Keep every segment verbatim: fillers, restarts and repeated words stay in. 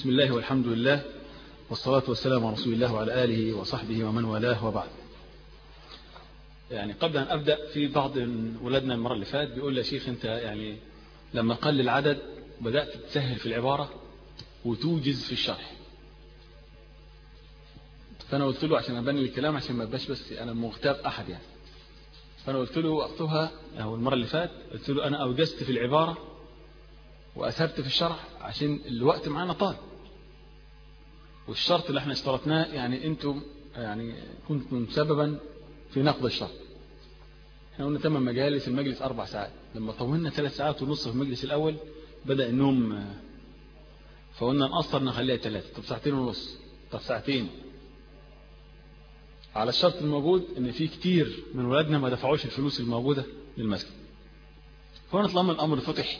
بسم الله والحمد لله والصلاة والسلام على رسول الله وعلى آله وصحبه ومن والاه وبعد. يعني قبل أن أبدأ، في بعض ولادنا المرة اللي فات بيقول لي يا شيخ أنت يعني لما قل العدد بدأت تسهل في العبارة وتوجز في الشرح. فأنا قلت له عشان أبني الكلام عشان ما أبقاش بس أنا مغتاب أحد يعني. فأنا قلت له وقتها أو المرة اللي فات قلت له أنا أوجزت في العبارة وأسهبت في الشرح عشان الوقت معانا طال، والشرط اللي احنا اشترطناه يعني انتم يعني كنتم سببا في نقض الشرط. احنا قلنا ثمان مجالس، المجلس أربع ساعات، لما طولنا ثلاث ساعات ونص في المجلس الأول بدأ النوم، فقلنا نقصر نخليها ثلاثة، طب ساعتين ونص، طب ساعتين، على الشرط الموجود ان في كتير من ولادنا ما دفعوش الفلوس الموجودة للمسجد. فقلنا طالما الأمر فتح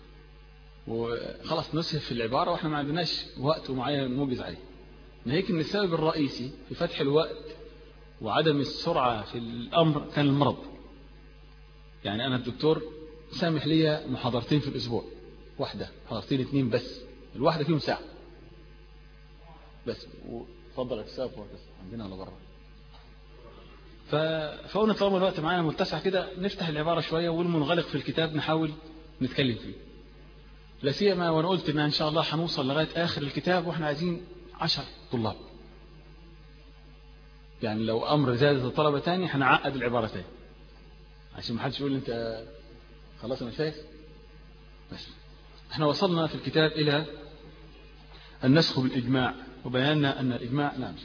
وخلاص نسهل في العبارة واحنا ما عندناش وقت ومعايا نوجز عليه. ناهيك ان السبب الرئيسي في فتح الوقت وعدم السرعة في الأمر كان المرض. يعني أنا الدكتور سامح لي محاضرتين في الأسبوع، واحدة محاضرتين اثنين بس، الواحدة فيهم ساعة بس. وفضل السبب عندنا ولا بره. فقلنا طالما الوقت معانا متسع كده نفتح العبارة شوية والمنغلق في الكتاب نحاول نتكلم فيه، لا سيما وانا قلت ان ان شاء الله هنوصل لغايه اخر الكتاب واحنا عايزين عشر طلاب. يعني لو امر زادت الطلبه تاني هنعقد العباره تاني عشان ما حدش يقول انت خلاص انا شايف. بس احنا وصلنا في الكتاب الى النسخ بالاجماع وبينا ان الاجماع نعم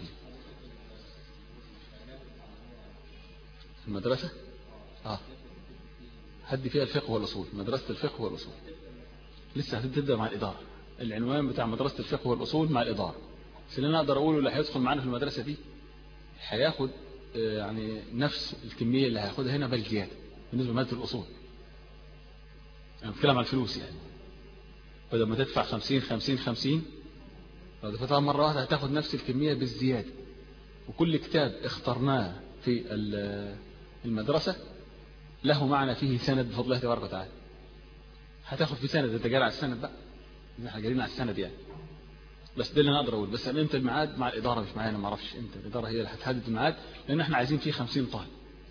في المدرسه اه هدي فيها الفقه والاصول، مدرسه الفقه والاصول لسه هتبدأ مع الإدارة. العنوان بتاع مدرسة الفقه والأصول مع الإدارة. اللي أنا أقدر أقوله اللي هيدخل معانا في المدرسة دي هياخد يعني نفس الكمية اللي هياخدها هنا بل زيادة بالنسبة لمادة الأصول. أنا بتكلم عن الفلوس، يعني بدل ما تدفع خمسين خمسين خمسين لو دفعتها مرة واحدة هتاخد نفس الكمية بالزيادة. وكل كتاب اخترناه في المدرسة له معنى فيه سند بفضل الله تبارك وتعالى. هتاخد في سند، انت جاري على السند بقى، احنا جاريين على السند يعني. بس ده اللي انا اقدر اقول. بس امتى الميعاد مع الاداره مش معايا، انا ما اعرفش امتى الاداره هي اللي هتحدد الميعاد، لان احنا عايزين فيه خمسين طالب.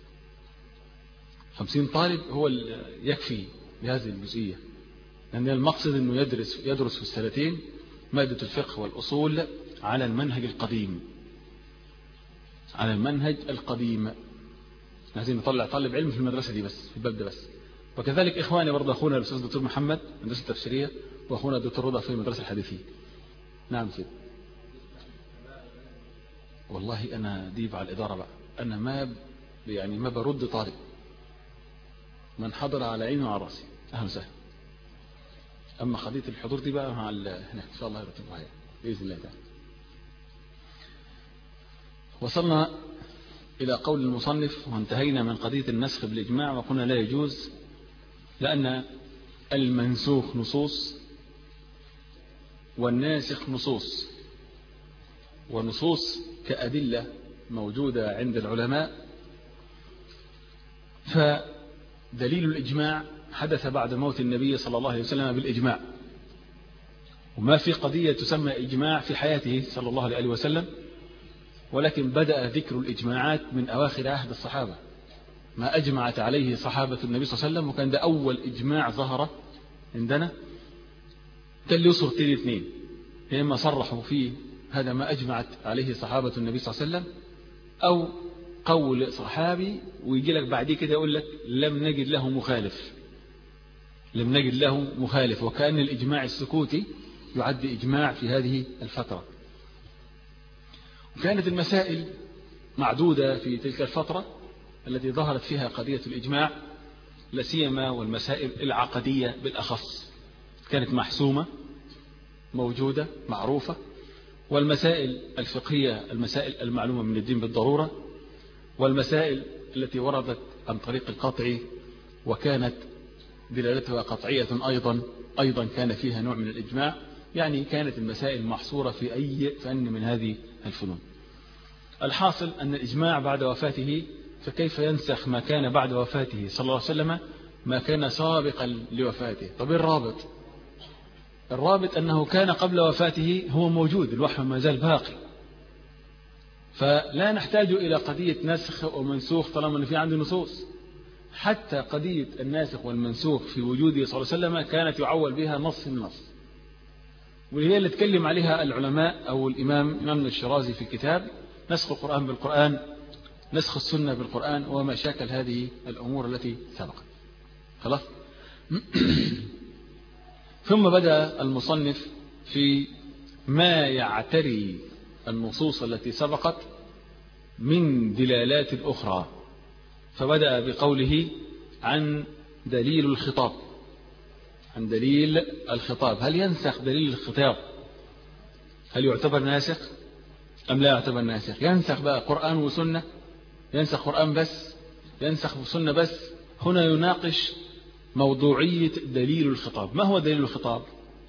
خمسين طالب هو اللي يكفي بهذه الجزئيه، لان المقصد انه يدرس يدرس في السنتين ماده الفقه والاصول على المنهج القديم. على المنهج القديم عايزين نطلع طالب علم في المدرسه دي بس، في الباب ده بس. وكذلك إخواني برضه أخونا الأستاذ الدكتور محمد في المدرسة التفسيرية، وأخونا الدكتور رضا في المدرسة الحديثية. نعم كده. والله أنا ديب على الإدارة بقى، أنا ما يعني ما برد طالب، من حضر على عيني وعلى راسي أهلا وسهلا. أما قضية الحضور دي بقى مع هناك إن شاء الله يرتبها يعني بإذن الله تعالى. وصلنا إلى قول المصنف وانتهينا من قضية النسخ بالإجماع وقلنا لا يجوز، لأن المنسوخ نصوص والناسخ نصوص، ونصوص كأدلة موجودة عند العلماء. فدليل الإجماع حدث بعد موت النبي صلى الله عليه وسلم بالإجماع، وما في قضية تسمى إجماع في حياته صلى الله عليه وسلم، ولكن بدأ ذكر الإجماعات من أواخر عهد الصحابة، ما أجمعت عليه صحابة النبي صلى الله عليه وسلم، وكان ده أول إجماع ظهر عندنا. كان له صورتين اثنين، يا إما صرحوا فيه هذا ما أجمعت عليه صحابة النبي صلى الله عليه وسلم، أو قول صحابي ويجي لك بعديه كده يقول لك لم نجد له مخالف، لم نجد له مخالف، وكأن الإجماع السكوتي يعد إجماع في هذه الفترة. وكانت المسائل معدودة في تلك الفترة التي ظهرت فيها قضية الإجماع، لا سيما والمسائل العقدية بالأخص كانت محسومة موجودة معروفة، والمسائل الفقهية المسائل المعلومة من الدين بالضرورة، والمسائل التي وردت عن طريق القطع وكانت دلالتها قطعية أيضا أيضا كان فيها نوع من الإجماع. يعني كانت المسائل محصورة في أي فن من هذه الفنون. الحاصل أن الإجماع بعد وفاته، فكيف ينسخ ما كان بعد وفاته صلى الله عليه وسلم ما كان سابقا لوفاته؟ طب الرابط الرابط أنه كان قبل وفاته هو موجود، الوحي ما زال باقي، فلا نحتاج إلى قضية نسخ ومنسوخ طالما أن في عنده نصوص. حتى قضية الناسخ والمنسوخ في وجوده صلى الله عليه وسلم كانت يعول بها نص النص، وهي اللي تكلم عليها العلماء أو الإمام إمام الشرازي في كتاب نسخ القرآن بالقرآن، نسخ السنة بالقرآن، وما شاكل هذه الأمور التي سبقت. خلاص. ثم بدأ المصنف في ما يعتري النصوص التي سبقت من دلالات أخرى، فبدأ بقوله عن دليل الخطاب. عن دليل الخطاب، هل ينسخ دليل الخطاب؟ هل يعتبر ناسخ أم لا يعتبر ناسخ؟ ينسخ بقى قرآن وسنة، ينسخ قرآن بس، ينسخ سنة بس؟ هنا يناقش موضوعية دليل الخطاب. ما هو دليل الخطاب؟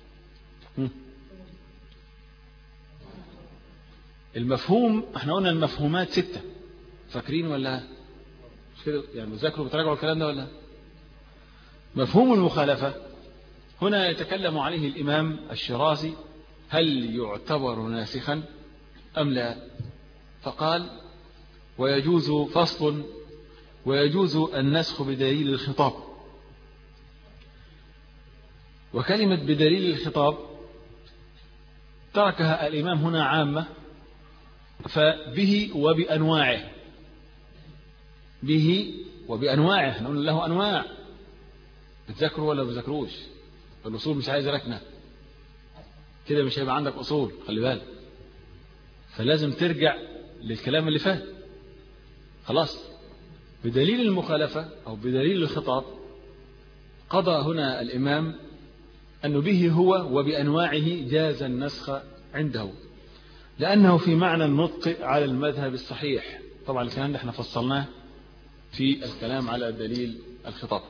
المفهوم، احنا قلنا المفهومات ستة، فاكرين ولا مش كده؟ يعني ذاكروا بتراجعوا الكلام ده ولا؟ مفهوم المخالفة هنا يتكلم عليه الإمام الشرازي، هل يعتبر ناسخا أم لا؟ فقال: ويجوز فصل ويجوز النسخ بدليل الخطاب. وكلمة بدليل الخطاب تركها الإمام هنا عامة، فبه وبأنواعه، به وبأنواعه، نقول له أنواع. بتذكروا ولا بتذكروش؟ الأصول مش عايز ركنة كده، مش هيبقى عندك أصول، خلي بالك، فلازم ترجع للكلام اللي فات. خلاص. بدليل المخالفة أو بدليل الخطاب قضى هنا الإمام أنه به هو وبأنواعه جاز النسخ عنده، لأنه في معنى النطق على المذهب الصحيح. طبعا الكلام ده احنا فصلناه في الكلام على دليل الخطاب.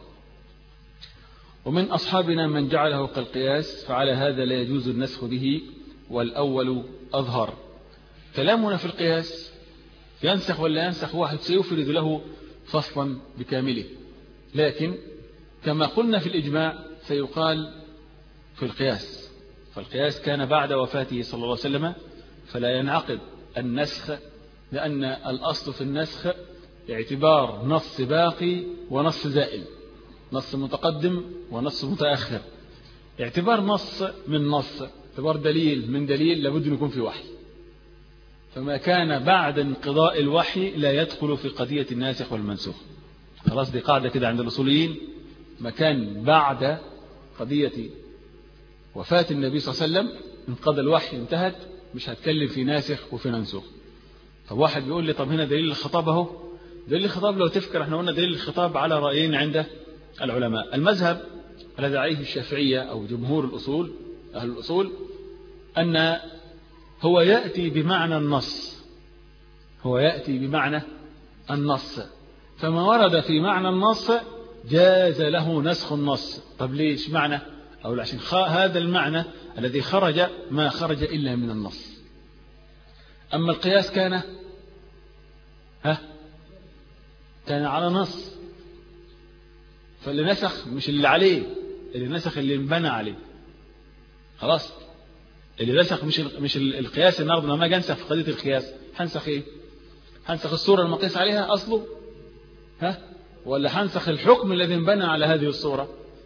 ومن أصحابنا من جعله كالقياس، فعلى هذا لا يجوز النسخ به، والأول أظهر. كلامنا في القياس ينسخ ولا ينسخ، واحد سيفرد له فصلا بكامله، لكن كما قلنا في الإجماع سيقال في القياس، فالقياس كان بعد وفاته صلى الله عليه وسلم، فلا ينعقد النسخ، لأن الأصل في النسخ اعتبار نص باقي ونص زائل، نص متقدم ونص متأخر. اعتبار نص من نص، اعتبار دليل من دليل، لابد أن يكون في وحي، فما كان بعد انقضاء الوحي لا يدخل في قضية الناسخ والمنسوخ. خلاص، دي قاعدة كده عند الأصوليين، ما كان بعد قضية وفاة النبي صلى الله عليه وسلم انقضى الوحي انتهت، مش هتكلم في ناسخ وفي منسوخ. طب واحد بيقول لي طب هنا دليل الخطاب اهو. دليل الخطاب لو تفكر احنا قلنا دليل الخطاب على رأيين عند العلماء. المذهب الذي عليه الشافعية أو جمهور الأصول أهل الأصول أن هو يأتي بمعنى النص، هو يأتي بمعنى النص، فما ورد في معنى النص جاز له نسخ النص. طب ليش معنى؟ أو عشان هذا المعنى الذي خرج ما خرج إلا من النص. أما القياس كان ها كان على نص، فاللي نسخ مش اللي عليه، اللي نسخ اللي انبنى عليه. خلاص، اللي نسخ مش مش القياس. النهارده لما اجي انسخ في قضيه القياس هنسخ ايه؟ هنسخ الصوره المقيس عليها اصله، ها ولا هنسخ الحكم الذي انبنى على هذه الصوره؟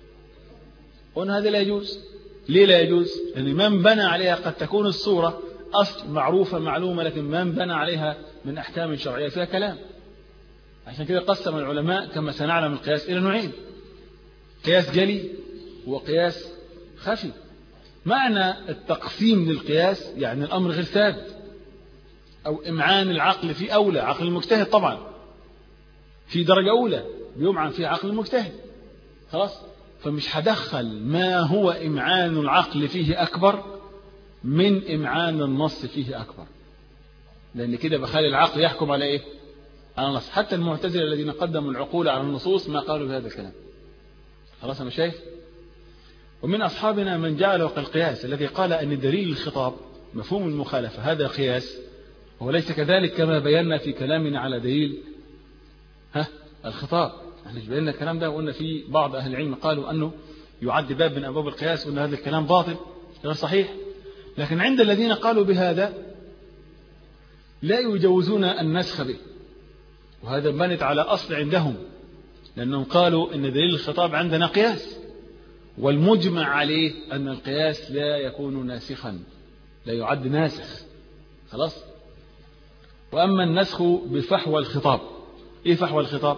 قلنا هذا لا يجوز. ليه لا يجوز؟ لأن من بنى عليها قد تكون الصورة أصل معروفة معلومة، لكن من بنى عليها من أحكام شرعية فيها كلام. عشان كده قسم العلماء كما سنعلم القياس إلى نوعين: قياس جلي وقياس خفي. معنى التقسيم للقياس يعني الأمر غير ثابت، أو إمعان العقل في أولى، عقل المجتهد طبعا في درجة أولى بيمعن فيه عقل المجتهد. خلاص، فمش هدخل ما هو إمعان العقل فيه أكبر من إمعان النص فيه أكبر، لأن كده بخلي العقل يحكم على إيه؟ على النص. حتى المعتزلة الذين قدموا العقول على النصوص ما قالوا بهذا الكلام. خلاص أنا شايف. ومن أصحابنا من جعله كالقياس، الذي قال أن دليل الخطاب مفهوم المخالفة هذا قياس، وليس كذلك كما بينا في كلامنا على دليل ها الخطاب. احنا بينا الكلام ده، وقلنا في بعض أهل العلم قالوا أنه يعد باب من أبواب القياس، وأن هذا الكلام باطل، غير صحيح. لكن عند الذين قالوا بهذا لا يجوزون النسخ به، وهذا بنت على أصل عندهم، لأنهم قالوا إن دليل الخطاب عندنا قياس، والمجمع عليه أن القياس لا يكون ناسخا، لا يعد ناسخ خلاص. وأما النسخ بفحوى الخطاب، إيه فحوى الخطاب؟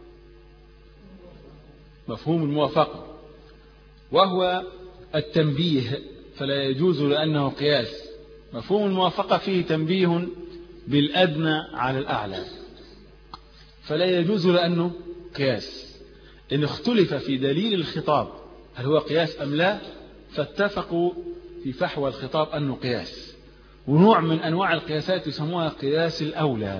مفهوم الموافقة، وهو التنبيه، فلا يجوز لأنه قياس. مفهوم الموافقة فيه تنبيه بالأدنى على الأعلى، فلا يجوز لأنه قياس. إن اختلف في دليل الخطاب هل هو قياس أم لا، فاتفقوا في فحوى الخطاب أنه قياس، ونوع من أنواع القياسات يسموها قياس الأولى.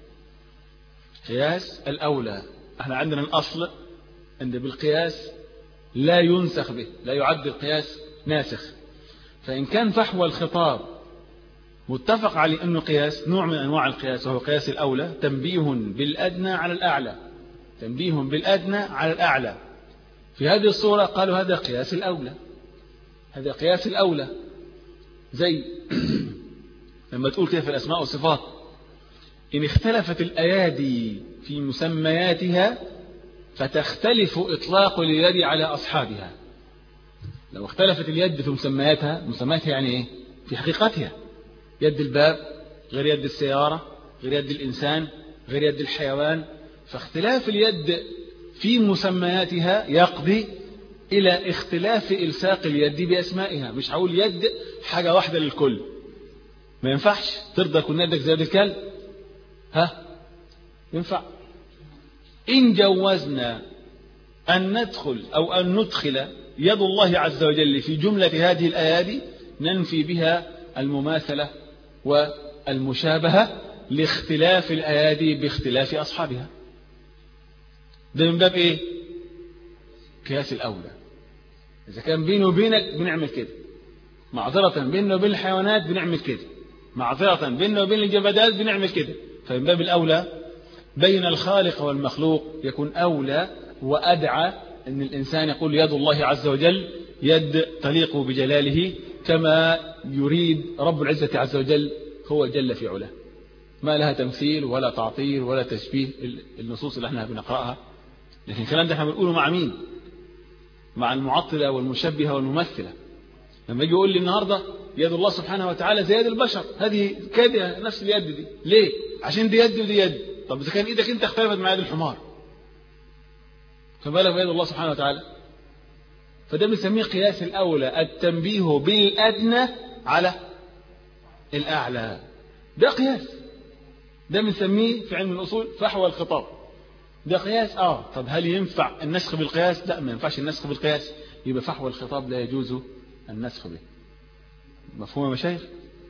قياس الأولى، احنا عندنا الأصل أن بالقياس لا ينسخ به، لا يعد القياس ناسخ. فإن كان فحوى الخطاب متفق عليه أنه قياس، نوع من أنواع القياس وهو قياس الأولى، تنبيه بالأدنى على الأعلى، تنبيه بالأدنى على الأعلى. في هذه الصورة قالوا هذا قياس الأولى، هذا قياس الأولى. زي لما تقول كيف الأسماء والصفات، إن اختلفت الأيادي في مسمياتها فتختلف إطلاق اليد على أصحابها. لو اختلفت اليد في مسمياتها، مسمياتها يعني إيه؟ في حقيقتها، يد الباب غير يد السيارة، غير يد الإنسان، غير يد الحيوان، فاختلاف اليد في مسمياتها يقضي إلى اختلاف إلصاق اليد بأسمائها. مش هقول يد حاجة واحدة للكل، ما ينفعش. ترضى يكون يدك زي يد الكلب؟ ها ينفع؟ إن جوزنا أن ندخل أو أن ندخل يد الله عز وجل في جملة هذه الأيادي ننفي بها المماثلة والمشابهة لاختلاف الأيادي باختلاف أصحابها. ده من باب إيه؟ قياس الأولى. إذا كان بيني وبينك بنعمل كده، معذرة بيننا وبين الحيوانات بنعمل كده، معذرة بيننا وبين الجمادات بنعمل كده، فمن باب الأولى بين الخالق والمخلوق يكون أولى وأدعى أن الإنسان يقول يد الله عز وجل يد تليق بجلاله كما يريد رب العزة عز وجل، هو جل في علاه، ما لها تمثيل ولا تعطيل ولا تشبيه النصوص اللي احنا بنقرأها. لكن الكلام ده احنا بنقوله مع مين؟ مع المعطلة والمشبهة والممثلة. لما يجي يقول لي النهاردة يد الله سبحانه وتعالى زي يد البشر، هذه كده نفس اليد دي، ليه؟ عشان دي يد ودي يد. طب إذا كان إيدك أنت اختلفت مع يد الحمار، فما بالك بيد الله سبحانه وتعالى؟ فده بنسميه قياس الأولى، التنبيه بالأدنى على الأعلى. ده قياس، ده بنسميه في علم الأصول فحوى الخطاب. ده قياس. آه طب هل ينفع النسخ بالقياس؟ لا، ما ينفعش النسخ بالقياس، يبقى فحوى الخطاب لا يجوز النسخ به. مفهوم يا مشايخ؟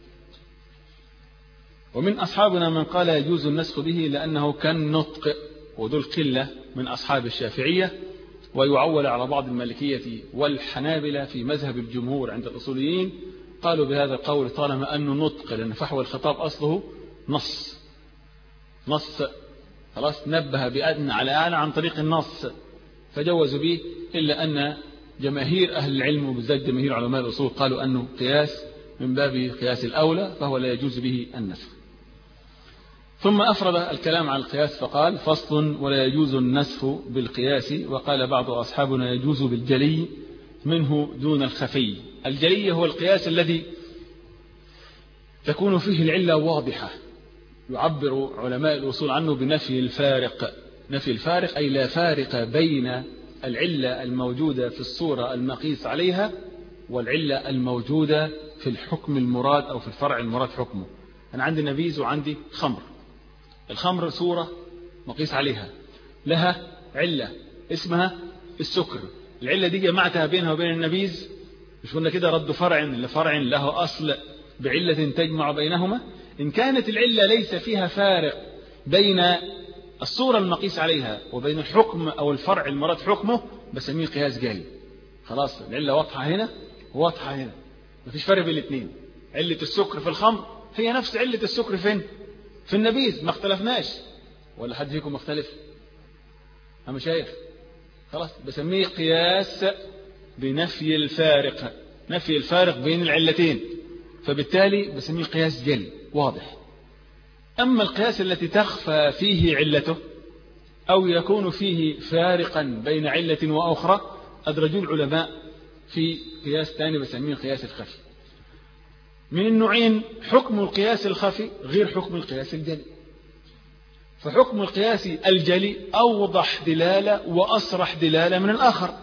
ومن أصحابنا من قال يجوز النسخ به لأنه كالنطق، ودول قلة من أصحاب الشافعية، ويعول على بعض المالكية والحنابلة في مذهب الجمهور عند الأصوليين. قالوا بهذا القول طالما أنه نطق، لأن فحوى الخطاب أصله نص، نص خلاص، نبه بأدنى على أعلى عن طريق النص، فجوزوا به. إلا أن جماهير أهل العلم وبالذات جماهير علماء الأصول قالوا أنه قياس من باب قياس الأولى، فهو لا يجوز به النسخ. ثم أفرد الكلام عن القياس فقال فصل: ولا يجوز النسخ بالقياس. وقال بعض أصحابنا يجوز بالجلي منه دون الخفي. الجلي هو القياس الذي تكون فيه العلة واضحة، يعبر علماء الأصول عنه بنفي الفارق. نفي الفارق أي لا فارق بين العلة الموجودة في الصورة المقيس عليها والعلة الموجودة في الحكم المراد أو في الفرع المراد حكمه. أنا عندي نبيذ وعندي خمر. الخمر صورة مقيس عليها، لها علة اسمها السكر. العلة دي جمعتها بينها وبين النبيذ، مش قلنا كده رد فرع لفرع له أصل بعلة تجمع بينهما؟ إن كانت العلة ليس فيها فارق بين الصورة المقيس عليها وبين الحكم أو الفرع المراد حكمه، بسميه قياس جلي. خلاص، العلة واضحة هنا وواضحة هنا، مفيش فرق بين الاثنين. علة السكر في الخمر هي نفس علة السكر فين؟ في النبيذ، ما اختلفناش. ولا حد فيكم مختلف؟ أما شايف؟ خلاص، بسميه قياس بنفي الفارق، نفي الفارق بين العلتين، فبالتالي بسميه قياس جلي واضح. أما القياس التي تخفى فيه علته أو يكون فيه فارقا بين علة وأخرى أدرجوا العلماء في قياس ثاني بسميه قياس الخفي. من النوعين حكم القياس الخفي غير حكم القياس الجلي. فحكم القياس الجلي أوضح دلالة وأصرح دلالة من الآخر.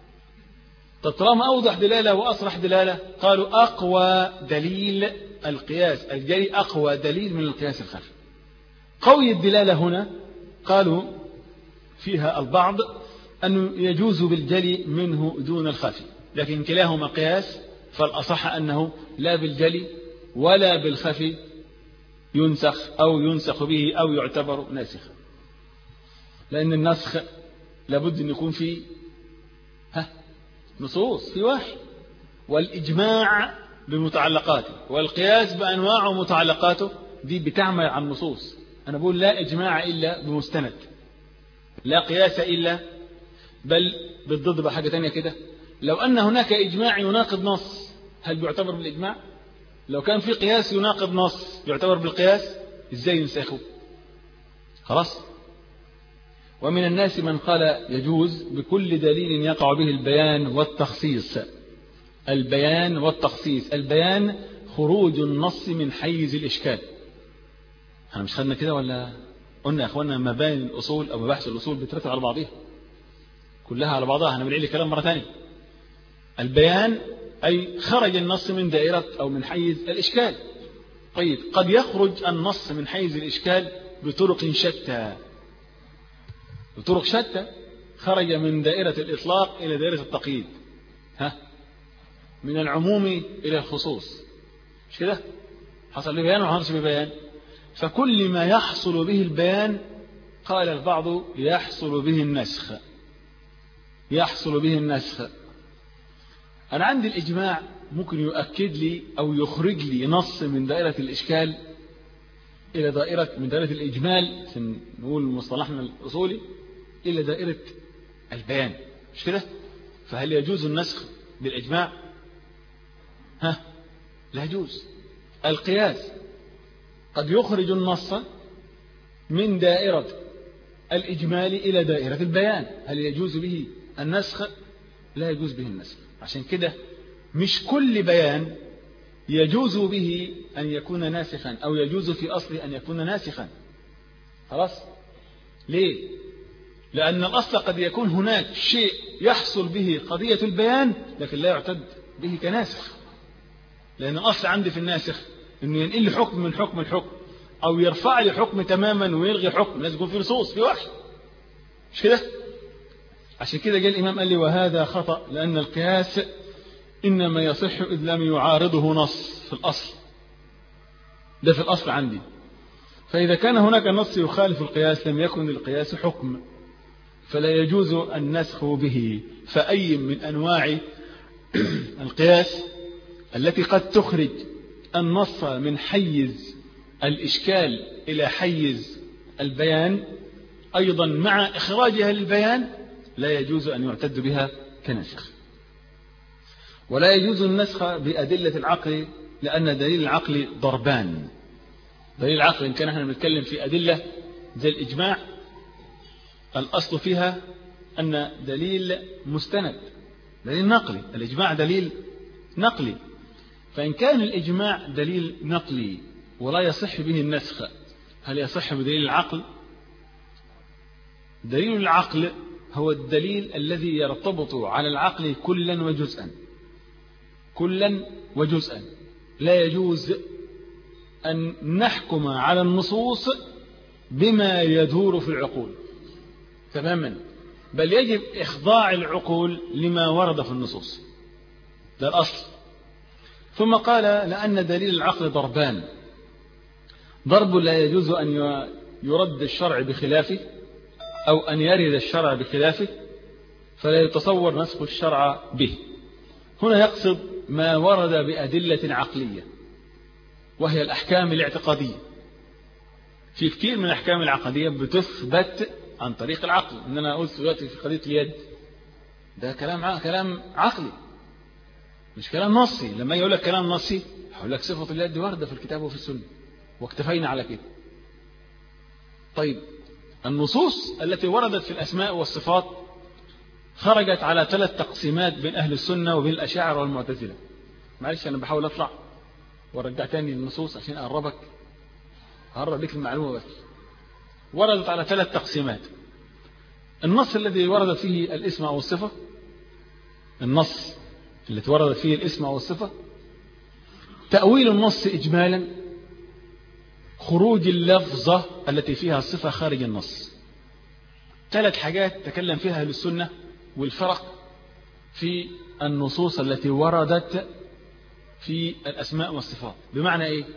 طالما أوضح دلالة وأصرح دلالة قالوا أقوى دليل القياس الجلي أقوى دليل من القياس الخفي. قوي الدلالة هنا قالوا فيها البعض أنه يجوز بالجلي منه دون الخفي، لكن كلاهما قياس، فالأصح أنه لا بالجلي ولا بالخفي ينسخ أو ينسخ به أو يعتبر ناسخا، لأن النسخ لابد أن يكون فيه ها نصوص في وحي، والإجماع بمتعلقاته والقياس بأنواع ومتعلقاته دي بتعمل عن نصوص. أنا بقول لا إجماع إلا بمستند، لا قياس إلا، بل بالضد بحاجة تانية كده، لو أن هناك إجماع يناقض نص هل بيعتبر بالإجماع؟ لو كان في قياس يناقض نص يعتبر بالقياس؟ إزاي ينسخه؟ خلاص. ومن الناس من قال يجوز بكل دليل يقع به البيان والتخصيص. البيان والتخصيص، البيان خروج النص من حيز الإشكال. احنا مش خدنا كده ولا قلنا يا اخوانا مباني الأصول أو مباحث الأصول بترتب على بعضها كلها على بعضها؟ احنا بنعيد الكلام مرة ثانية. البيان أي خرج النص من دائرة أو من حيز الإشكال. طيب قد يخرج النص من حيز الإشكال بطرق شتى، بطرق شتى، خرج من دائرة الإطلاق إلى دائرة التقييد، ها، من العموم إلى الخصوص، مش كده؟ حصل له بيان ولا حصل ببيان؟ فكل ما يحصل به البيان قال البعض يحصل به النسخ، يحصل به النسخ. أنا عندي الإجماع ممكن يؤكد لي أو يخرج لي نص من دائرة الإشكال إلى دائرة من دائرة الإجمال، نقول مصطلحنا الأصولي، إلى دائرة البيان، مش كده؟ فهل يجوز النسخ بالإجماع؟ ها، لا يجوز. القياس قد يخرج النص من دائرة الإجمال إلى دائرة البيان، هل يجوز به النسخ؟ لا يجوز به النسخ. عشان كده مش كل بيان يجوز به أن يكون ناسخا أو يجوز في أصله أن يكون ناسخا. خلاص؟ ليه؟ لأن الأصل قد يكون هناك شيء يحصل به قضية البيان لكن لا يعتد به كناسخ، لأن الأصل عندي في الناسخ أنه ينقل لي حكم من حكم الحكم أو يرفع لي حكم تماما ويلغي حكم، لازم يكون في نصوص في وحي، مش كده؟ عشان كده جاء الإمام قال لي وهذا خطأ، لأن القياس إنما يصح إذ لم يعارضه نص في الأصل، ده في الأصل عندي. فإذا كان هناك نص يخالف القياس لم يكن القياس حكم، فلا يجوز النسخ به. فأي من أنواع القياس التي قد تخرج النص من حيز الإشكال إلى حيز البيان أيضا مع إخراجها للبيان لا يجوز أن يعتد بها كنسخ. ولا يجوز النسخ بأدلة العقل، لأن دليل العقل ضربان. دليل العقل إن كان احنا بنتكلم في أدلة زي الإجماع الأصل فيها أن دليل مستند، دليل نقلي. الإجماع دليل نقلي، فإن كان الإجماع دليل نقلي ولا يصح به النسخ هل يصح بدليل العقل؟ دليل العقل هو الدليل الذي يرتبط على العقل كلا وجزءا، كلا وجزءا. لا يجوز أن نحكم على النصوص بما يدور في العقول تماما، بل يجب إخضاع العقول لما ورد في النصوص، ده الأصل. ثم قال لأن دليل العقل ضربان، ضرب لا يجوز أن يرد الشرع بخلافه أو أن يرد الشرع بخلافه، فلا يتصور نسخ الشرع به. هنا يقصد ما ورد بأدلة عقلية وهي الأحكام الاعتقادية. في كثير من الأحكام العقدية بتثبت عن طريق العقل. إن أنا قلت دلوقتي في قضية اليد ده كلام كلام عقلي، مش كلام نصي. لما يقول لك كلام نصي هقول لك صفة اليد واردة في الكتاب وفي السنة واكتفينا على كده. طيب النصوص التي وردت في الأسماء والصفات خرجت على ثلاث تقسيمات بين أهل السنة وبين الأشاعرة والمعتزلة. معلش أنا بحاول أطلع ورجع تاني النصوص عشان أقربك أقرب لك المعلومة. بس وردت على ثلاث تقسيمات. النص الذي وردت فيه الاسم أو الصفة، النص التي وردت فيه الاسم أو الصفة، تأويل النص إجمالا، خروج اللفظة التي فيها الصفة خارج النص. ثلاث حاجات تكلم فيها أهل السنة والفرق في النصوص التي وردت في الأسماء والصفات. بمعنى إيه؟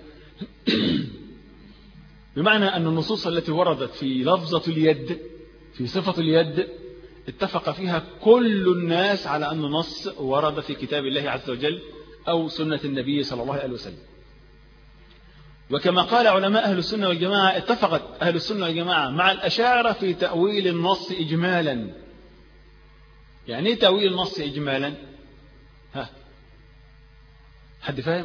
بمعنى أن النصوص التي وردت في لفظة اليد، في صفة اليد، اتفق فيها كل الناس على أن نص ورد في كتاب الله عز وجل أو سنة النبي صلى الله عليه وسلم. وكما قال علماء أهل السنة والجماعة، اتفقت أهل السنة والجماعة مع الأشاعرة في تأويل النص إجمالا. يعني إيه تأويل النص إجمالا؟ ها حد فاهم؟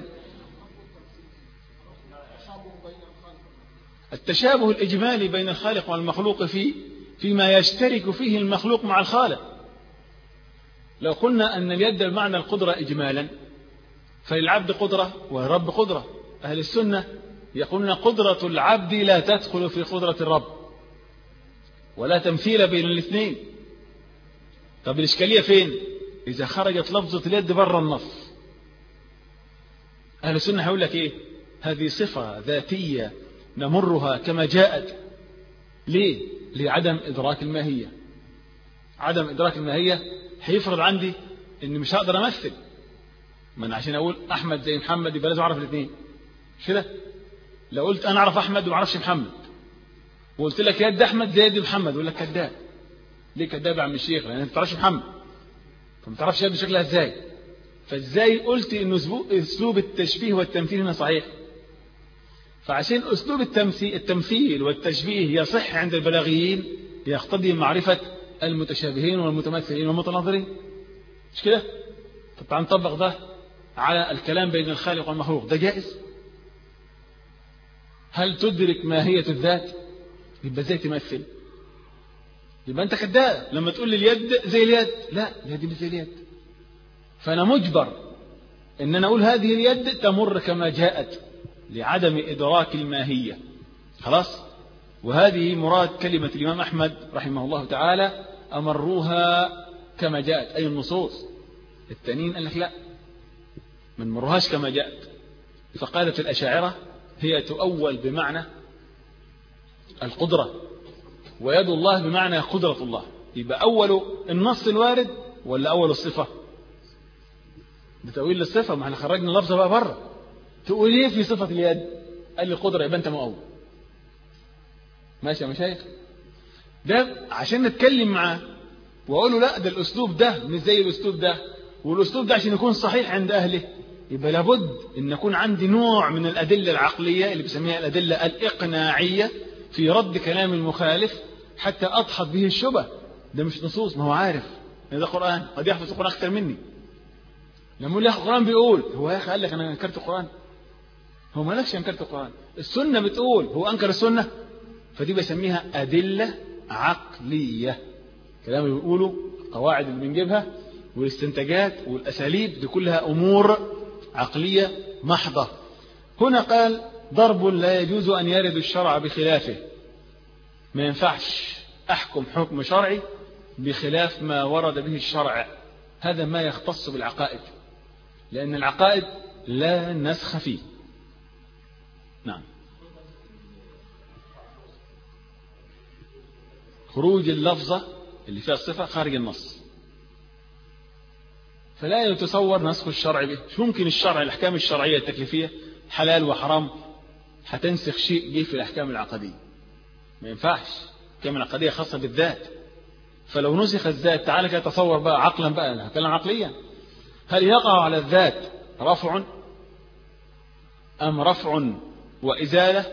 التشابه الإجمالي بين الخالق والمخلوق في فيما يشترك فيه المخلوق مع الخالق. لو قلنا أن اليد بمعنى القدرة إجمالا، فللعبد قدرة والرب قدرة. أهل السنة يقولون قدرة العبد لا تدخل في قدرة الرب، ولا تمثيل بين الاثنين. طب الإشكالية فين؟ إذا خرجت لفظة اليد بره النص. أهل السنة هيقول لك إيه؟ هذه صفة ذاتية نمرها كما جاءت. ليه؟ لعدم إدراك الماهية. عدم إدراك الماهية هيفرض عندي إني مش هقدر أمثل. من عشان أقول أحمد زي محمد يبقى لازم أعرف الاثنين، مش كده؟ لو قلت أنا أعرف أحمد وما أعرفش محمد، وقلت لك يد أحمد زي يد محمد، يقول لك كذاب. ليه كذاب يا عم الشيخ؟ لأن أنت ما تعرفش محمد، فما تعرفش يد شكلها إزاي. فإزاي قلت إن أسلوب التشبيه والتمثيل هنا صحيح؟ فعشان أسلوب التمثيل, التمثيل والتشبيه يصح عند البلاغيين يقتضي معرفة المتشابهين والمتمثلين والمتناظرين، مش كده؟ طب تعال نطبق ده على الكلام بين الخالق والمخلوق. ده جائز؟ هل تدرك ماهية الذات؟ يبقى ازاي تمثل؟ يبقى أنت كذاب لما تقول لي اليد زي اليد. لا، اليد مش زي اليد. فأنا مجبر إن أنا أقول هذه اليد تمر كما جاءت لعدم إدراك الماهية. خلاص؟ وهذه مراد كلمة الإمام أحمد رحمه الله تعالى، أمروها كما جاءت، أي النصوص. التانيين قال لك لا، من مرهاش كما جاءت. فقالت الأشاعرة هي تؤول بمعنى القدرة، ويد الله بمعنى قدرة الله. يبقى أول النص الوارد ولا أول الصفة؟ بتأويل للصفة. ما احنا خرجنا لفظة بقى بره. تقول ايه في صفة اليد؟ قال لي القدرة، يبقى انت مؤول. ماشي يا مشايخ؟ ده عشان نتكلم معاه واقول له لا، ده الاسلوب ده مش زي الاسلوب ده، والاسلوب ده عشان يكون صحيح عند اهله يبقى لابد ان يكون عندي نوع من الادله العقليه اللي بسميها الادله الاقناعيه في رد كلام المخالف حتى اضحك به الشبه. ده مش نصوص، ما هو عارف ان ده قران، قد يحفظ القران اكثر مني. لما يقول لي القران بيقول، هو يا اخي قال لك انا انكرت القران؟ هو ما لكش انكرت القران، السنه بتقول، هو انكر السنه؟ فدي بسميها ادله عقليه. كلام اللي بيقوله، القواعد اللي بنجيبها والاستنتاجات والاساليب دي كلها امور عقليه محضه. هنا قال ضرب لا يجوز ان يرد الشرع بخلافه. ما ينفعش احكم حكم شرعي بخلاف ما ورد به الشرع. هذا ما يختص بالعقائد، لان العقائد لا نسخ فيه. نعم. خروج اللفظة اللي فيها الصفة خارج النص، فلا يتصور نسخ الشرع به. شو ممكن الشرع، الأحكام الشرعية التكليفية حلال وحرام هتنسخ شيء جه في الأحكام العقدية؟ ما ينفعش. الأحكام العقدية خاصة بالذات، فلو نسخ الذات تعالى كده تصور بقى عقلا، بقى أنا هتكلم عقليا، هل يقع على الذات رفع أم رفع وإزالة؟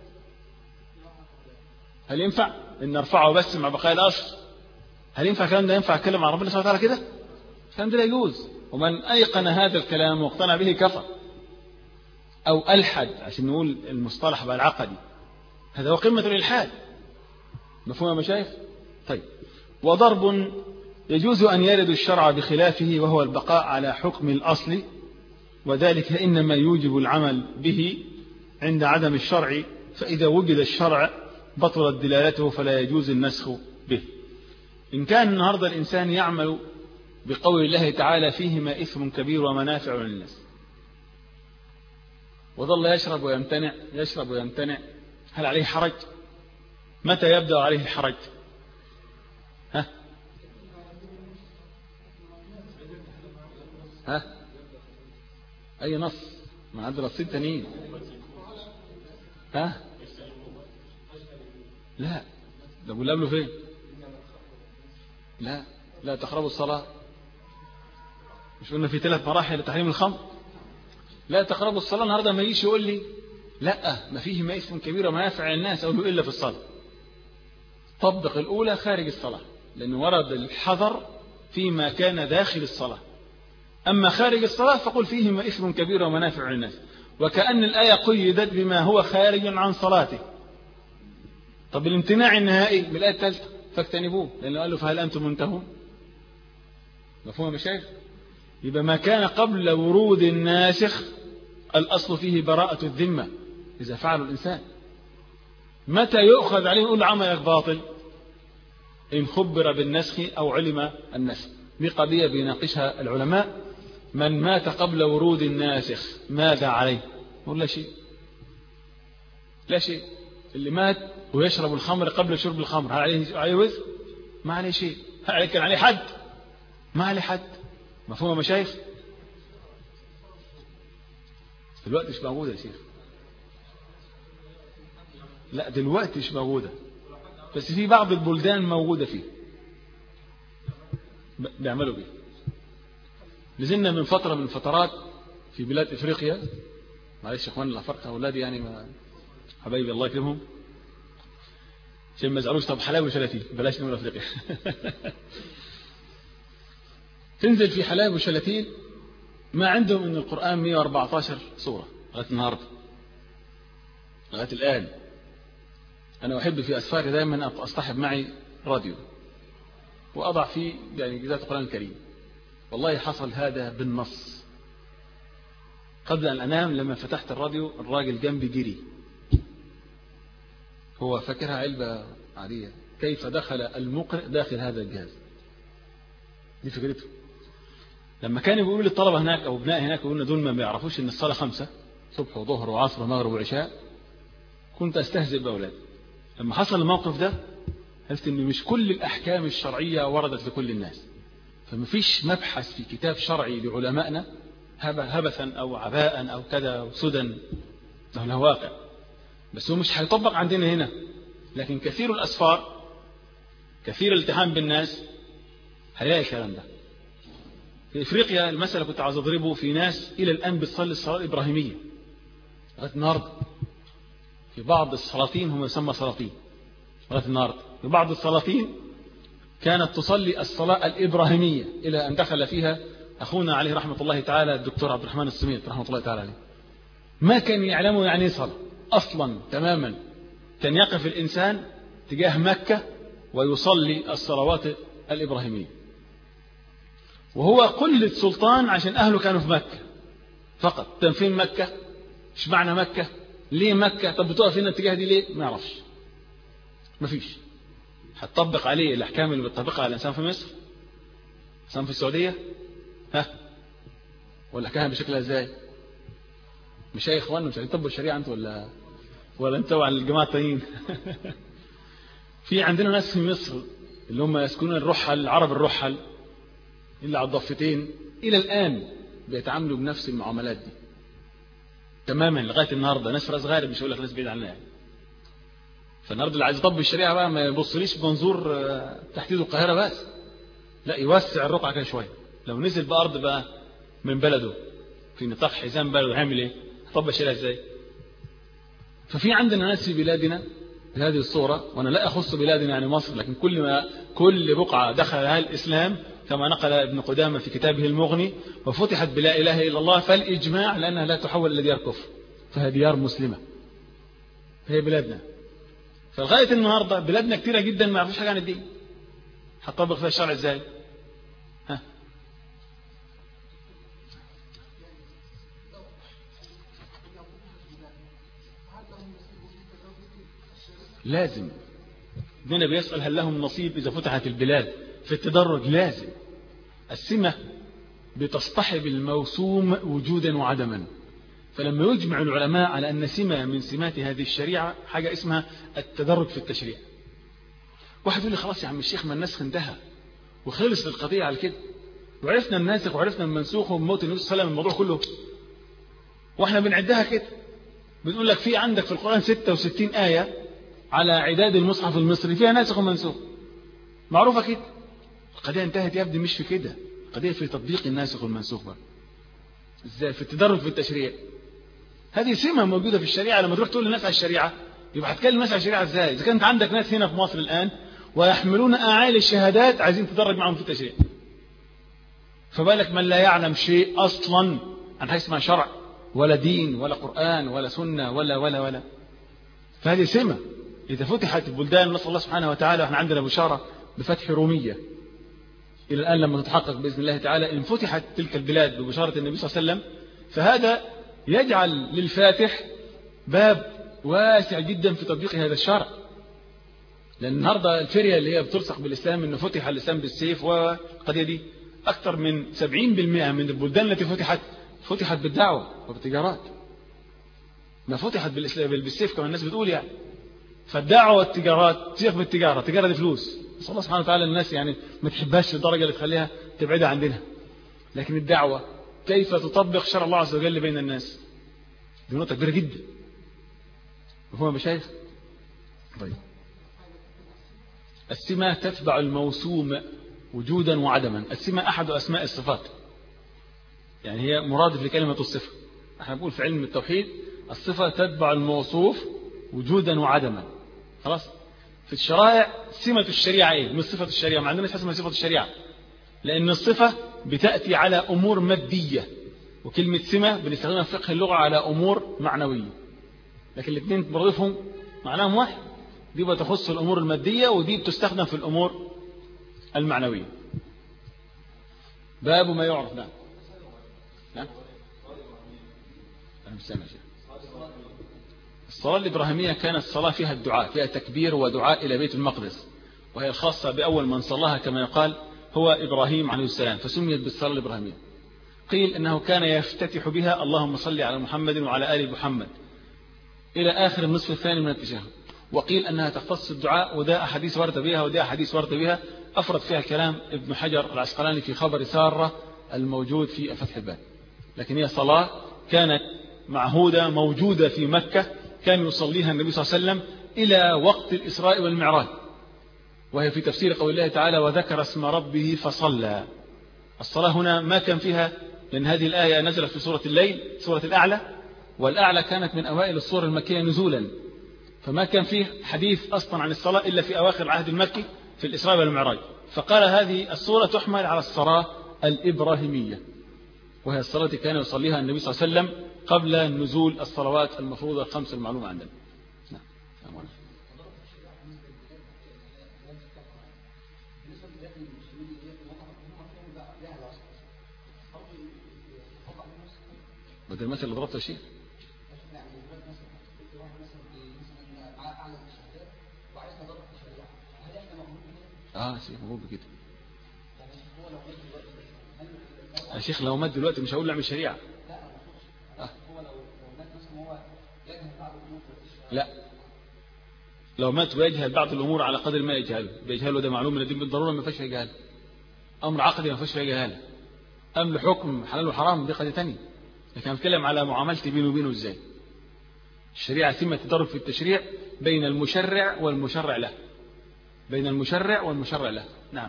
هل ينفع إن نرفعه بس مع بقاء الأصل؟ هل ينفع الكلام ده؟ ينفع أتكلم عن ربنا سبحانه وتعالى كده؟ الكلام ده لا يجوز. ومن أيقن هذا الكلام واقتنع به كفر أو ألحد، عشان نقول المصطلح بقى العقدي، هذا هو قمة الإلحاد. مفهوم يا مشايخ؟ طيب. وضرب يجوز أن يرد الشرع بخلافه وهو البقاء على حكم الأصل، وذلك إنما يوجب العمل به عند عدم الشرع، فإذا وجد الشرع بطلت دلالته فلا يجوز النسخ به. إن كان النهاردة الإنسان يعمل بقول الله تعالى فيهما إثم كبير ومنافع للناس، وظل يشرب ويمتنع يشرب ويمتنع، هل عليه حرج؟ متى يبدأ عليه الحرج؟ ها ها أي نص؟ ما عندنا نصين تانيين. ها لا، ده بقول له فين؟ لا لا تقربوا الصلاة، مش قلنا في ثلاث مراحل لتحريم الخمر؟ لا تقربوا الصلاة النهارده ما يجيش يقول لي لا ما فيه ما اسم كبير ومنافع للناس، أقول له إلا في الصلاة. طبق الأولى خارج الصلاة، لأنه ورد الحظر فيما كان داخل الصلاة، أما خارج الصلاة فقل فيهما اسم كبير ومنافع للناس، وكأن الآية قيدت بما هو خارج عن صلاته. طب الامتناع النهائي بالآية الثالثة فاجتنبوه، لأنه قال له فهل أنتم منتهون؟ مفهوم يا مشايخ؟ يبقى ما كان قبل ورود الناسخ الأصل فيه براءة الذمة إذا فعل الإنسان. متى يؤخذ عليه يقول عملك باطل؟ إن خبر بالنسخ أو علم النسخ. دي قضية بيناقشها العلماء. من مات قبل ورود الناسخ ماذا عليه؟ يقول لا شيء، لا شيء. اللي مات ويشرب الخمر قبل شرب الخمر هل عليه عليه وزر؟ ما عليه شيء. هل عليه كان عليه حد؟ ما عليه حد. مفهوم يا مشايخ؟ دلوقتي مش موجودة يا شيخ. لا دلوقتي مش موجودة، بس في بعض البلدان موجودة فيه بيعملوا بيه. نزلنا من فترة من فترات في بلاد إفريقيا، معلش يا اخوان الأفارقة أولادي يعني ما حبايبي الله يكرمهم عشان ما يزعلوش. طب حلاوي وشلاتين بلاش نقول أفريقيا. تنزل في حلاوي وشلاتين ما عندهم من القرآن مئة وأربعة عشر سورة لغاية النهاردة، لغاية الآن. أنا أحب في أسفاري دائما أصطحب معي راديو وأضع فيه يعني جزء القرآن الكريم. والله حصل هذا بالنص. قبل أن أنام لما فتحت الراديو الراجل جنبي جري، هو فاكرها علبة عادية، كيف دخل المقرئ داخل هذا الجهاز؟ دي فكرته. لما كانوا بيقولوا للطلبة هناك أو ابناء هناك يقولون دول ما بيعرفوش إن الصلاة خمسة، صبح وظهر وعصر ومغرب وعشاء، كنت أستهزئ بأولادي. لما حصل الموقف ده قلت إن مش كل الأحكام الشرعية وردت لكل الناس، فمفيش مبحث في كتاب شرعي لعلمائنا هبثا أو عباء أو كذا وسدى، له واقع، بس هو مش هيطبق عندنا هنا. لكن كثير الأسفار، كثير الالتحام بالناس هيلاقي الكلام ده. في إفريقيا المسألة كنت عايز أضربه، في ناس إلى الآن بتصلي الصلاة الإبراهيمية لغاية النهاردة. في بعض السلاطين هم يسمى سلاطين لغاية النهاردة، في بعض السلاطين كانت تصلي الصلاة الإبراهيمية إلى أن دخل فيها أخونا عليه رحمة الله تعالى الدكتور عبد الرحمن السميط رحمة الله تعالى عليه. ما كان يعلموا يعني صلاة أصلا تماما. كان يقف الإنسان تجاه مكة ويصلي الصلوات الإبراهيمية، وهو قلة سلطان عشان أهله كانوا في مكة فقط. كان فين مكة؟ إيش معنى مكة؟ ليه مكة؟ طب بتقف هنا الاتجاه دي ليه؟ ما يعرفش، ما فيش. هتطبق عليه الأحكام اللي بتطبقها على الإنسان في مصر، الإنسان في السعودية، ها؟ ولا كان بشكلها إزاي؟ مش يا إخوان مش هتطبق الشريعة أنت ولا ولا أنت وعلى الجماعة التانيين؟ في عندنا ناس في مصر اللي هم يسكنون الرحل، العرب الرحل اللي على الضفتين، إلى الآن بيتعاملوا بنفس المعاملات دي تماما لغاية النهاردة. ناس راس غارب، مش هقول لك ناس بعيد عننا يعني. فالنهارده اللي عايز يطبق الشريعة بقى ما يبصليش بمنظور تحديد القاهرة بس، لا يوسع الرقعة كده شوية. لو نزل بأرض بقى من بلده في نطاق حزام بلده هيعمل ايه؟ يطبق الشريعة ازاي؟ ففي عندنا ناس في بلادنا بهذه الصورة، وانا لا اخص بلادنا يعني مصر، لكن كل ما كل بقعة دخلها الاسلام كما نقل ابن قدامة في كتابه المغني: وفتحت بلا إله إلا الله، فالإجماع لأنها لا تحول إلى ديار كفر، فهي ديار مسلمة، فهي بلادنا. فلغاية النهاردة بلادنا كتيرة جدا ما يعرفوش حاجة عن الدين، هتطبق فيها الشرع ازاي؟ ها؟ لازم. ابننا بيسأل هل لهم نصيب إذا فتحت البلاد في التدرج؟ لازم. السمة بتصطحب الموسوم وجودا وعدما، فلما يجمع العلماء على أن سمة من سمات هذه الشريعة حاجة اسمها التدرج في التشريع. واحد يقول لي خلاص يا عم الشيخ ما النسخ انتهى وخلص القضية على كده، وعرفنا الناسخ وعرفنا المنسوخ وموت النبي صلى الله عليه وسلم، الموضوع كله واحنا بنعدها كده. بنقول لك في عندك في القرآن ستة وستين آية على عداد المصحف المصري فيها ناسخ ومنسوخ، معروفة كده. القضية انتهت يا ابني، مش في كده، القضية في تطبيق الناسخ والمنسوخ بقى. ازاي؟ في التدرج في التشريع. هذه سمة موجودة في الشريعة. لما تروح تقول للناس على الشريعة يبقى هتكلم الناس على الشريعة ازاي؟ إذا كانت عندك ناس هنا في مصر الآن ويحملون أعالي الشهادات عايزين تدرج معهم في التشريع، فبالك من لا يعلم شيء أصلا عن حيث ما شرع ولا دين ولا قرآن ولا سنة ولا ولا ولا. فهذه سمة. إذا فتحت البلدان، نسأل الله سبحانه وتعالى، احنا عندنا بشارة بفتح رومية إلى الآن لما تتحقق بإذن الله تعالى، إن فتحت تلك البلاد ببشارة النبي صلى الله عليه وسلم، فهذا يجعل للفاتح باب واسع جدا في تطبيق هذا الشرع. لأن النهاردة الفرية اللي هي بتلصق بالإسلام إنه فتح الإسلام بالسيف، والقضية دي أكثر من سبعين بالمئة من البلدان التي فتحت فتحت بالدعوة وبالتجارات، ما فتحت بالإسلام بالسيف كما الناس بتقول يعني. فالدعوة والتجارات سيف بالتجارة، التجارة دي فلوس، نسأل الله سبحانه وتعالى الناس يعني ما تحبهاش للدرجة اللي تخليها تبعدها عندنا. لكن الدعوة كيف تطبق شرع الله عز وجل بين الناس، دي نقطة كبيرة جدا. مفهوم يا مشايخ؟ طيب، السمة تتبع الموسوم وجودا وعدما. السمة أحد أسماء الصفات، يعني هي مرادف لكلمة الصفة. احنا بنقول في علم التوحيد الصفة تتبع الموصوف وجودا وعدما. خلاص. في الشرائع سمة الشريعة ايه؟ مش صفة الشريعة، ما عندناش اسمها صفة الشريعة، لأن الصفة بتأتي على أمور مادية، وكلمة سمة بنستخدمها في فقه اللغة على أمور معنوية، لكن الاثنين مرادفهم معناهم واحد. دي بتخص الأمور المادية ودي بتستخدم في الأمور المعنوية. باب ما يعرف. نعم نعم أنا مش سامع شيء. الصلاة الإبراهيمية كانت صلاة فيها الدعاء، فيها تكبير ودعاء إلى بيت المقدس، وهي الخاصة بأول من صلاها كما يقال هو إبراهيم عليه السلام، فسميت بالصلاة الإبراهيمية. قيل إنه كان يفتتح بها اللهم صل على محمد وعلى آل محمد إلى آخر النصف الثاني من التشهد. وقيل أنها تختص الدعاء، وده أحاديث ورد بها وده أحاديث ورد بها، أفرد فيها الكلام ابن حجر العسقلاني في خبر سارة الموجود في فتح الباب. لكن هي صلاة كانت معهودة موجودة في مكة، كان يصليها النبي صلى الله عليه وسلم إلى وقت الإسراء والمعراج، وهي في تفسير قول الله تعالى وذكر اسم ربه فصلى. الصلاة هنا ما كان فيها، لأن هذه الآية نزلت في سورة الليل، سورة الأعلى، والأعلى كانت من أوائل السور المكية نزولا، فما كان فيه حديث أصلا عن الصلاة إلا في أواخر العهد المكي في الإسراء والمعراج. فقال هذه السورة تحمل على الصلاة الإبراهيمية، وهي الصلاة التي كان يصليها النبي صلى الله عليه وسلم قبل نزول الصلوات المفروضة الخمس المعلومة عندنا. نعم. بدل المثل اللي ضربته شيء اه شيخ مقبول بكده. يا شيخ لو مات دلوقتي مش هقول له اعمل شريعة. آه. لا، لو مات ويجهل بعض الامور على قدر ما يجهله، بيجهله ده معلوم من الدين بالضروره، ما فيش جهاله. امر عقدي ما فيش جهاله، امر حكم حلال وحرام دي قضيه ثانيه. لكن انا بتكلم على معاملتي بينه وبينه ازاي. الشريعه سمه تدرج في التشريع بين المشرع والمشرع له، بين المشرع والمشرع له. نعم.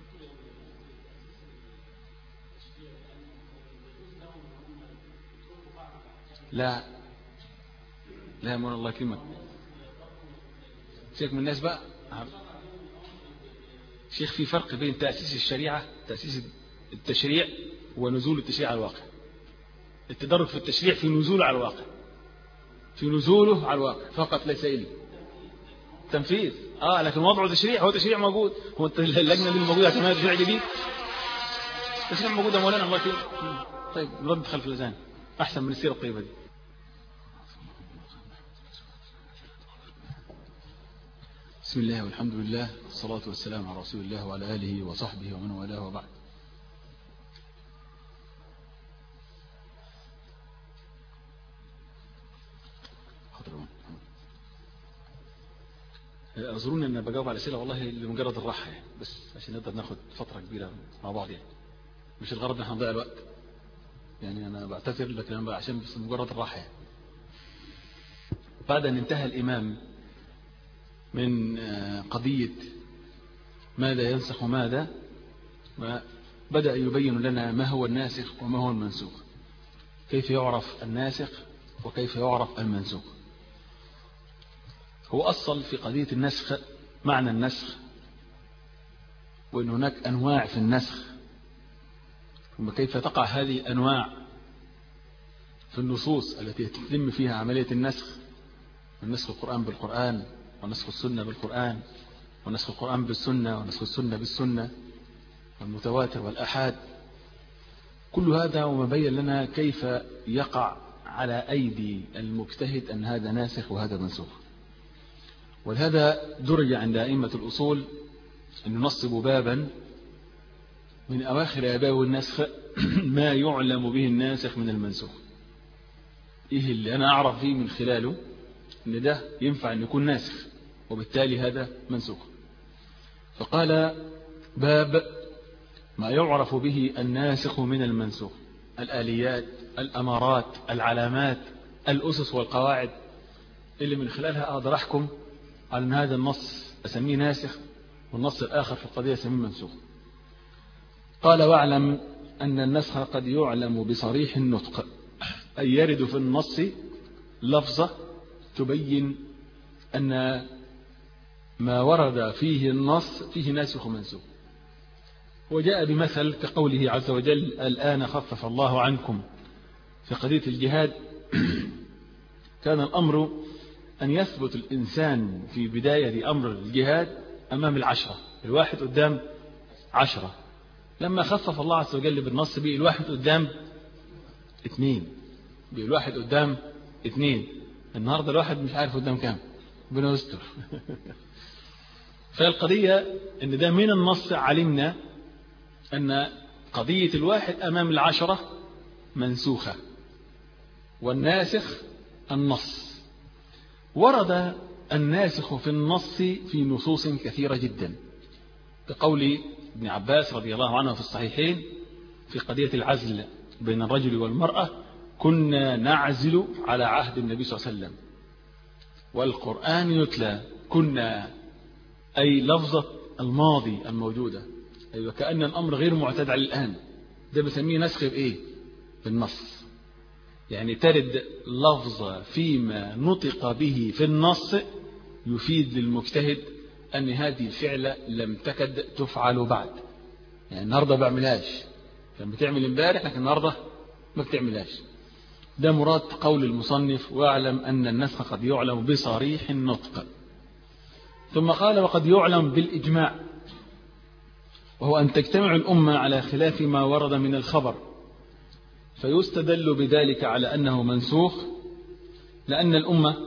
لا لا يا مولانا الله يكرمك، سيبك من الناس بقى. شيخ في فرق بين تأسيس الشريعة، تأسيس التشريع، ونزول التشريع على الواقع. التدرج في التشريع في نزوله على الواقع، في نزوله على الواقع فقط، ليس إلا تنفيذ. آه لكن وضعه تشريع، هو تشريع موجود. هو اللجنة دي موجودة عشان تشريع جديد؟ تشريع موجود يا مولانا، الله يكرمك. طيب نرد خلف الأذان أحسن من السيرة الطيبة دي. بسم الله والحمد لله والصلاة والسلام على رسول الله وعلى آله وصحبه ومن والاه وبعد. أعذروني أن بجاوب على أسئلة والله لمجرد الراحة يعني، بس عشان نقدر ناخد فترة كبيرة مع بعض يعني، مش الغرض ان احنا نضيع الوقت يعني. أنا بعتذر لكن أنا عشان بس مجرد الراحة يعني. بعد أن انتهى الإمام من قضية ماذا ينسخ وماذا، بدأ يبين لنا ما هو الناسخ وما هو المنسوخ، كيف يعرف الناسخ وكيف يعرف المنسوخ. هو أصل في قضية النسخ معنى النسخ، وأن هناك أنواع في النسخ، وكيف تقع هذه الأنواع في النصوص التي تتم فيها عملية النسخ، ونسخ القرآن بالقرآن، ونسخ السنة بالقرآن، ونسخ القرآن بالسنة، ونسخ السنة بالسنة، والمتواتر والأحاد. كل هذا وما بين لنا كيف يقع على أيدي المجتهد أن هذا ناسخ وهذا منسوخ. ولهذا درج عند أئمة الأصول أن ننصب بابا من أواخر أبواب النسخ ما يعلم به الناسخ من المنسوخ. إيه اللي أنا أعرف فيه من خلاله أن ده ينفع أن يكون ناسخ وبالتالي هذا منسوخ. فقال باب ما يعرف به الناسخ من المنسوخ: الآليات، الأمارات، العلامات، الأسس والقواعد اللي من خلالها أقدر أحكم على أن هذا النص أسميه ناسخ والنص الآخر في القضية أسميه منسوخ. قال: واعلم أن النسخ قد يعلم بصريح النطق، أي يرد في النص لفظة تبين أن ما ورد فيه النص فيه ناسخ ومنسوخ. وجاء بمثل كقوله عز وجل: الآن خفف الله عنكم. في قضية الجهاد كان الأمر أن يثبت الإنسان في بداية أمر الجهاد أمام العشرة، الواحد قدام عشرة. لما خفف الله عز وجل بالنص بيه الواحد قدام اثنين، بيه الواحد قدام اثنين. النهاردة الواحد مش عارف قدام كام، ربنا يستر. فالقضية أن ده من النص علمنا أن قضية الواحد أمام العشرة منسوخة، والناسخ النص. ورد الناسخ في النص في نصوص كثيرة جدا، كقول ابن عباس رضي الله عنه في الصحيحين في قضية العزل بين الرجل والمرأة: كنا نعزل على عهد النبي صلى الله عليه وسلم والقرآن يتلى. كنا أي لفظة الماضي الموجودة، أي أيوة وكأن الأمر غير معتاد على الآن. ده بسميه نسخ بإيه؟ بالنص. يعني ترد لفظة فيما نطق به في النص يفيد للمجتهد أن هذه الفعلة لم تكد تفعل بعد. يعني النهاردة بعملهاش، كان بتعمل امبارح لكن النهاردة ما بتعملهاش. ده مراد قول المصنف: واعلم أن النسخ قد يعلم بصريح النطق. ثم قال: وقد يعلم بالإجماع، وهو أن تجتمع الأمة على خلاف ما ورد من الخبر، فيستدل بذلك على أنه منسوخ، لأن الأمة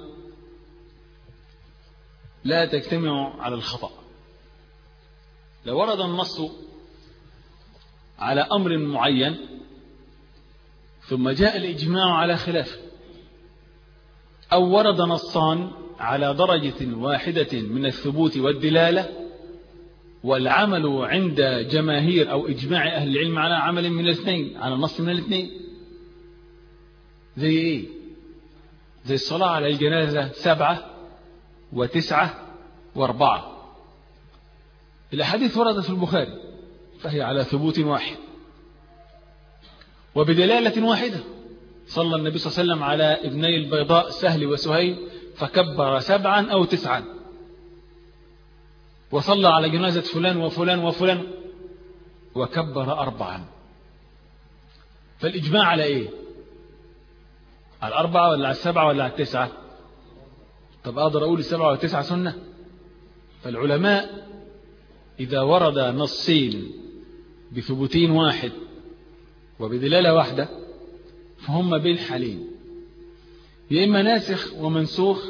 لا تجتمع على الخطأ. لو ورد النص على أمر معين ثم جاء الإجماع على خلافه، أو ورد نصان على درجة واحدة من الثبوت والدلالة، والعمل عند جماهير أو إجماع أهل العلم على عمل من الاثنين، على نص من الاثنين. زي إيه؟ زي الصلاة على الجنازة سبعة وتسعة واربعة. الأحاديث وردت في البخاري فهي على ثبوت واحد وبدلالة واحدة. صلى النبي صلى الله عليه وسلم على ابني البيضاء سهل وسهيل فكبر سبعا أو تسعا. وصلى على جنازة فلان وفلان وفلان وكبر أربعا. فالإجماع على إيه؟ على الأربعة ولا على السبعة ولا على التسعة؟ طب أقدر أقول السبعة والتسعة سنة؟ فالعلماء إذا ورد نصين بثبوتين واحد وبدلالة واحدة فهم بين حالين، يا إما ناسخ ومنسوخ،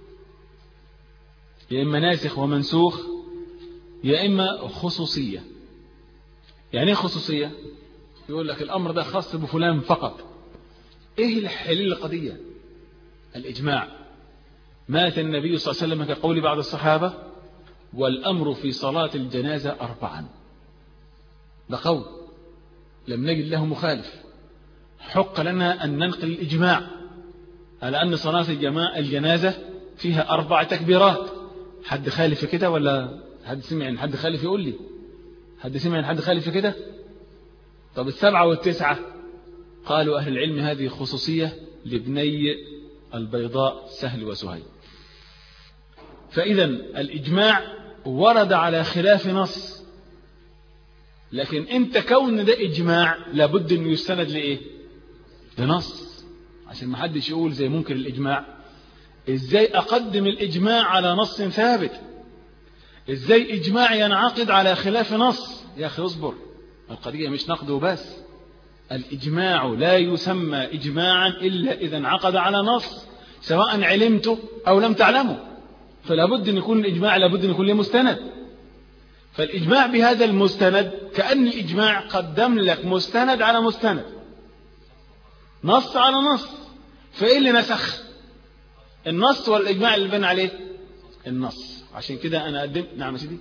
يا إما ناسخ ومنسوخ، يا إما خصوصية. يعني إيه خصوصية؟ يقول لك الأمر ده خاص بفلان فقط. إيه الحليل القضية؟ الإجماع. مات النبي صلى الله عليه وسلم كقول بعض الصحابة والأمر في صلاة الجنازة أربعا. ده قول لم نجد له مخالف. حق لنا أن ننقل الإجماع على أن صلاة الجنازة فيها أربع تكبيرات. حد خالف كده ولا حد سمع إن حد خالف يقول لي؟ حد سمع إن حد خالف كده؟ طب السبعة والتسعة قالوا أهل العلم هذه خصوصية لابني البيضاء سهل وسهيل. فإذا الإجماع ورد على خلاف نص، لكن أنت كون ده إجماع لابد أنه يستند لإيه؟ لنص، عشان ما حدش يقول زي ممكن الإجماع إزاي أقدم الإجماع على نص ثابت؟ إزاي إجماع ينعقد على خلاف نص؟ يا أخي اصبر، القضية مش نقد وبس. الإجماع لا يسمى إجماعا إلا إذا انعقد على نص سواء علمته أو لم تعلمه. فلا بد أن يكون الإجماع لابد أن يكون له مستند. فالإجماع بهذا المستند كأن الإجماع قدم لك مستند على مستند، نص على نص. فإيه اللي نسخ؟ النص والإجماع اللي بنى عليه النص. عشان كده أنا أقدم. نعم يا سيدي،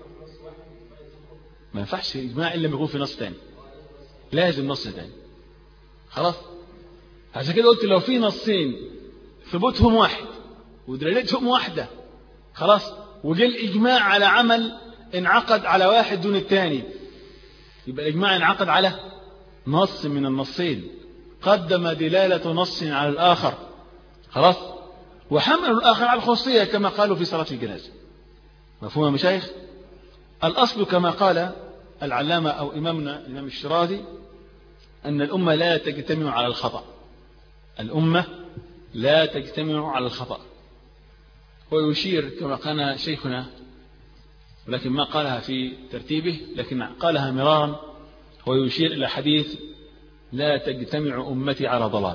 ما ينفعش إجماع إلا لما يكون في نص تاني، لازم نص تاني. خلاص. عشان كده قلت لو في نصين ثبوتهم واحد ودلالتهم واحدة خلاص، وجاء الإجماع على عمل انعقد على واحد دون الثاني، يبقى الإجماع انعقد على نص من النصين، قدم دلالة نص على الآخر خلاص، وحملوا الآخر على الخصوصية كما قالوا في صلاة الجنازة. مفهوم يا مشايخ؟ الأصل كما قال العلامة أو إمامنا الإمام الشرازي أن الأمة لا تجتمع على الخطأ. الأمة لا تجتمع على الخطأ. ويشير كما قال شيخنا، ولكن ما قالها في ترتيبه لكن قالها مرارا، ويشير إلى حديث لا تجتمع أمتي على ضلال.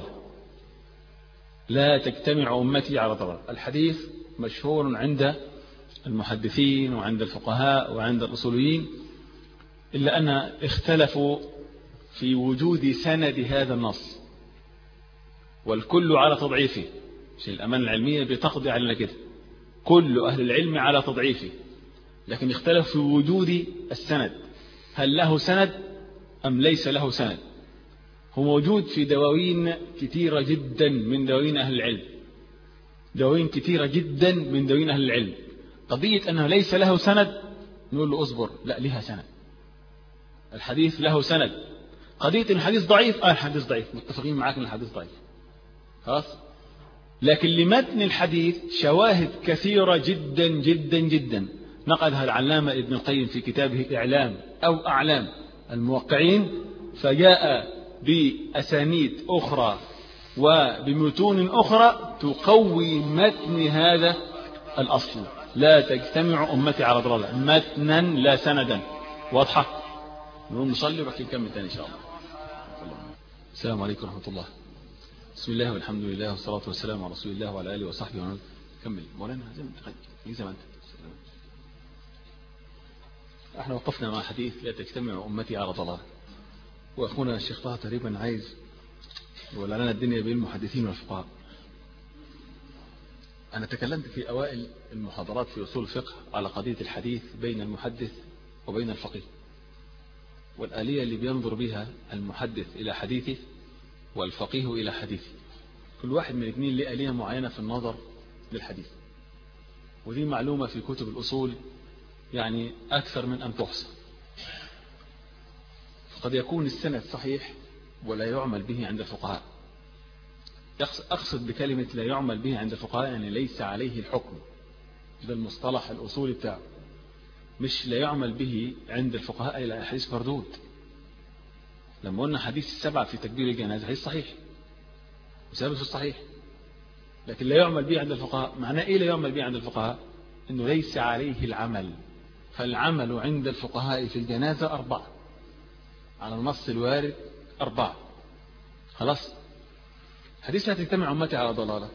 لا تجتمع أمتي على ضلال. الحديث مشهور عند المحدثين وعند الفقهاء وعند الأصوليين، إلا أن اختلفوا في وجود سند هذا النص، والكل على تضعيفه. عشان الأمانة العلمية بتقضي على كده، كل أهل العلم على تضعيفه، لكن اختلف في وجود السند، هل له سند أم ليس له سند. هو موجود في دواوين كثيرة جدا من دواوين أهل العلم، دواوين كثيرة جدا من دواوين أهل العلم. قضية أنه ليس له سند نقول له أصبر، لا لها سند، الحديث له سند. قضية أن الحديث ضعيف، آه الحديث ضعيف، متفقين معاك أن الحديث ضعيف خلاص، لكن لمتن الحديث شواهد كثيرة جدا جدا جدا نقلها العلامة ابن القيم في كتابه إعلام أو أعلام الموقعين، فجاء بأسانيد أخرى وبمتون أخرى تقوي متن هذا الأصل. لا تجتمع أمتي على ضلالة، متنا لا سندا. واضحة؟ نقوم نصلي وبعد نكمل تاني إن شاء الله. السلام عليكم ورحمة الله. بسم الله والحمد لله والصلاة والسلام على رسول الله وعلى آله وصحبه ومن كمل مولانا زي ما انت زي ما انت. احنا وقفنا مع حديث لا تجتمع أمتي على ضلالة، وأخونا الشيخ طه تقريبا عايز ولا لنا الدنيا بين المحدثين والفقهاء. أنا تكلمت في أوائل المحاضرات في أصول الفقه على قضية الحديث بين المحدث وبين الفقيه، والآلية اللي بينظر بها المحدث إلى حديثه والفقيه إلى حديثه. كل واحد من الاثنين له آلية معينة في النظر للحديث، ودي معلومة في كتب الأصول يعني أكثر من أن تحصى. قد يكون السند صحيح ولا يعمل به عند الفقهاء. أقصد بكلمة لا يعمل به عند الفقهاء يعني ليس عليه الحكم، ده المصطلح الأصولي بتاعه. مش لا يعمل به عند الفقهاء إلى حديث مردود. لما قلنا حديث السبعة في تكبير الجنازة حديث صحيح وثابت في الصحيح، لكن لا يعمل به عند الفقهاء. معناه إيه لا يعمل به عند الفقهاء؟ إنه ليس عليه العمل. فالعمل عند الفقهاء في الجنازة أربعة على النص الوارد، أربعة. خلاص. حديث لا تجتمع أمتي على ضلالة.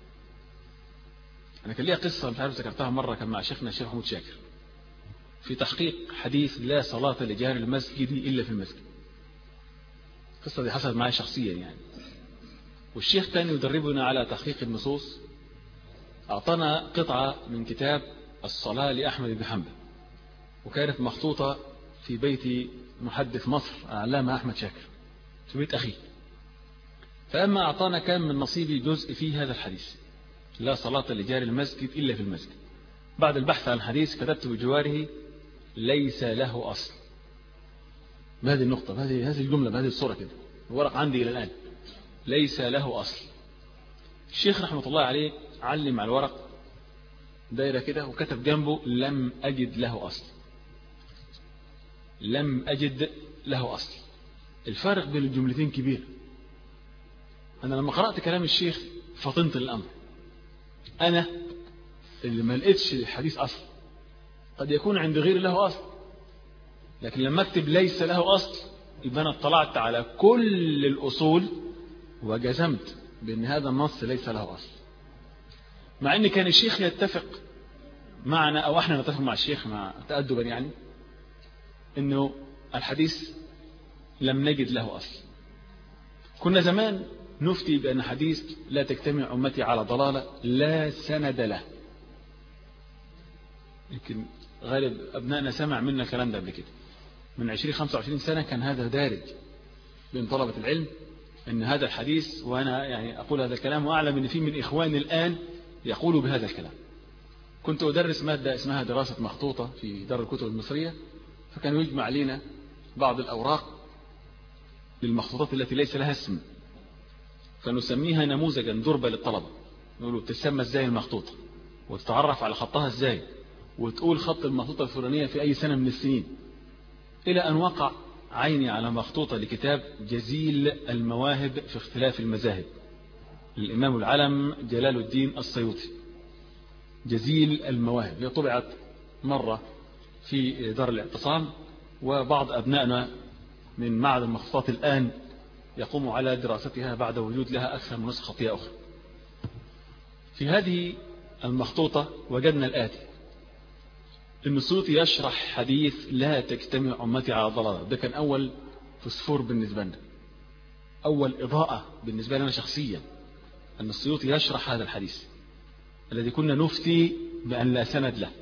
أنا كان ليا قصة مش عارف ذكرتها مرة، كان مع شيخنا الشيخ محمود شاكر في تحقيق حديث لا صلاة لجار المسجد إلا في المسجد. القصة دي حصلت معي شخصيا يعني، والشيخ كان يدربنا على تحقيق النصوص. أعطانا قطعة من كتاب الصلاة لأحمد بن حنبل، وكانت مخطوطة في بيت محدث مصر العلامة أحمد شاكر في بيت أخيه. فأما أعطانا كان من نصيبي جزء في هذا الحديث لا صلاة لجار المسجد إلا في المسجد. بعد البحث عن الحديث كتبت بجواره ليس له أصل. بهذه النقطة، بهذه هذه الجملة، بهذه الصورة كده، الورق عندي إلى الآن، ليس له أصل. الشيخ رحمة الله عليه علم على الورق دايرة كده وكتب جنبه لم أجد له أصل. لم أجد له أصل. الفارق بين الجملتين كبير. أنا لما قرأت كلام الشيخ فطنت الأمر. أنا اللي ما لقيتش الحديث أصل، قد يكون عند غير له أصل، لكن لما أكتب ليس له أصل يبقى أنا اطلعت على كل الأصول وجزمت بأن هذا النص ليس له أصل. مع أن كان الشيخ يتفق معنا، أو احنا نتفق مع الشيخ مع تأدبا يعني، أنه الحديث لم نجد له أصل. كنا زمان نفتي بأن حديث لا تجتمع أمتي على ضلالة لا سند له. يمكن غالب أبنائنا سمع منا الكلام ده قبل كده. من عشرين خمسة وعشرين سنة كان هذا دارج بين طلبة العلم أن هذا الحديث، وأنا يعني أقول هذا الكلام وأعلم أن في من إخواني الآن يقولوا بهذا الكلام. كنت أدرس مادة اسمها دراسة مخطوطة في دار الكتب المصرية، فكانوا يجمع علينا بعض الأوراق للمخطوطات التي ليس لها اسم، فنسميها نموذجا دربة للطلبة. نقولوا تسمى ازاي المخطوطة، وتتعرف على خطها ازاي، وتقول خط المخطوطة الفلانية في أي سنة من السنين. إلى أن وقع عيني على مخطوطة لكتاب جزيل المواهب في اختلاف المذاهب للإمام العلم جلال الدين السيوطي. جزيل المواهب هي طبعت مرة في دار الاعتصام، وبعض أبنائنا من معهد المخطوطات الآن يقوم على دراستها بعد وجود لها أكثر من نسخة خطية أخرى. في هذه المخطوطة وجدنا الآتي: إن السيوطي يشرح حديث لا تجتمع أمتي على ضلالة. ده كان أول فسفور بالنسبة لنا، أول إضاءة بالنسبة لنا شخصيا، أن السيوطي يشرح هذا الحديث الذي كنا نفتي بأن لا سند له.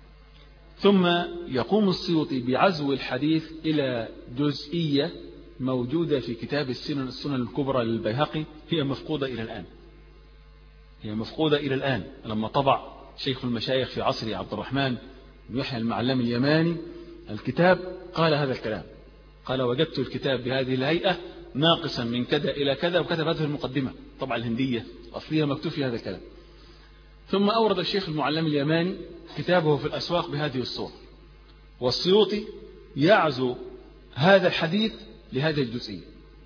ثم يقوم السيوطي بعزو الحديث إلى جزئية موجودة في كتاب السنن السنن الكبرى للبيهقي، هي مفقودة إلى الآن. هي مفقودة إلى الآن. لما طبع شيخ المشايخ في عصره عبد الرحمن بن يحيى المعلم اليماني الكتاب قال هذا الكلام، قال: وجدت الكتاب بهذه الهيئة ناقصا من كذا إلى كذا، وكتب هذه المقدمة طبعا الهندية أصلية مكتوب في هذا الكلام. ثم أورد الشيخ المعلم اليماني كتابه في الأسواق بهذه الصورة، والسيوطي يعزو هذا الحديث لهذه الجزئية.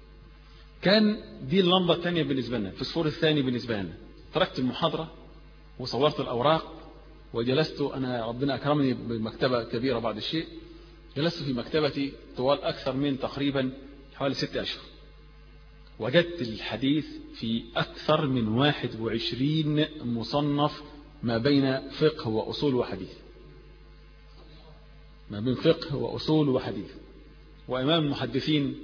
كان دي اللمبة الثانية بالنسبة لنا، الفسفور الثاني بالنسبة لنا. تركت المحاضرة وصورت الأوراق وجلست، أنا ربنا أكرمني بمكتبة كبيرة بعد الشيء، جلست في مكتبتي طوال أكثر من تقريبا حوالي ست أشهر. وجدت الحديث في أكثر من واحد وعشرين مصنف ما بين فقه وأصول وحديث، ما بين فقه وأصول وحديث. وإمام المحدثين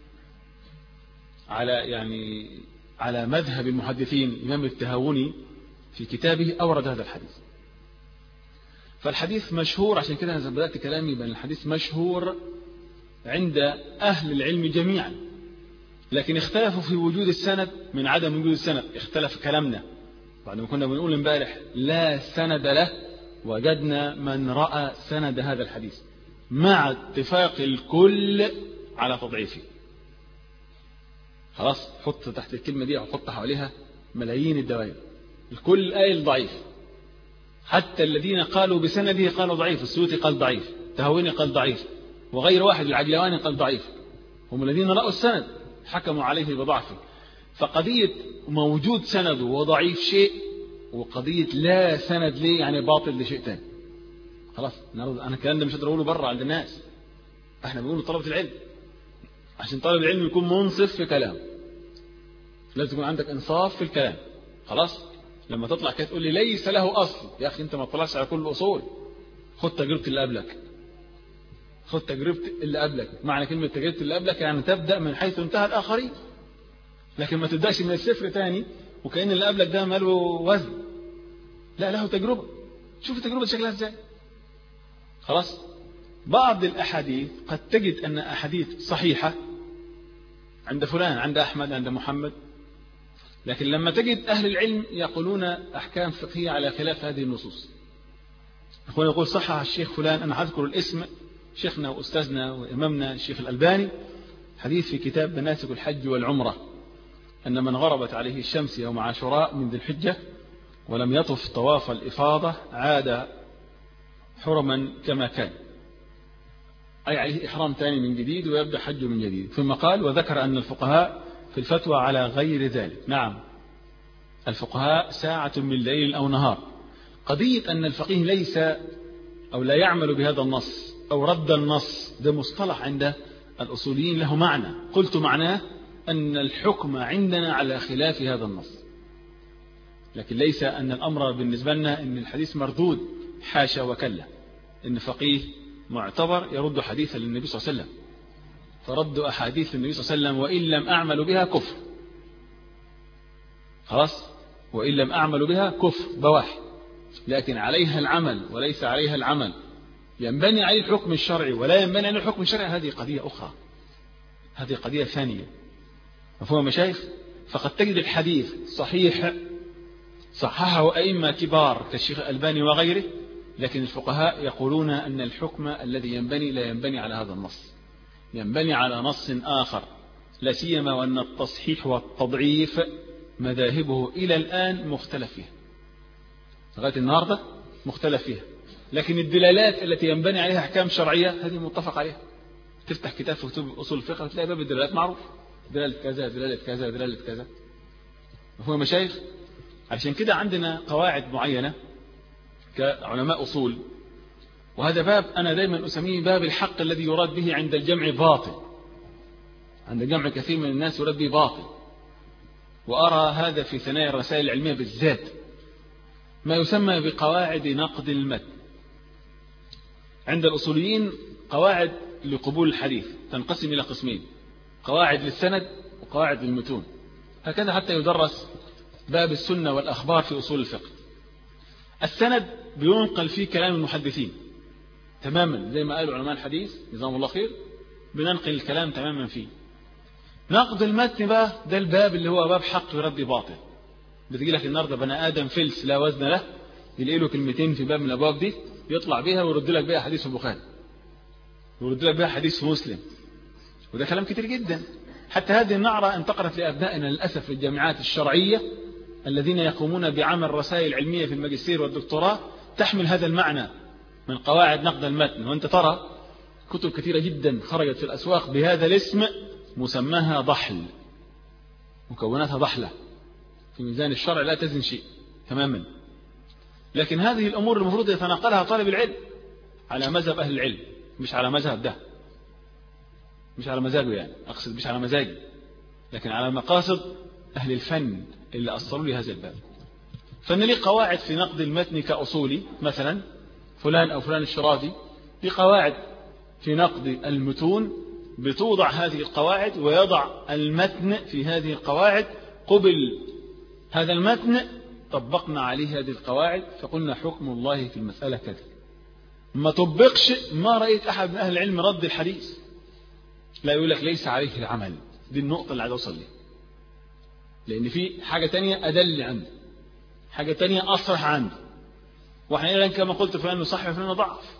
على يعني على مذهب المحدثين إمام التهاوني في كتابه أورد هذا الحديث. فالحديث مشهور، عشان كده أنا بدأت كلامي بأن الحديث مشهور عند أهل العلم جميعا، لكن اختلفوا في وجود السند من عدم وجود السند. اختلف كلامنا بعد ما كنا بنقول امبارح لا سند له، وجدنا من رأى سند هذا الحديث مع اتفاق الكل على تضعيفه. خلاص، حط تحت الكلمة دي أو حط حواليها ملايين الدوائر. الكل قايل ضعيف، حتى الذين قالوا بسنده قالوا ضعيف، السيوطي قال ضعيف، تهويني قال ضعيف، وغير واحد العجلواني قال ضعيف. هم الذين رأوا السند حكموا عليه بضعفه. فقضية موجود سنده وضعيف شيء، وقضية لا سند ليه يعني باطل لشيء ثاني. خلاص أنا الكلام ده مش هقدر أقوله برا عند الناس، احنا بنقول طلبة العلم. عشان طالب العلم يكون منصف في كلام لازم يكون عندك انصاف في الكلام. خلاص لما تطلع كده تقول لي ليس له أصل، يا أخي أنت ما تطلعش على كل الأصول، خد تجربة اللي قبلك، خد تجربة اللي قبلك. معنى كلمة تجربة اللي قبلك يعني تبدأ من حيث انتهى الآخرين، لكن ما تبدأش من الصفر تاني وكأن اللي قبلك ده ماله وزن. لا، له تجربة، شوف التجربة شكلها ازاي. خلاص بعض الأحاديث قد تجد أن أحاديث صحيحة عند فلان، عند أحمد، عند محمد، لكن لما تجد أهل العلم يقولون أحكام فقهية على خلاف هذه النصوص. أخونا يقول صحح الشيخ فلان، أنا هذكر الاسم، شيخنا وأستاذنا وإمامنا الشيخ الألباني، حديث في كتاب مناسك الحج والعمرة، أن من غربت عليه الشمس يوم عاشوراء من ذي الحجة ولم يطف طواف الإفاضة عاد حرما كما كان، أي عليه إحرام ثاني من جديد ويبدأ حجه من جديد. ثم قال وذكر أن الفقهاء في الفتوى على غير ذلك. نعم الفقهاء ساعة من ليل أو نهار. قضية أن الفقيه ليس أو لا يعمل بهذا النص أو رد النص ده مصطلح عند الأصوليين له معنى، قلت معناه أن الحكم عندنا على خلاف هذا النص، لكن ليس أن الأمر بالنسبة لنا أن الحديث مردود، حاشا وكلا، إن فقيه معتبر يرد حديثا للنبي صلى الله عليه وسلم، فرد أحاديث النبي صلى الله عليه وسلم وإن لم أعمل بها كفر. خلاص وإن لم أعمل بها كفر بواح، لكن عليها العمل وليس عليها العمل، ينبني عليه الحكم الشرعي ولا ينبني عليه الحكم الشرعي، هذه قضية أخرى، هذه قضية ثانية. مفهوم مشايخ؟ فقد تجد الحديث صحيح صححه أئمة كبار كالشيخ الألباني وغيره، لكن الفقهاء يقولون أن الحكم الذي ينبني لا ينبني على هذا النص، ينبني على نص آخر، لا سيما وأن التصحيح والتضعيف مذاهبه إلى الآن مختلف فيها، لغاية النهاردة مختلف فيها، لكن الدلالات التي ينبني عليها أحكام شرعية هذه متفق عليها. تفتح كتاب في كتب أصول الفقه تلاقي باب الدلالات معروف، دلالة كذا دلالة كذا دلالة كذا. مفهوم مشايخ؟ عشان كده عندنا قواعد معينة كعلماء أصول، وهذا باب أنا دائما أسميه باب الحق الذي يراد به عند الجمع باطل، عند الجمع كثير من الناس يراد به باطل، وأرى هذا في ثنايا الرسائل العلمية بالذات، ما يسمى بقواعد نقد المتن. عند الأصوليين قواعد لقبول الحديث تنقسم إلى قسمين، قواعد للسند وقواعد للمتون، هكذا حتى يدرس باب السنة والأخبار في أصول الفقه. السند بينقل فيه كلام المحدثين تماما زي ما قالوا علماء الحديث جزاهم الله خير، بننقل الكلام تماما فيه. نقد المتن بقى ده الباب اللي هو باب حق يرد باطل. بتجي لك النهارده بني آدم فلس لا وزن له، يلاقي له كلمتين في باب من الأبواب دي يطلع بيها ويرد لك بيها حديث البخاري، ويرد لك بيها حديث في مسلم، وده كلام كتير جدا. حتى هذه النعرة انتقلت لأبنائنا للأسف في الجامعات الشرعية الذين يقومون بعمل رسائل علمية في الماجستير والدكتوراه تحمل هذا المعنى من قواعد نقد المتن. وأنت ترى كتب كثيرة جدا خرجت في الأسواق بهذا الاسم مسماها ضحل، مكوناتها ضحلة في ميزان الشرع لا تزن شيء تماما. لكن هذه الأمور المفروض يتناقلها طالب العلم على مذهب أهل العلم، مش على مذهب ده، مش على مزاجه، يعني أقصد مش على مزاجي، لكن على مقاصد أهل الفن اللي أصلوا لي هذا الباب. فإن لي قواعد في نقد المتن كأصولي، مثلا فلان أو فلان الشرافي لي قواعد في نقد المتون، بتوضع هذه القواعد ويضع المتن في هذه القواعد، قبل هذا المتن طبقنا عليه هذه القواعد فقلنا حكم الله في المسألة كذا. ما طبقش ما رأيت أحد من أهل العلم رد الحديث، لا يقول لك ليس عليه العمل. دي النقطة اللي عايز أوصل لها، لأن في حاجة تانية أدل عنده، حاجة تانية أصرح عنده، وأحيانا كما قلت فلان صحيح فلان ضعف.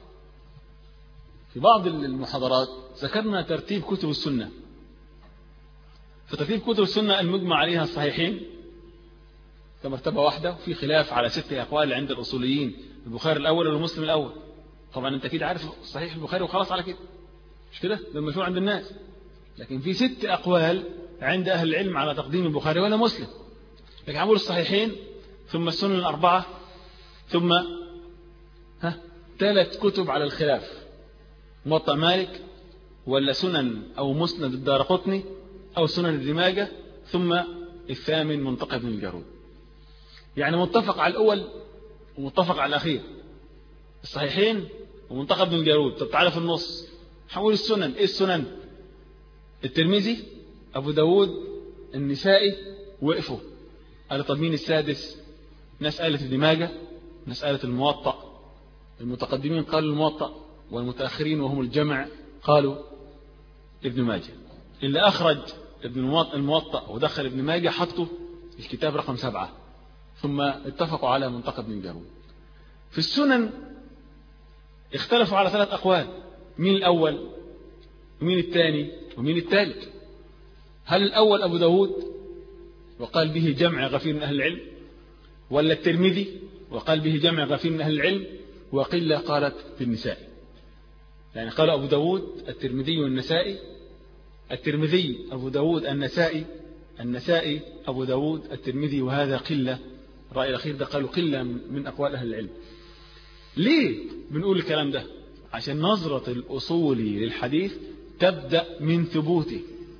في بعض المحاضرات ذكرنا ترتيب كتب السنة، فترتيب كتب السنة المجمع عليها الصحيحين، ده مرتبة واحدة، وفي خلاف على ست أقوال عند الأصوليين، البخاري الأول ولا مسلم الأول. طبعا أنت كده عارف صحيح البخاري وخلاص على كده، مش كده؟ ده المشهور عند الناس. لكن في ست أقوال عند أهل العلم على تقديم البخاري ولا مسلم. لكن عملوا الصحيحين، ثم السنن الأربعة، ثم ها ثلاث كتب على الخلاف، موطأ مالك ولا سنن أو مسند الدارقطني أو سنن ابن ماجه، ثم الثامن منتقى بن الجارود. يعني متفق على الأول ومتفق على الأخير، الصحيحين ومنتقى بن الجارود. طب تعالى في النص حول السنن. إيه السنن؟ الترمذي، أبو داود، النسائي، وقفوا قال طب مين السادس؟ ناس قالت ابن ماجه، ناس قالت الموطأ. المتقدمين قالوا الموطأ، والمتأخرين وهم الجمع قالوا ابن ماجه. اللي أخرج ابن الموطأ ودخل ابن ماجه حطوا الكتاب رقم سبعة، ثم اتفقوا على منتقى بن الجارود. في السنن اختلفوا على ثلاث أقوال، مين الأول ومين الثاني ومين الثالث. هل الأول أبو داود وقال به جمع غفير من أهل العلم، ولا الترمذي وقال به جمع غفير من أهل العلم، وقلة قالت في النسائي؟ يعني قال أبو داود الترمذي والنسائي، الترمذي أبو داود النسائي، النسائي أبو داود الترمذي، وهذا قلة. الرأي الأخير ده قالوا قلة من أقوال أهل العلم. ليه بنقول الكلام ده؟ عشان نظرة الأصولي للحديث تبدأ من ثبوته،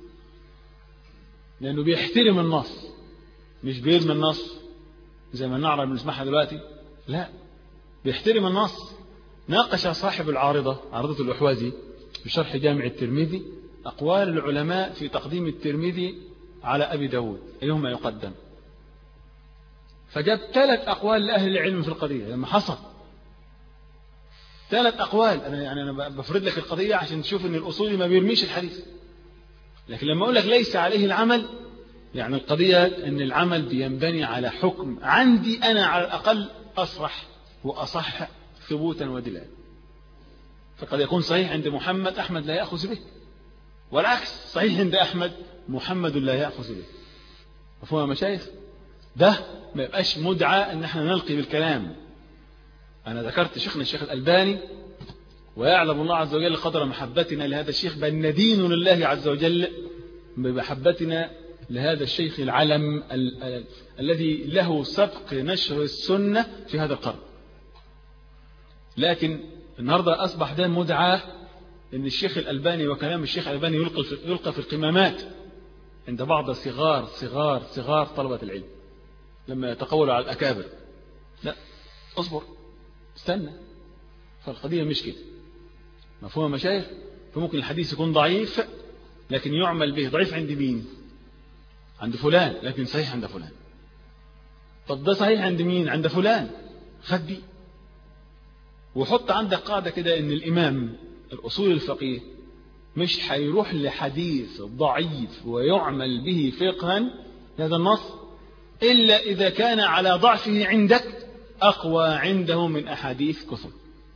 لأنه بيحترم النص، مش بيرمي النص زي ما نعرف بنسمعها دلوقتي. لا، بيحترم النص. ناقش صاحب العارضة، عارضة الأحوازي، بشرح جامع الترمذي، أقوال العلماء في تقديم الترمذي على أبي داود، أيهما يقدم؟ فجاب ثلاث أقوال لأهل العلم في القضية لما حصل ثلاث أقوال. أنا يعني أنا بفرد لك القضية عشان تشوف إن الأصولي ما بيرميش الحديث. لكن لما أقول لك ليس عليه العمل، يعني القضية إن العمل بينبني على حكم عندي أنا على الأقل أصرح وأصح ثبوتا ودلالا. فقد يكون صحيح عند محمد، أحمد لا يأخذ به، والعكس صحيح عند أحمد، محمد لا يأخذ به. مفهوم يا مشايخ؟ ده ما يبقاش مدعى أن احنا نلقي بالكلام. أنا ذكرت شيخنا الشيخ الألباني، ويعلم الله عز وجل قدر محبتنا لهذا الشيخ، بل ندين لله عز وجل بمحبتنا لهذا الشيخ العلم ال ال الذي له سبق نشر السنة في هذا القرن. لكن النهاردة أصبح ده مدعاة أن الشيخ الألباني وكلام الشيخ الألباني يلقى في, يلقى في القمامات عند بعض صغار صغار صغار طلبة العلم لما يتقولوا على الأكابر. لا، اصبر، استنى. فالقضية مش كده. مفهوم مشايخ؟ فممكن الحديث يكون ضعيف لكن يعمل به. ضعيف عند مين؟ عند فلان، لكن صحيح عند فلان. طب ده صحيح عند مين؟ عند فلان، خد بيه. وحط عندك قاعدة كده ان الإمام الأصول الفقيه مش هيروح لحديث ضعيف ويعمل به فقها هذا النص إلا إذا كان على ضعفه عندك أقوى عنده من أحاديث كثر.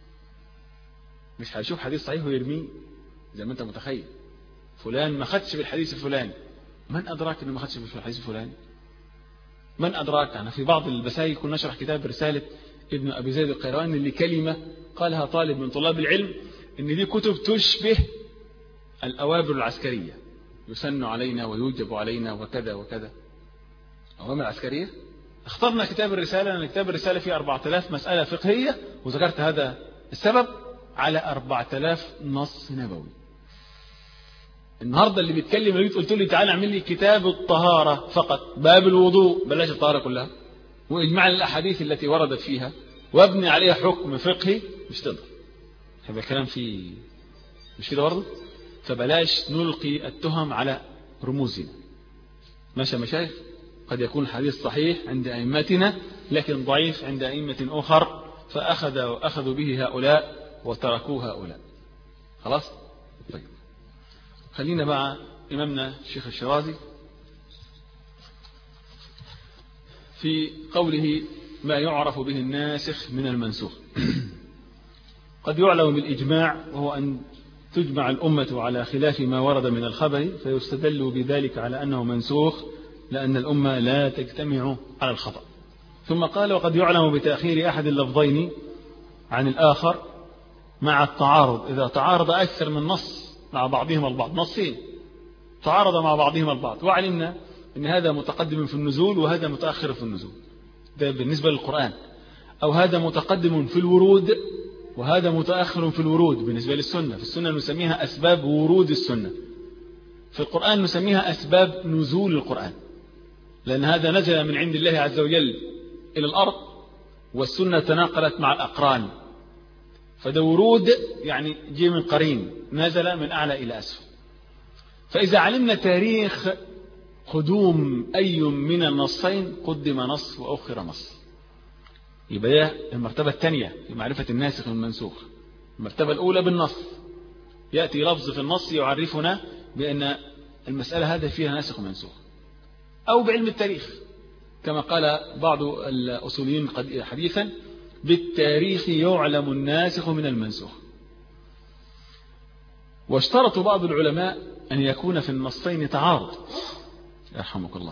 مش هيشوف حديث صحيح ويرميه زي ما أنت متخيل. فلان ما خدش بالحديث الفلاني، من أدراك أنه ما خدش بالحديث الفلاني؟ من أدراك؟ أنا في بعض البسائل كنا نشرح كتاب رسالة ابن أبي زيد القيرواني اللي كلمة قالها طالب من طلاب العلم إن دي كتب تشبه الأوامر العسكرية، يسن علينا ويوجب علينا وكذا وكذا. أوامر عسكرية. اخترنا كتاب الرسالة لأن كتاب الرسالة فيه أربعة آلاف مسألة فقهية، وذكرت هذا السبب، على أربعة آلاف نص نبوي. النهاردة اللي بيتكلم لو قلت لي تعالى اعمل لي كتاب الطهارة فقط، باب الوضوء، بلاش الطهارة كلها، وإجماع الأحاديث التي وردت فيها وابني عليها حكم فقهي، مش تقدر. هذا الكلام فيه مش كده برضه. فبلاش نلقي التهم على رموزنا. ماشي يا مشايخ؟ قد يكون الحديث صحيح عند أئمتنا لكن ضعيف عند أئمة أخر، فأخذوا أخذوا به هؤلاء وتركوا هؤلاء. خلاص؟ طيب، خلينا مع إمامنا الشيخ الشرازي في قوله ما يعرف به الناسخ من المنسوخ. قد يعلم بالإجماع، وهو أن تجمع الأمة على خلاف ما ورد من الخبر، فيستدل بذلك على أنه منسوخ، لأن الأمة لا تجتمع على الخطأ. ثم قال وقد يعلم بتأخير أحد اللفظين عن الآخر مع التعارض، إذا تعارض أكثر من نص مع بعضهم البعض، نصين تعارض مع بعضهم البعض، وعلمنا أن هذا متقدم في النزول وهذا متأخر في النزول، ده بالنسبة للقرآن، أو هذا متقدم في الورود وهذا متأخر في الورود بالنسبة للسنة. في السنة نسميها أسباب ورود السنة، في القرآن نسميها أسباب نزول القرآن، لأن هذا نزل من عند الله عز وجل إلى الأرض، والسنة تناقلت مع الأقران، فده ورود يعني جي من قرين، نزل من أعلى إلى أسفل. فإذا علمنا تاريخ قدوم أي من النصين قدم نص وأخر نص، يبقى ده المرتبة الثانية في معرفة الناسخ والمنسوخ. المرتبة الأولى بالنص، يأتي لفظ في النص يعرفنا بأن المسألة هذا فيها ناسخ ومنسوخ، أو بعلم التاريخ كما قال بعض الأصوليين حديثا بالتاريخ يعلم الناسخ من المنسوخ. واشترط بعض العلماء أن يكون في النصين تعارض، يرحمك الله.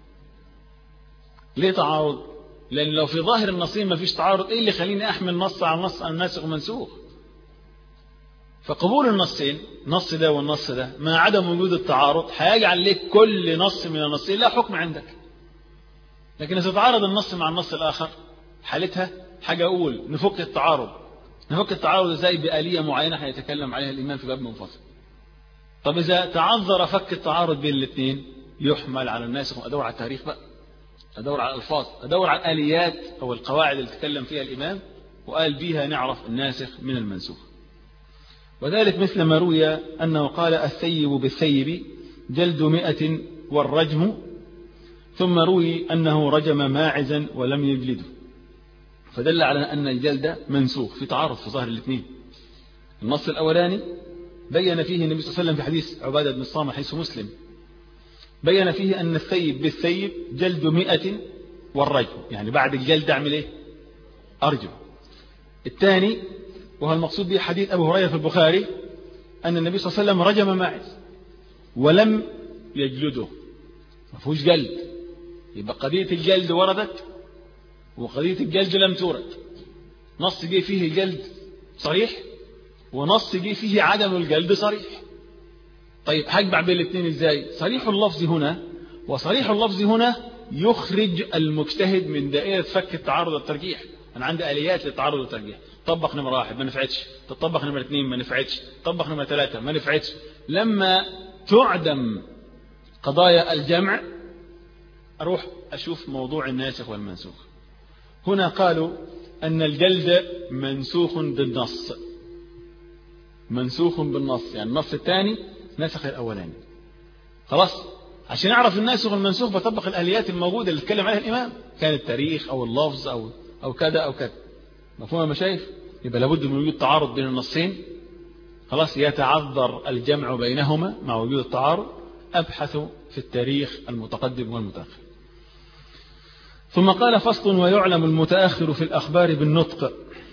ليه تعارض؟ لأن لو في ظاهر النصين ما فيش تعارض، إيه اللي خليني أحمل نص على نص عن ناسخ ومنسوخ؟ فقبول النصين، نص ده والنص ده، مع عدم وجود التعارض هيجعل لك كل نص من النصين لا حكم عندك. لكن إذا تعارض النص مع النص الآخر حالتها حاجة أقول نفك التعارض. نفك التعارض إزاي؟ بآلية معينة هيتكلم عليها الإمام في باب منفصل. طب إذا تعذر فك التعارض بين الاثنين يحمل على الناسخ، أدور على التاريخ بقى، أدور على الألفاظ، أدور على الآليات أو القواعد اللي تكلم فيها الإمام وقال بيها نعرف الناسخ من المنسوخ. وذلك مثل ما روي أنه قال الثيب بالثيب جلد مئة والرجم، ثم روي أنه رجم ماعزا ولم يجلده، فدل على أن الجلد منسوخ، في تعارض في ظاهر الاثنين. النص الأولاني بين فيه النبي صلى الله عليه وسلم في حديث عبادة بن الصامت حيث مسلم، بين فيه أن الثيب بالثيب جلد مئة والرجم، يعني بعد الجلد أعمل إيه؟ أرجم. الثاني وهو المقصود به حديث أبو هريرة في البخاري أن النبي صلى الله عليه وسلم رجم ماعز ولم يجلده، ما فيهوش جلد. يبقى قضية الجلد وردت وقضية الجلد لم تورد. نص جه فيه الجلد صريح ونص جه فيه عدم الجلد صريح. طيب هجمع بين الاثنين ازاي؟ صريح اللفظ هنا وصريح اللفظ هنا يخرج المجتهد من دائرة فك التعارض والترجيح. أنا عندي آليات للتعارض والترجيح، طبق نمرة واحد ما نفعتش، تطبق نمرة اثنين ما نفعتش، طبق نمرة ثلاثة ما نفعتش. لما تعدم قضايا الجمع أروح أشوف موضوع الناسخ والمنسوخ. هنا قالوا أن الجلد منسوخ بالنص، منسوخ بالنص، يعني النص الثاني نسخ الأولاني. خلاص، عشان أعرف الناسخ والمنسوخ بطبق الآليات الموجودة اللي اتكلم عليها الإمام، كان التاريخ أو اللفظ أو أو كذا أو كذا. مفهوم يا مشايخ؟ يبقى لابد من وجود تعارض بين النصين. خلاص، يتعذر الجمع بينهما مع وجود التعارض. أبحث في التاريخ المتقدم والمتأخر. ثم قال فصل ويعلم المتأخر في الأخبار بالنطق،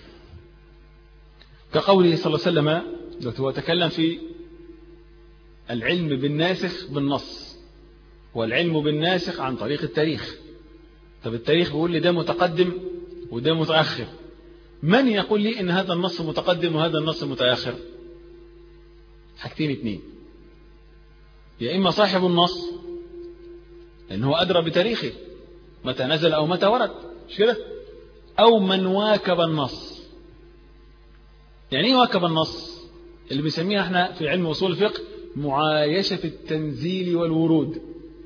كقوله صلى الله عليه وسلم هو تكلم في العلم بالناسخ بالنص والعلم بالناسخ عن طريق التاريخ. طب التاريخ بيقول لي ده متقدم وده متأخر، من يقول لي ان هذا النص متقدم وهذا النص متأخر؟ حاجتين اتنين، يا إما صاحب النص لأنه هو أدرى بتاريخه متى نزل أو متى ورد، مش كده؟ أو من واكب النص. يعني ايه واكب النص؟ اللي بنسميها احنا في علم أصول الفقه معايشة التنزيل والورود.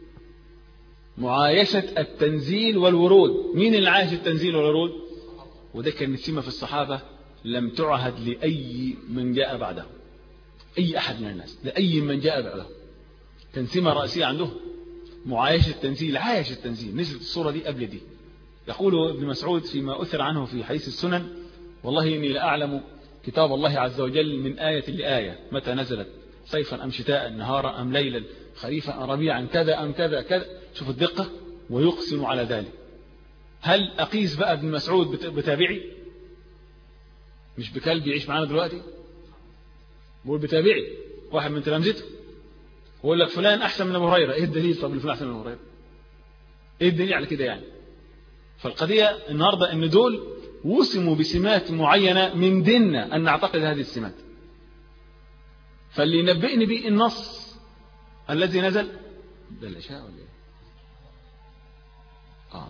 معايشة التنزيل والورود. مين اللي عايش التنزيل والورود؟ وده كان سمة في الصحابة لم تعهد لأي من جاء بعده، أي أحد من الناس، لأي من جاء بعده كان سمة رئيسية عندهم معايشة التنزيل. عايش التنزيل، نزلت الصورة دي قبل دي. يقول ابن مسعود فيما أثر عنه في حديث السنن والله إني لأعلم كتاب الله عز وجل من آية لآية متى نزلت، صيفا أم شتاء، نهارا أم ليلا، خريفا أم ربيعا، كذا أم كذا كذا. شوف الدقة، ويقسم على ذلك. هل أقيس بقى ابن مسعود بتابعي؟ مش بكلب يعيش معانا دلوقتي، بقول بتابعي واحد من تلامذته، ويقول لك فلان أحسن من أبو هريرة. إيه الدليل؟ طب فلان أحسن من أبو هريرة، إيه الدليل على كده؟ يعني فالقضية النهاردة أن دول وسموا بسمات معينة من ديننا أن نعتقد هذه السمات. فاللي ينبئني به النص الذي نزل ده العشاء ولا ايه؟ آه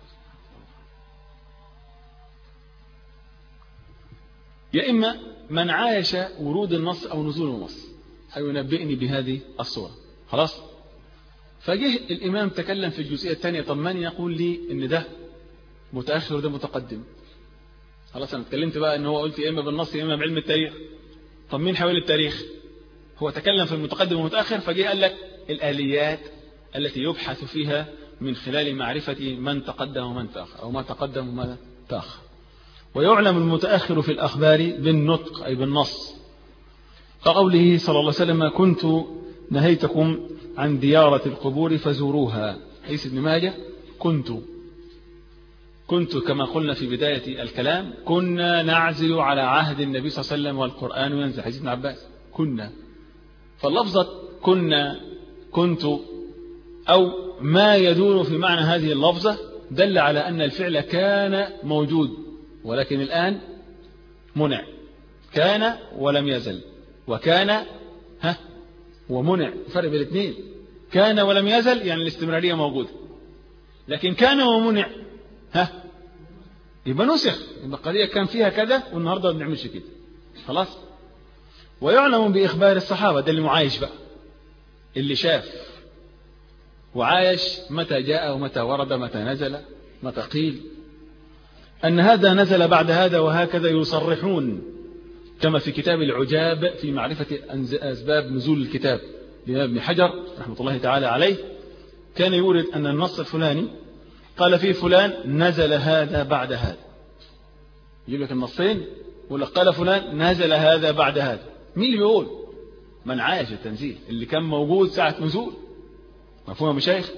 يا إما من عايش ورود النص أو نزول النص هينبئني بهذه الصورة. خلاص. فجه الإمام تكلم في الجزئية الثانية. طب من يقول لي إن ده متأخر وده متقدم؟ خلاص أنا اتكلمت بقى إن هو قلت يا إما بالنص يا إما بعلم التاريخ. طب مين حوالي التاريخ؟ هو تكلم في المتقدم والمتأخر فجه قال لك الآليات التي يبحث فيها من خلال معرفة من تقدم ومن تأخر أو ما تقدم وما تأخر. ويعلم المتأخر في الأخبار بالنطق أي بالنص، كقوله صلى الله عليه وسلم كنت نهيتكم عن زيارة القبور فزوروها. حديث ابن ماجه كنت كنت كما قلنا في بداية الكلام كنا نعزل على عهد النبي صلى الله عليه وسلم والقرآن ينزل. حديث ابن عباس كنا. فاللفظة كنا كنت أو ما يدور في معنى هذه اللفظة دل على أن الفعل كان موجود ولكن الآن منع. كان ولم يزل وكان ها ومنع، فرق بين الاثنين. كان ولم يزل يعني الاستمرارية موجودة، لكن كان ومنع ها يبقى نسخ. يبقى القضية كان فيها كذا والنهاردة ما بنعملش كده. خلاص. ويعلم بإخبار الصحابة، ده اللي معايش بقى، اللي شاف وعايش متى جاء ومتى ورد متى نزل متى قيل، أن هذا نزل بعد هذا وهكذا يصرحون، كما في كتاب العجاب في معرفة أسباب نزول الكتاب لابن ابن حجر رحمة الله تعالى عليه. كان يورد أن النص الفلاني قال فيه فلان نزل هذا بعد هذا، يجيب لك النصين ولا قال فلان نزل هذا بعد هذا. مين اللي بيقول؟ من عاش التنزيل اللي كان موجود ساعة نزول. مفهوم يا مشايخ؟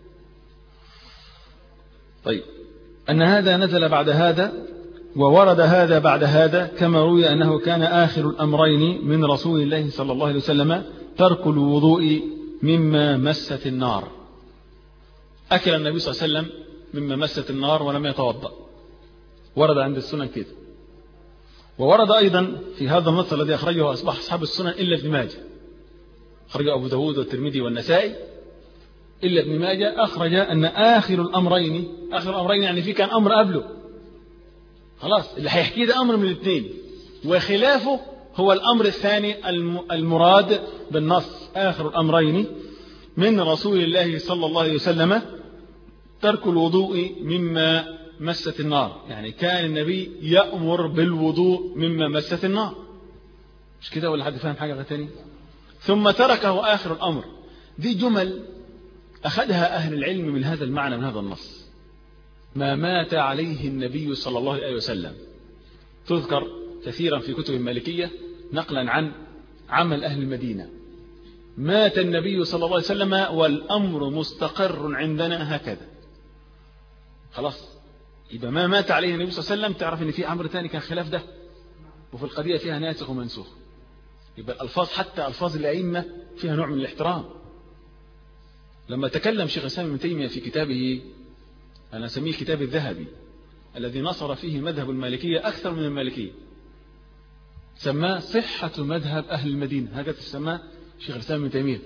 طيب، أن هذا نزل بعد هذا وورد هذا بعد هذا، كما روي أنه كان آخر الأمرين من رسول الله صلى الله عليه وسلم ترك الوضوء مما مست النار. أكل النبي صلى الله عليه وسلم مما مست النار ولم يتوضأ، ورد عند السنن كده. وورد أيضا في هذا النص الذي أخرجه أصبح أصحاب السنن إلا ابن ماجه، أخرجه أبو داود والترمذي والنسائي، إلا ابن ماجه أخرج أن آخر الأمرين، آخر الأمرين يعني في كان أمر قبله، خلاص اللي هيحكيه ده أمر من الاثنين، وخلافه هو الأمر الثاني المراد بالنص. آخر الأمرين من رسول الله صلى الله عليه وسلم ترك الوضوء مما مست النار، يعني كان النبي يأمر بالوضوء مما مست النار. مش كده ولا حد فاهم حاجة ثانية؟ ثم تركه آخر الأمر. دي جمل أخذها أهل العلم من هذا المعنى من هذا النص. ما مات عليه النبي صلى الله عليه وسلم تذكر كثيرا في كتب المالكية نقلا عن عمل أهل المدينة. مات النبي صلى الله عليه وسلم والأمر مستقر عندنا هكذا. خلاص، يبقى ما مات عليه النبي صلى الله عليه وسلم تعرف ان في امر ثاني كان خلاف ده، وفي القضيه فيها ناسخ ومنسوخ. يبقى الالفاظ حتى الفاظ الائمه فيها نوع من الاحترام. لما تكلم شيخ الاسلام ابن تيميه في كتابه، انا اسميه الكتاب الذهبي الذي نصر فيه مذهب المالكيه اكثر من المالكيه، سماه صحه مذهب اهل المدينه، هكذا سماه شيخ الاسلام ابن تيميه.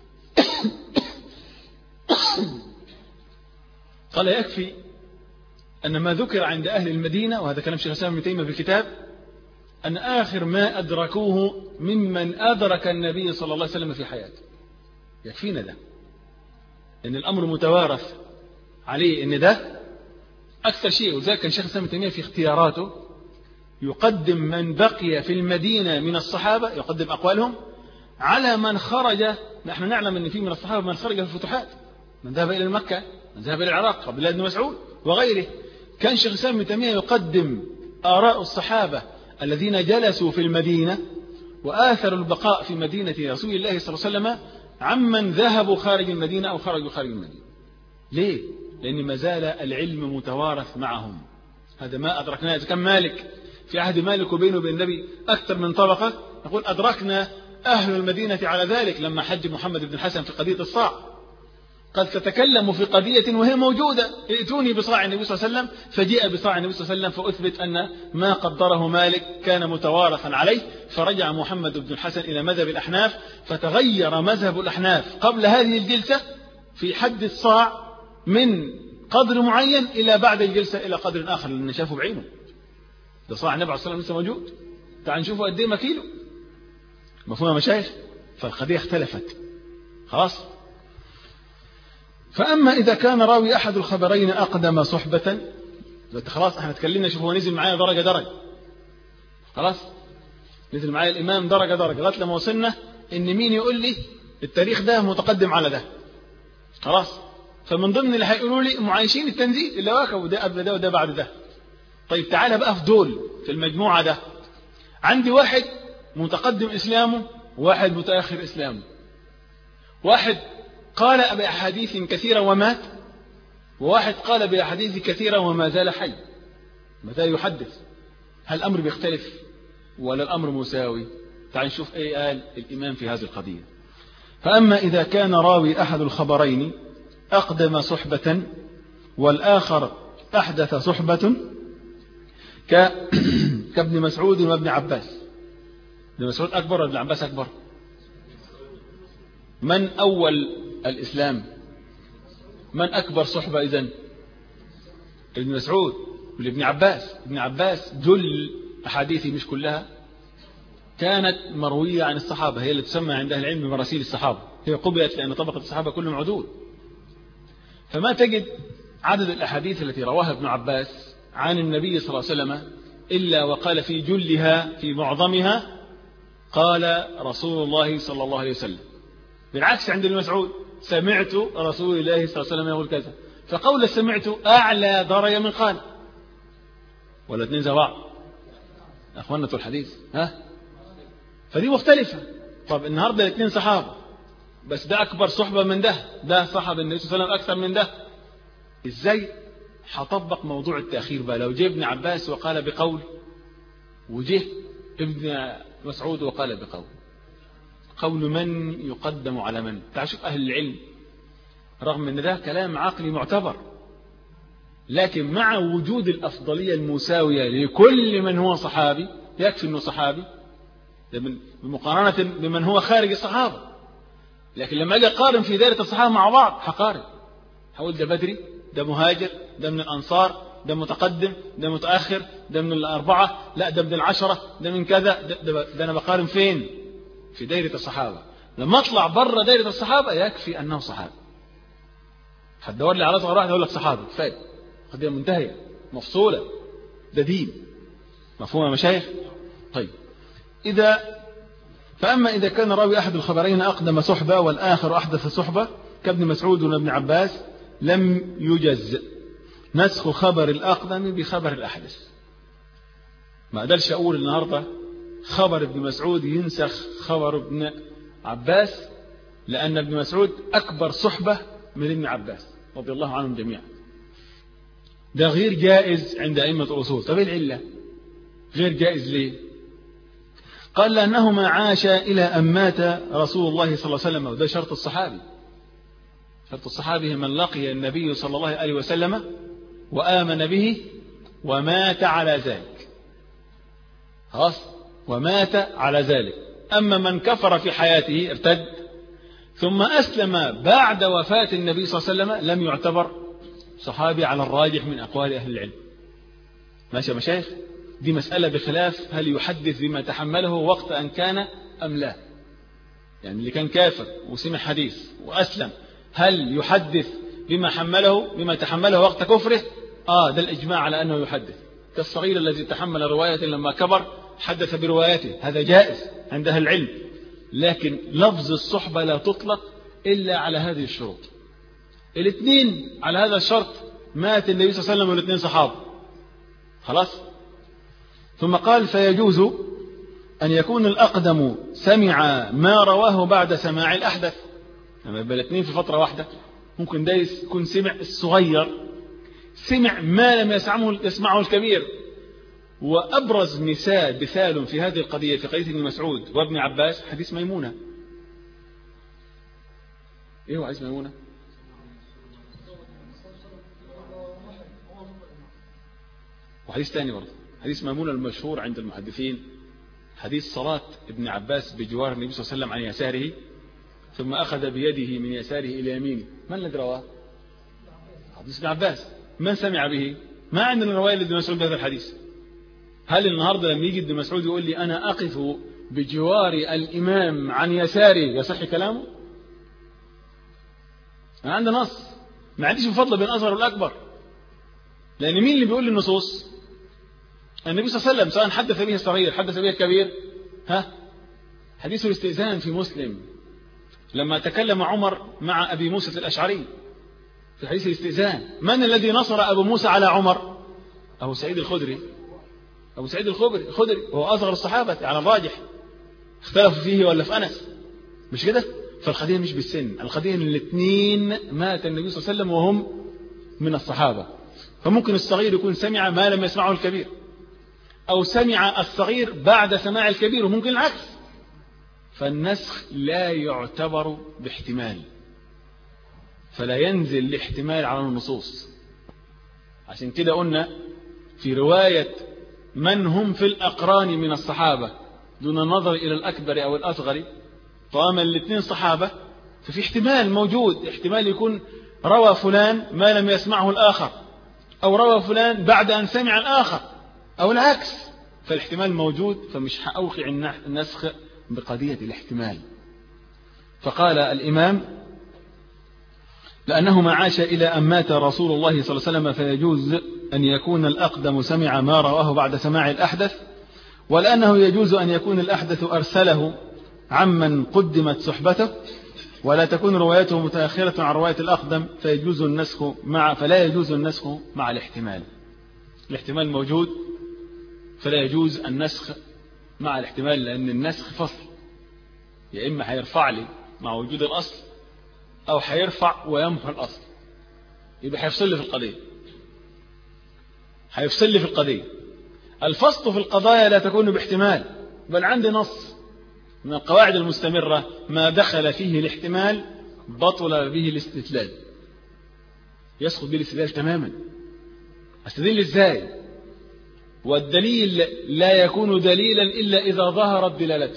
قال يكفي أن ما ذكر عند أهل المدينة، وهذا كلام شيخ الإسلام ابن تيمية في الكتاب، أن آخر ما أدركوه ممن أدرك النبي صلى الله عليه وسلم في حياته. يكفينا ده، إن الأمر متوارث عليه، إن ده أكثر شيء. وذلك كان شيخ الإسلام ابن تيمية في اختياراته يقدم من بقي في المدينة من الصحابة، يقدم أقوالهم على من خرج. نحن نعلم أن في من الصحابة من خرج في الفتوحات، من ذهب إلى مكة، من ذهب إلى العراق قبل ابن مسعود وغيره. كان شيخ الإسلام ابن تيمية يقدم آراء الصحابة الذين جلسوا في المدينة وآثروا البقاء في مدينة رسول الله صلى الله عليه وسلم عمن ذهبوا خارج المدينة أو خرجوا خارج المدينة. ليه؟ لأن ما زال العلم متوارث معهم. هذا ما أدركناه. إذا كان مالك في عهد مالك وبينه وبين النبي أكثر من طبقة، نقول أدركنا أهل المدينة على ذلك لما حج محمد بن الحسن في قضية الصاع، قد تتكلم في قضية وهي موجودة، ائتوني بصاع النبي صلى الله عليه وسلم، فجيء بصاع النبي صلى الله عليه وسلم فأثبت أن ما قدره مالك كان متوارثا عليه، فرجع محمد بن الحسن إلى مذهب الأحناف، فتغير مذهب الأحناف قبل هذه الجلسة في حد الصاع من قدر معين إلى بعد الجلسة إلى قدر آخر، لأن شافه بعينه. ده صاع النبي عليه الصلاة والسلام لسه موجود، تعال نشوفه قد إيه مكيله. مفهوم يا مشايخ؟ فالقضية اختلفت خلاص. فأما إذا كان راوي أحد الخبرين أقدم صحبة، خلاص احنا اتكلمنا، شوف هو نزل معايا درجة درجة، خلاص نزل معايا الإمام درجة درجة لغاية لما وصلنا إن مين يقول لي التاريخ ده متقدم على ده، خلاص. فمن ضمن اللي هيقولوا لي معايشين التنزيل اللي واكبوا ده قبل ده وده بعد ده. طيب تعالى بقى في دول في المجموعة ده، عندي واحد متقدم إسلامه وواحد متأخر إسلامه، واحد قال بأحاديث كثيرة ومات، وواحد قال بأحاديث كثيرة وما زال حي، متى يحدث؟ هل الأمر بيختلف ولا الأمر مساوي؟ تعال نشوف أي قال الإمام في هذه القضية. فأما إذا كان راوي أحد الخبرين أقدم صحبة والآخر أحدث صحبة ك... كابن مسعود وابن عباس. ابن مسعود أكبر وابن عباس أكبر؟ من أول الإسلام؟ من أكبر صحبة إذن؟ ابن مسعود والابن عباس. ابن عباس جل أحاديثه مش كلها كانت مروية عن الصحابة، هي اللي تسمى عند أهل العلم مراسيل الصحابة، هي قبلت لأن طبقة الصحابة كلهم عدول. فما تجد عدد الأحاديث التي رواها ابن عباس عن النبي صلى الله عليه وسلم إلا وقال في جلها في معظمها قال رسول الله صلى الله عليه وسلم. بالعكس عند ابن مسعود سمعت رسول الله صلى الله عليه وسلم يقول كذا، فقول سمعت أعلى درجة من قال، ولا اتنين زي بعض أخواننا الحديث ها؟ فدي مختلفة. طب النهاردة الاثنين صحابة بس ده أكبر صحبة من ده، ده صحب النبي صلى الله عليه وسلم أكثر من ده، إزاي هطبق موضوع التأخير بقى؟ لو جه ابن عباس وقال بقول وجه ابن مسعود وقال بقول، قول من يقدم على من؟ تعال شوف أهل العلم رغم أن ده كلام عقلي معتبر، لكن مع وجود الأفضلية المساوية لكل من هو صحابي، يكفي أنه صحابي بمقارنة بمن هو خارج الصحابة. لكن لما أجي أقارن في دائرة الصحابة مع بعض هقارن، هقول ده بدري، ده مهاجر، ده من الأنصار، ده متقدم، ده متأخر، ده من الأربعة، لا ده من العشرة، ده من كذا، ده, ده, ده أنا بقارن فين؟ في دائرة الصحابة. لما أطلع بره دائرة الصحابة يكفي أنه صحابي. هتدور لي على صغر واحد أقول لك صحابي كفاية، قضية منتهية مفصولة، ده دين. مفهوم يا مشايخ؟ طيب إذا فأما إذا كان راوي أحد الخبرين أقدم صحبة والآخر أحدث صحبة كابن مسعود وابن عباس لم يجز نسخ خبر الأقدم بخبر الأحدث. ما أقدرش أقول النهاردة خبر ابن مسعود ينسخ خبر ابن عباس، لأن ابن مسعود أكبر صحبة من ابن عباس رضي الله عنهم جميعا. ده غير جائز عند أئمة الأصول. طب العلة غير جائز ليه؟ قال لأنهما عاشا إلى أن مات رسول الله صلى الله عليه وسلم، وده شرط الصحابي. شرط الصحابي من لقي النبي صلى الله عليه وسلم وآمن به ومات على ذلك، خلاص، ومات على ذلك. أما من كفر في حياته ارتد ثم أسلم بعد وفاة النبي صلى الله عليه وسلم لم يعتبر صحابي على الراجح من أقوال أهل العلم. ماشي يا مشايخ؟ دي مسألة بخلاف هل يحدث بما تحمله وقت أن كان أم لا. يعني اللي كان كافر وسمع حديث وأسلم هل يحدث بما حمله بما تحمله وقت كفره؟ آه ده الإجماع على أنه يحدث. كالصغير الذي تحمل رواية لما كبر حدث بروايته، هذا جائز عند أهل العلم. لكن لفظ الصحبة لا تطلق إلا على هذه الشروط. الاثنين على هذا الشرط مات النبي صلى الله عليه وسلم والاثنين صحابة، خلاص. ثم قال فيجوز أن يكون الأقدم سمع ما رواه بعد سماع الأحدث. لما يبقى الاثنين في فترة واحدة ممكن ده يكون سمع الصغير سمع ما لم يسمعه يسمعه الكبير. وأبرز مثال مثال في هذه القضية في قضية ابن مسعود وابن عباس حديث ميمونة. إيه هو حديث ميمونة؟ وحديث ثاني برضه، حديث ميمون المشهور عند المحدثين، حديث صلاة ابن عباس بجوار النبي صلى الله عليه وسلم عن يساره ثم أخذ بيده من يساره إلى يمينه. من الذي رواه؟ حديث ابن عباس. من سمع به؟ ما عندنا رواية لابن مسعود بهذا الحديث. هل النهاردة لما يجي ابن مسعود يقول لي أنا أقف بجوار الإمام عن يساري يصح كلامه؟ أنا عندي نص، ما عنديش مفضل بين الأصغر والأكبر، لأن مين اللي بيقول النصوص؟ النبي صلى الله عليه وسلم، سواء حدث به الصغير حدث به الكبير. ها حديث الاستئذان في مسلم لما تكلم عمر مع أبي موسى الأشعري في حديث الاستئذان، من الذي نصر أبو موسى على عمر؟ أبو سعيد الخدري. أبو سعيد الخدري خدري وهو أصغر الصحابة على الراجح، اختلفوا فيه ولا في أنس، مش كده؟ فالقضية مش بالسن، القضية ان الاثنين مات النبي صلى الله عليه وسلم وهم من الصحابة، فممكن الصغير يكون سمع ما لم يسمعه الكبير، أو سمع الصغير بعد سماع الكبير، وممكن العكس. فالنسخ لا يعتبر باحتمال، فلا ينزل الاحتمال على النصوص. عشان كده قلنا في رواية من هم في الأقران من الصحابة دون النظر إلى الأكبر أو الأصغر، طالما الاثنين صحابة ففي احتمال موجود، احتمال يكون روى فلان ما لم يسمعه الآخر، أو روى فلان بعد أن سمع الآخر، أو العكس، فالاحتمال موجود، فمش هأوقع النسخ بقضية الاحتمال. فقال الإمام لأنه ما عاش إلى أن مات رسول الله صلى الله عليه وسلم فيجوز أن يكون الأقدم سمع ما رواه بعد سماع الأحدث، ولأنه يجوز أن يكون الأحدث أرسله عمن قدمت صحبته، ولا تكون روايته متأخرة عن رواية الأقدم فيجوز النسخ مع فلا يجوز النسخ مع الاحتمال. الاحتمال موجود فلا يجوز النسخ مع الاحتمال، لأن النسخ فصل، يا إما هيرفع لي مع وجود الأصل أو هيرفع ويمحو الأصل، يبقى هيفصل لي في القضية، هيفصل لي في القضية. الفصل في القضايا لا تكون باحتمال، بل عندي نص من القواعد المستمرة ما دخل فيه الاحتمال بطل به الاستدلال، يسقط به الاستدلال تماما. استدل ازاي؟ والدليل لا يكون دليلا إلا إذا ظهرت دلالته.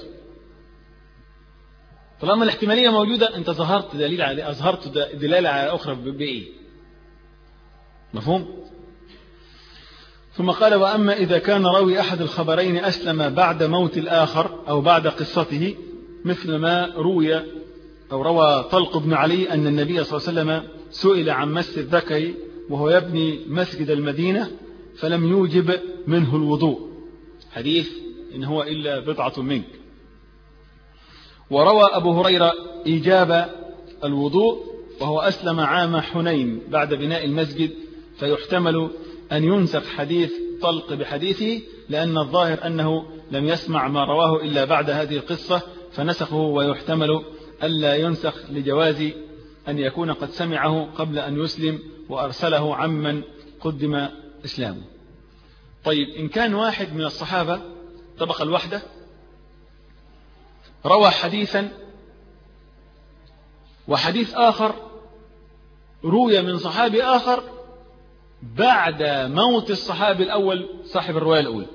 طالما الاحتمالية موجودة أنت ظهرت دليل على أظهرت دلالة على أخرى بإيه؟ مفهوم؟ ثم قال وأما إذا كان راوي أحد الخبرين أسلم بعد موت الآخر أو بعد قصته، مثل ما روي أو روى طلق بن علي أن النبي صلى الله عليه وسلم سئل عن مس الذكر وهو يبني مسجد المدينة فلم يوجب منه الوضوء، حديث إن هو إلا بضعة منك. وروى أبو هريرة إيجاب الوضوء وهو أسلم عام حنين بعد بناء المسجد، فيحتمل أن ينسخ حديث طلق بحديثه، لأن الظاهر أنه لم يسمع ما رواه إلا بعد هذه القصة فنسخه، ويحتمل ألا ينسخ لجواز أن يكون قد سمعه قبل أن يسلم وأرسله عمن قدم إسلامه. طيب إن كان واحد من الصحابة طبق الوحدة روى حديثا وحديث آخر روي من صحابي آخر بعد موت الصحابي الأول صاحب الرواية الأولى،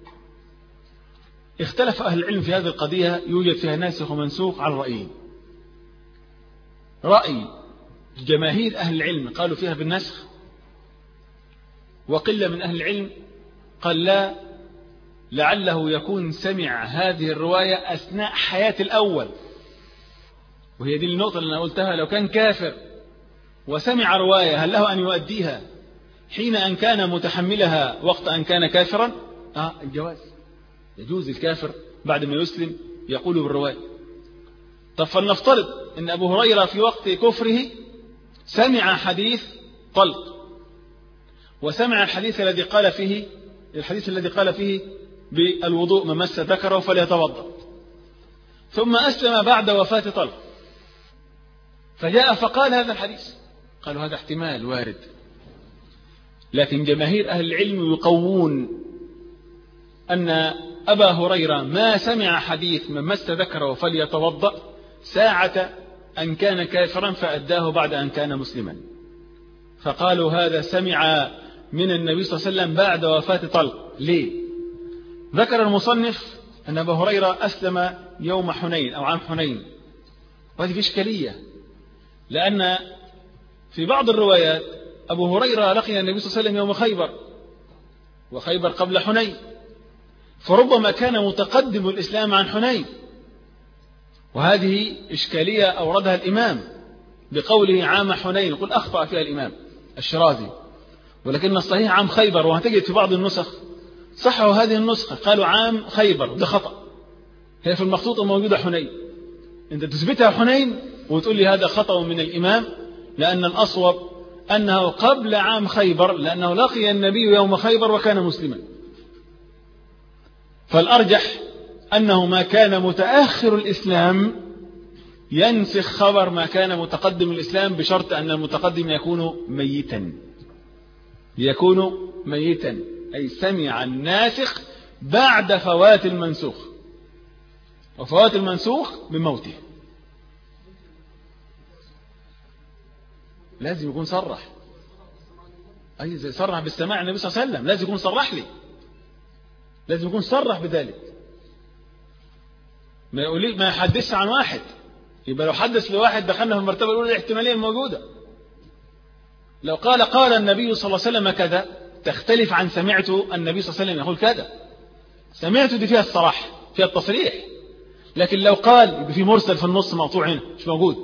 اختلف أهل العلم في هذه القضية، يوجد فيها ناسخ ومنسوخ على رأيين. رأي جماهير أهل العلم قالوا فيها بالنسخ، وقلة من أهل العلم قال لا، لعله يكون سمع هذه الرواية أثناء حياة الأول، وهي دي النقطة اللي أنا قلتها، لو كان كافر وسمع رواية هل له أن يؤديها حين أن كان متحملها وقت أن كان كافرا؟ آه الجواز، يجوز الكافر بعد ما يسلم يقول بالرواية. طب فلنفترض أن أبو هريرة في وقت كفره سمع حديث طلق، وسمع الحديث الذي قال فيه الحديث الذي قال فيه بالوضوء من مس ذكره فليتوضأ، ثم أسلم بعد وفاة طلق، فجاء فقال هذا الحديث، قالوا هذا احتمال وارد، لكن جماهير أهل العلم يقوون أن أبا هريرة ما سمع حديث من مس ذكره فليتوضأ ساعة أن كان كافرا فأداه بعد أن كان مسلما، فقالوا هذا سمع من النبي صلى الله عليه وسلم بعد وفاة طلق. ليه؟ ذكر المصنف أن أبا هريرة أسلم يوم حنين أو عام حنين، وهذه في إشكالية، لأن في بعض الروايات أبو هريرة لقي النبي صلى الله عليه وسلم يوم خيبر، وخيبر قبل حنين، فربما كان متقدم الإسلام عن حنين، وهذه إشكالية أوردها الإمام بقوله عام حنين، يقول أخطأ فيها الإمام الشرازي، ولكن الصحيح عام خيبر، وهتجد في بعض النسخ صحوا هذه النسخة قالوا عام خيبر، ده خطأ، هي في المخطوطة موجودة حنين، أنت تثبتها حنين وتقول لي هذا خطأ من الإمام، لأن الأصوب أنه قبل عام خيبر، لأنه لقي النبي يوم خيبر وكان مسلما، فالأرجح أنه ما كان متأخر الإسلام ينسخ خبر ما كان متقدم الإسلام، بشرط أن المتقدم يكون ميتا، يكون ميتا أي سمع الناسخ بعد فوات المنسوخ، وفوات المنسوخ بموته. لازم يكون صرح، أي زي صرح بالسماع النبي صلى الله عليه وسلم، لازم يكون صرح لي، لازم يكون صرح بذلك، ما يقول ما يحدثش عن واحد، يبقى لو حدث لواحد دخلنا في المرتبة الأولى الاحتمالية الموجودة. لو قال قال النبي صلى الله عليه وسلم كذا تختلف عن سمعت النبي صلى الله عليه وسلم يقول كذا، سمعت دي فيها الصراحة، فيها التصريح، لكن لو قال يبقى في مرسل في النص مقطوع هنا مش موجود،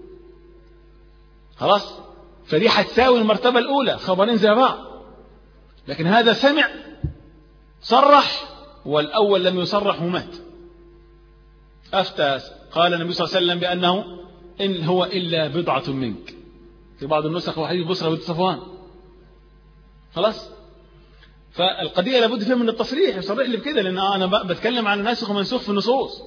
خلاص، فدي هتساوي المرتبة الأولى، خبرين زي بعض، لكن هذا سمع صرح والأول لم يصرح ومات. أفتى قال النبي صلى الله عليه وسلم بأنه إن هو إلا بضعة منك، في بعض النسخ وحديث بصرة بنت صفوان، خلاص، فالقضية لابد فيها من التصريح، يصرح لي بكده، لأن أنا بتكلم عن ناسخ ومنسوخ في النصوص،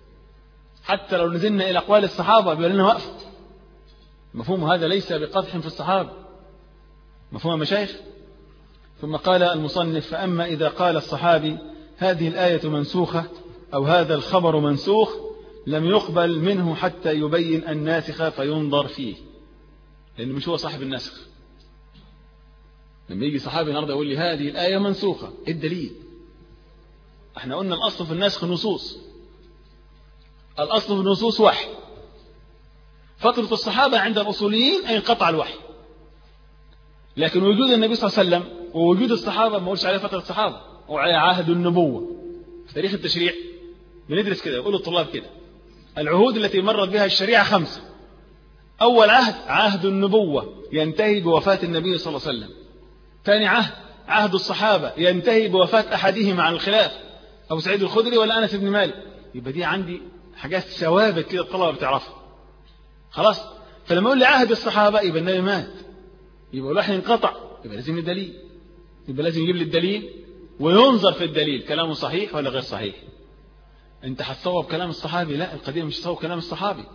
حتى لو نزلنا إلى أقوال الصحابة بيقول لنا وقف، مفهوم هذا ليس بقدح في الصحابة، مفهوم المشايخ. ثم قال المصنف فأما إذا قال الصحابي هذه الآية منسوخة أو هذا الخبر منسوخ لم يقبل منه حتى يبين الناسخ فينظر فيه، لأنه مش هو صاحب الناسخ. لما يجي صحابي النهارده يقول لي هذه الآية منسوخة، إيه الدليل؟ احنا قلنا الأصل في الناسخ النصوص، الأصل في النصوص وحي، فترة الصحابة عند الأصوليين أن ينقطع الوحي، لكن وجود النبي صلى الله عليه وسلم ووجود الصحابة ما قلش عليه فترة الصحابة، أو على عهد النبوة. في تاريخ التشريع بندرس كده، يقولوا الطلاب كده العهود التي مرت بها الشريعة خمسة. أول عهد عهد النبوة ينتهي بوفاة النبي صلى الله عليه وسلم. ثاني عهد عهد الصحابة ينتهي بوفاة أحدهم عن الخلاف، أبو سعيد الخدري ولا أنس بن مالك. يبقى دي عندي حاجات ثوابت كده الطلبة بتعرفها، خلاص. فلما يقول لي عهد الصحابة يبقى النبي مات، يبقى الوحي انقطع، يبقى لازم الدليل، يبقى لازم يجيب لي الدليل وينظر في الدليل كلامه صحيح ولا غير صحيح. انت هتصوب كلام الصحابي؟ لا، القضية مش تصوب كلام الصحابي،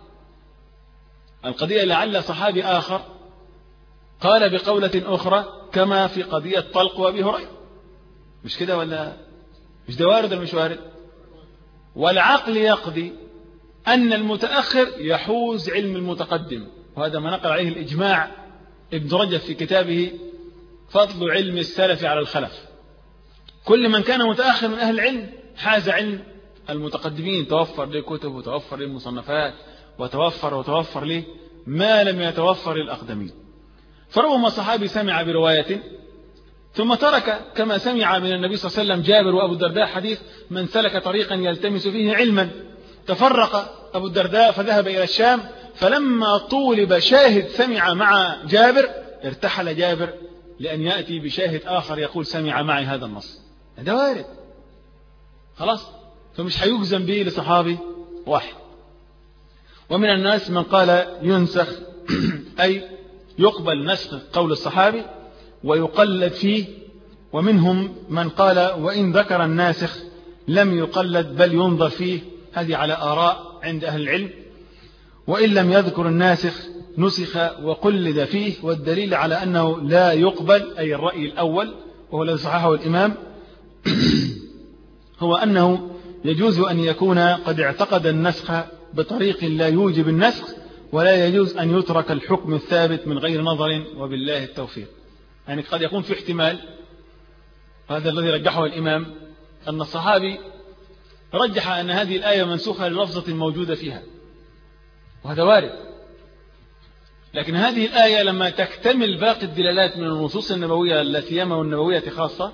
القضية لعل صحابي آخر قال بقولة أخرى، كما في قضية طلق وأبي هريرة، مش كده ولا مش ده وارد ولا مش وارد؟ والعقل يقضي أن المتأخر يحوز علم المتقدم، وهذا ما نقل عليه الإجماع ابن رجب في كتابه فضل علم السلف على الخلف. كل من كان متأخر من أهل العلم حاز علم المتقدمين، توفر له كتب وتوفر له مصنفات وتوفر وتوفر له ما لم يتوفر للأقدمين. فربما صحابي سمع برواية ثم ترك، كما سمع من النبي صلى الله عليه وسلم جابر وأبو الدرداء حديث من سلك طريقا يلتمس فيه علما، تفرق أبو الدرداء فذهب إلى الشام، فلما طولب شاهد سمع مع جابر ارتحل جابر لأن يأتي بشاهد آخر يقول سمع معي هذا النص. هذا وارد، خلاص، فمش هيجزم به لصحابي واحد. ومن الناس من قال ينسخ أي يقبل نسخ قول الصحابي ويقلد فيه، ومنهم من قال وإن ذكر الناسخ لم يقلد بل ينظر فيه، هذه على آراء عند أهل العلم. وإن لم يذكر الناسخ نسخ وقلد فيه، والدليل على أنه لا يقبل أي الرأي الأول وهو الذي صححه الإمام هو أنه يجوز أن يكون قد اعتقد النسخ بطريق لا يوجب النسخ، ولا يجوز أن يترك الحكم الثابت من غير نظر، وبالله التوفيق. يعني قد يكون في احتمال، هذا الذي رجحه الإمام، أن الصحابي رجح أن هذه الآية منسوخة للفظة موجودة فيها، وهذا وارد. لكن هذه الآية لما تكتمل باقي الدلالات من النصوص النبوية التي يما والنبوية خاصة،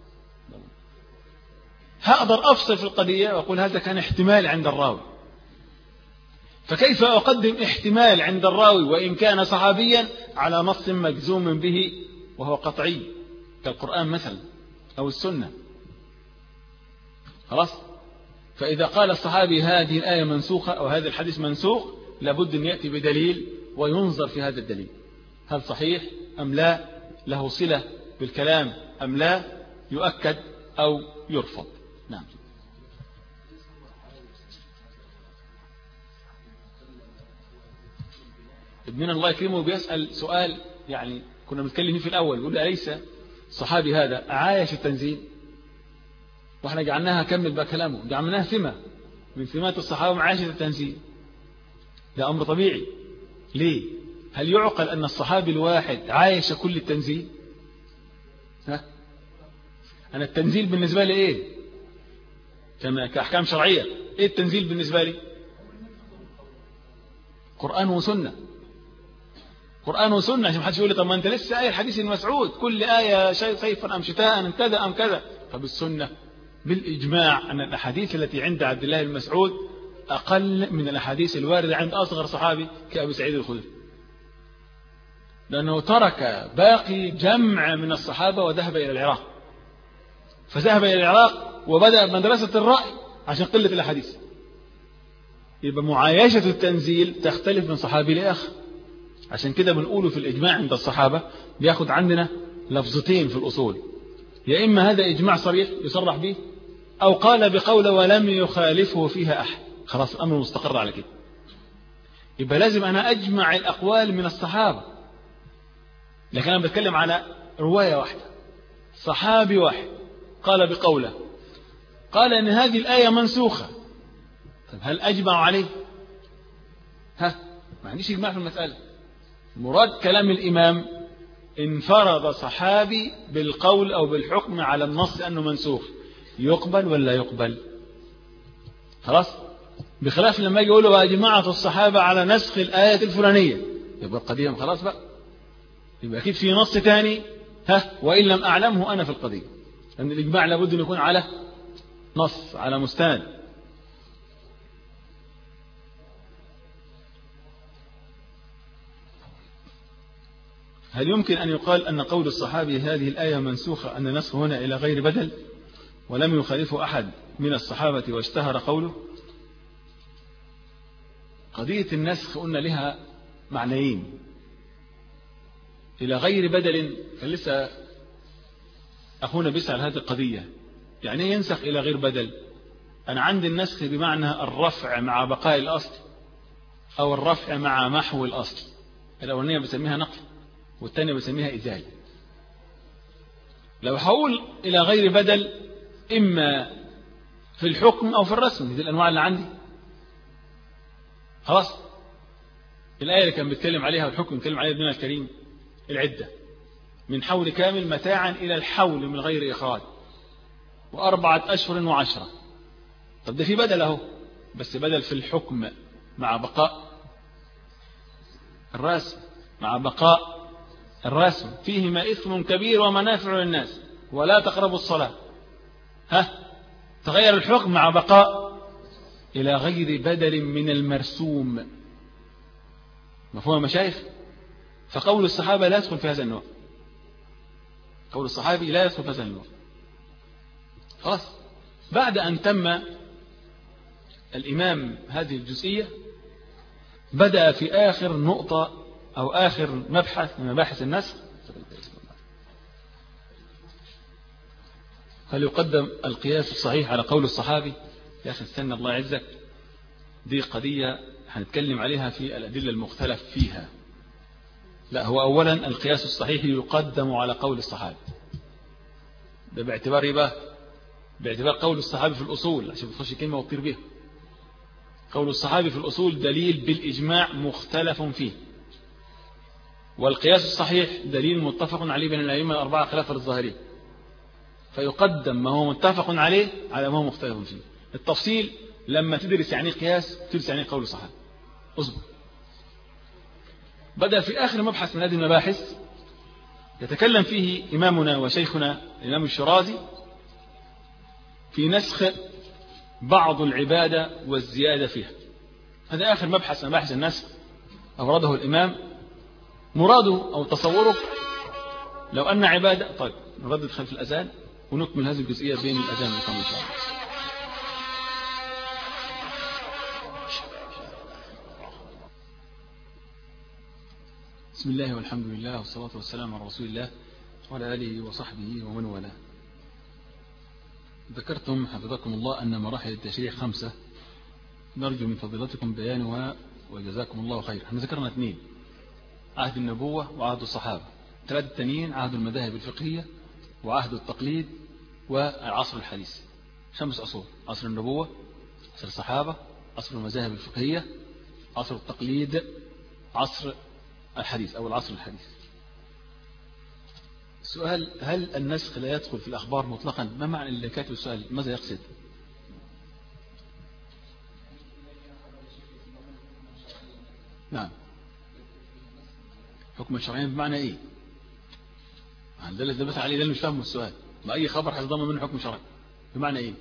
هقدر أفصل في القضية وأقول هذا كان احتمال عند الراوي. فكيف أقدم احتمال عند الراوي وإن كان صحابيا على نص مجزوم به وهو قطعي كالقرآن مثلا أو السنة؟ خلاص. فإذا قال الصحابي هذه الآية منسوخة أو هذا الحديث منسوخ، لابد أن يأتي بدليل وينظر في هذا الدليل، هل صحيح أم لا، له صلة بالكلام أم لا، يؤكد أو يرفض. نعم. ابن الله يكرمه بيسأل سؤال يعني كنا بنتكلم في الأول، يقول أليس الصحابي هذا عايش التنزيل؟ واحنا جعلناها كمل بقى كلامه، جعلناها ثمة من ثمات الصحابة معايشة التنزيل. ده أمر طبيعي. ليه؟ هل يعقل أن الصحابي الواحد عايش كل التنزيل؟ ها؟ أنا التنزيل بالنسبة لي إيه؟ كما كأحكام شرعية، إيه التنزيل بالنسبة لي؟ قرآن وسنة. قرآن وسنة، عشان محدش يقول لي طب ما أنت لسه آية الحديث المسعود كل آية شيء صيفا أم شتاء أم كذا أم كذا. طب السنة بالإجماع أن الأحاديث التي عند عبد الله بن مسعود أقل من الأحاديث الواردة عند أصغر صحابي كأبي سعيد الخدري، لأنه ترك باقي جمع من الصحابة وذهب إلى العراق، فذهب إلى العراق وبدأ مدرسة الرأي عشان قلة الأحاديث. يبقى معايشة التنزيل تختلف من صحابي لآخر. عشان كده بنقوله في الإجماع عند الصحابة بياخد عندنا لفظتين في الأصول، يا إما هذا إجماع صريح يصرح به، أو قال بقول ولم يخالفه فيها أحد، خلاص الأمر مستقر على كده. يبقى لازم أنا أجمع الأقوال من الصحابة، لكن أنا بتكلم على رواية واحدة، صحابي واحد قال بقوله، قال إن هذه الآية منسوخة. طب هل أجمع عليه؟ ها، ما عنديش إجماع في المسألة. مراد كلام الإمام انفرد صحابي بالقول أو بالحكم على النص أنه منسوخ، يقبل ولا يقبل؟ خلاص. بخلاف لما يجي يقولوا وأجمعت الصحابة على نسخ الآية الفلانية، يبقى القضية خلاص بقى، يبقى أكيد في نص تاني، ها، وإن لم أعلمه أنا في القضية، لأن الإجماع لابد أن يكون على نص، على مستند. هل يمكن أن يقال أن قول الصحابي هذه الآية منسوخة أن نسخ هنا إلى غير بدل ولم يخالفه أحد من الصحابة واشتهر قوله؟ قضية النسخ قلنا لها معنيين، إلى غير بدل، فلسه أخونا بيسأل هذه القضية، يعني ينسخ إلى غير بدل. أنا عندي النسخ بمعنى الرفع مع بقاء الأصل، أو الرفع مع محو الأصل. الأولانية بسميها نقل والثانية بسميها إزالة. لو هقول إلى غير بدل إما في الحكم أو في الرسم، دي الأنواع اللي عندي. خلاص. الآية اللي كان بيتكلم عليها والحكم بيتكلم عليها ابننا الكريم العدة من حول كامل متاعا إلى الحول من غير إخراج وأربعة أشهر وعشرة. طب ده في بدل أهو، بس بدل في الحكم مع بقاء الرسم، مع بقاء الرسم فيهما إثم كبير ومنافع للناس ولا تقربوا الصلاة. ها، تغير الحكم مع بقاء إلى غير بدل من المرسوم. مفهوم مشايخ؟ فقول الصحابة لا يدخل في هذا النوع، قول الصحابي لا يدخل في هذا النوع. خلاص. بعد أن تم الإمام هذه الجزئية بدأ في آخر نقطة أو آخر مبحث من مباحث النسخ، هل يقدم القياس الصحيح على قول الصحابي؟ يا أخي استنى الله يعزك، دي قضية هنتكلم عليها في الأدلة المختلف فيها. لا، هو أولا القياس الصحيح يقدم على قول الصحابي، ده باعتبار إيه بقى؟ باعتبار قول الصحابي في الأصول، عشان بتخش كلمة وتطير بيها. قول الصحابي في الأصول دليل بالإجماع مختلف فيه، والقياس الصحيح دليل متفق عليه بين الأئمة الأربعة خلافا للظاهرية، فيقدم ما هو متفق عليه على ما هو مختلف فيه. التفصيل لما تدرس يعني قياس تدرس يعني قول صحابي. اصبر. بدأ في آخر مبحث من هذه المباحث يتكلم فيه إمامنا وشيخنا الإمام الشرازي في نسخ بعض العبادة والزيادة فيها. هذا آخر مبحث من مباحث النسخ أورده الإمام. مراده أو تصوره لو أن عبادة، طيب نردد خلف الأذان ونكمل هذه الجزئية بين الأذان والإقامة إن شاء الله. بسم الله والحمد لله والصلاة والسلام على رسول الله وعلى آله وصحبه ومن والاه. ذكرتم حفظكم الله أن مراحل التشريع خمسة، نرجو من فضيلتكم بيانها وجزاكم الله خير. احنا ذكرنا اثنين: عهد النبوة وعهد الصحابة. ثلاثة التانيين عهد المذاهب الفقهية وعهد التقليد والعصر الحديث. خمس عصور: عصر النبوة، عصر الصحابة، عصر المذاهب الفقهية، عصر التقليد، عصر الحديث أو العصر الحديث. السؤال: هل النسخ لا يدخل في الأخبار مطلقا؟ ما معنى اللي كاتب السؤال؟ ماذا يقصد؟ نعم. حكم الشرعين بمعنى ايه؟ ده اللي ثبت عليه، ده اللي مش فاهمه السؤال. ما اي خبر هيتضمن منه حكم شرعي بمعنى ايه؟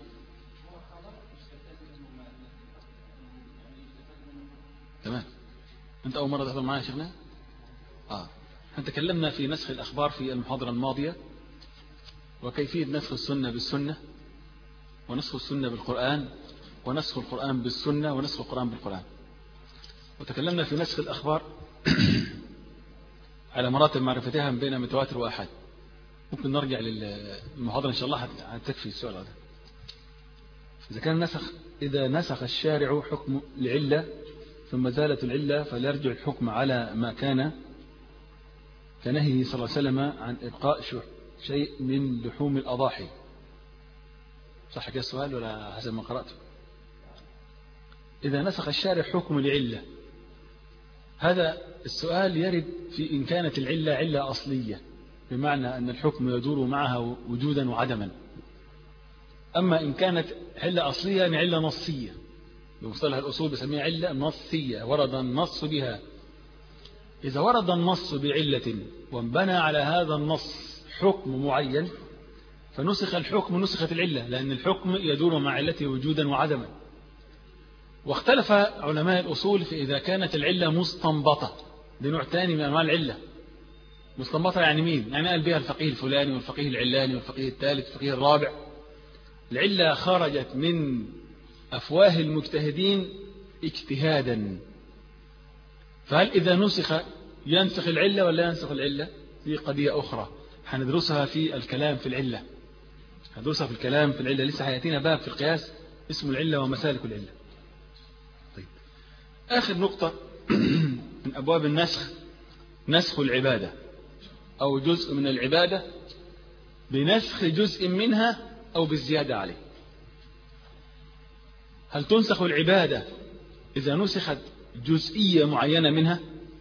تمام. انت اول مره تحضر معايا يا شيخنا؟ اه احنا تكلمنا في نسخ الاخبار في المحاضره الماضيه، وكيفيه نسخ السنه بالسنه، ونسخ السنه بالقران، ونسخ القران بالسنه، ونسخ القران بالقران. وتكلمنا في نسخ الاخبار على مراتب معرفتها بين متواتر وآحاد. ممكن نرجع للمحاضرة إن شاء الله هتكفي السؤال هذا. إذا كان نسخ إذا نسخ الشارع حكم العلة ثم زالت العلة فليرجع الحكم على ما كان كنهيه صلى الله عليه وسلم عن إبقاء شيء من لحوم الأضاحي. صح كده السؤال ولا حسب ما قرأته؟ إذا نسخ الشارع حكم العلة، هذا السؤال يرد في إن كانت العلة علة أصلية، بمعنى أن الحكم يدور معها وجودا وعدما. أما إن كانت علة أصلية يعني علة نصية، بمصطلح الأصول بسميها علة نصية، ورد النص بها. إذا ورد النص بعلة وانبنى على هذا النص حكم معين فنسخ الحكم نسخت العلة، لأن الحكم يدور مع علته وجودا وعدما. واختلف علماء الأصول في إذا كانت العلة مستنبطة، دي نوع ثاني من أنواع العلة. مستنبطة يعني مين؟ يعني قال بها الفقيه الفلاني والفقيه العلاني والفقيه الثالث والفقيه الرابع. العلة خرجت من أفواه المجتهدين اجتهادا، فهل إذا نسخ ينسخ العلة ولا ينسخ العلة؟ دي قضية أخرى هندرسها في الكلام في العلة، هندرسها في الكلام في العلة. لسه هيأتينا باب في القياس اسم العلة ومسالك العلة. طيب، آخر نقطة من أبواب النسخ نسخ العبادة أو جزء من العبادة بنسخ جزء منها أو بالزيادة عليه. هل تنسخ العبادة إذا نسخت جزئية معينة منها؟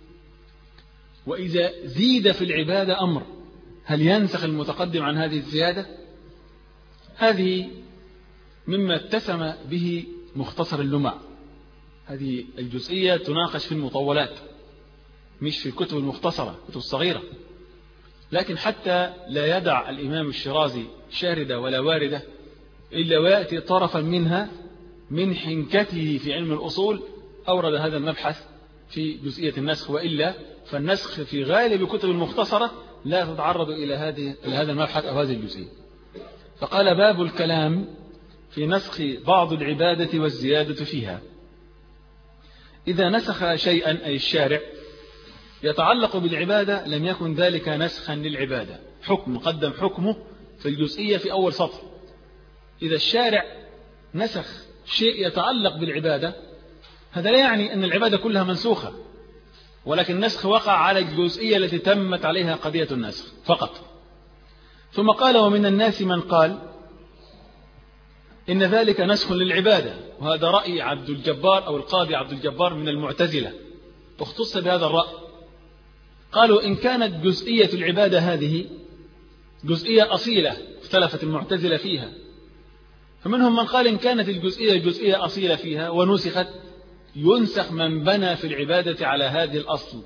وإذا زيد في العبادة أمر هل ينسخ المتقدم عن هذه الزيادة؟ هذه مما اتسم به مختصر اللمع. هذه الجزئية تناقش في المطولات مش في الكتب المختصرة، الكتب الصغيرة. لكن حتى لا يدع الإمام الشرازي شاردة ولا واردة إلا ويأتي طرفا منها من حنكته في علم الأصول أورد هذا المبحث في جزئية النسخ، وإلا فالنسخ في غالب الكتب المختصرة لا تتعرض إلى هذه إلى هذا المبحث أو هذه الجزئية. فقال: باب الكلام في نسخ بعض العبادة والزيادة فيها. إذا نسخ شيئا أي الشارع يتعلق بالعبادة لم يكن ذلك نسخا للعبادة، حكم قدم حكمه في الجزئية في أول سطر. إذا الشارع نسخ شيء يتعلق بالعبادة هذا لا يعني أن العبادة كلها منسوخة، ولكن النسخ وقع على الجزئية التي تمت عليها قضية النسخ فقط. ثم قال: ومن الناس من قال إن ذلك نسخ للعبادة. وهذا رأي عبد الجبار أو القاضي عبد الجبار من المعتزلة، اختص بهذا الرأي. قالوا إن كانت جزئية العبادة هذه جزئية أصيلة اختلفت المعتزلة فيها، فمنهم من قال إن كانت الجزئية جزئية أصيلة فيها ونسخت ينسخ من بنى في العبادة على هذه الأصل،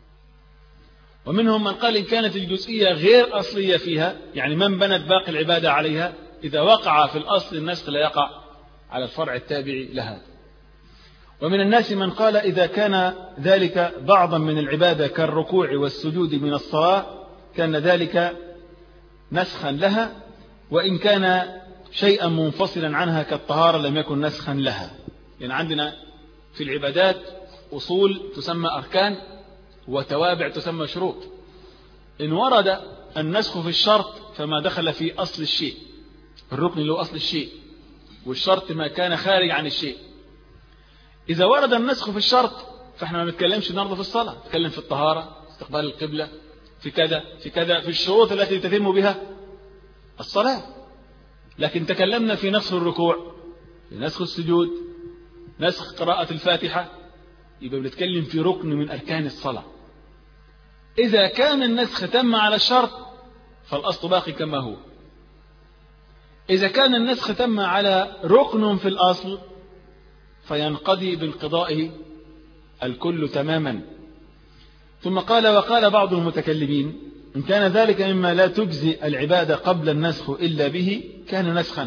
ومنهم من قال إن كانت الجزئية غير أصلية فيها يعني من بنت باقي العبادة عليها إذا وقع في الأصل النسخ لا يقع على الفرع التابع لها. ومن الناس من قال إذا كان ذلك بعضا من العبادة كالركوع والسجود من الصلاة كان ذلك نسخا لها، وإن كان شيئا منفصلا عنها كالطهارة لم يكن نسخا لها. يعني عندنا في العبادات أصول تسمى أركان وتوابع تسمى شروط. إن ورد النسخ في الشرط فما دخل في أصل الشيء، الركن له أصل الشيء، والشرط ما كان خارج عن الشيء. إذا ورد النسخ في الشرط فإحنا ما نتكلمش النهارده في الصلاة، نتكلم في الطهارة، استقبال القبلة، في كذا في كذا في الشروط التي تتم بها الصلاة. لكن تكلمنا في نسخ الركوع، في نسخ السجود، نسخ قراءة الفاتحة، يبقى بنتكلم في ركن من أركان الصلاة. إذا كان النسخ تم على الشرط فالأصل باقي كما هو. إذا كان النسخ تم على ركن في الأصل فينقضي بانقضائه الكل تماما. ثم قال وقال بعض المتكلمين إن كان ذلك مما لا تجزي العبادة قبل النسخ إلا به كان نسخا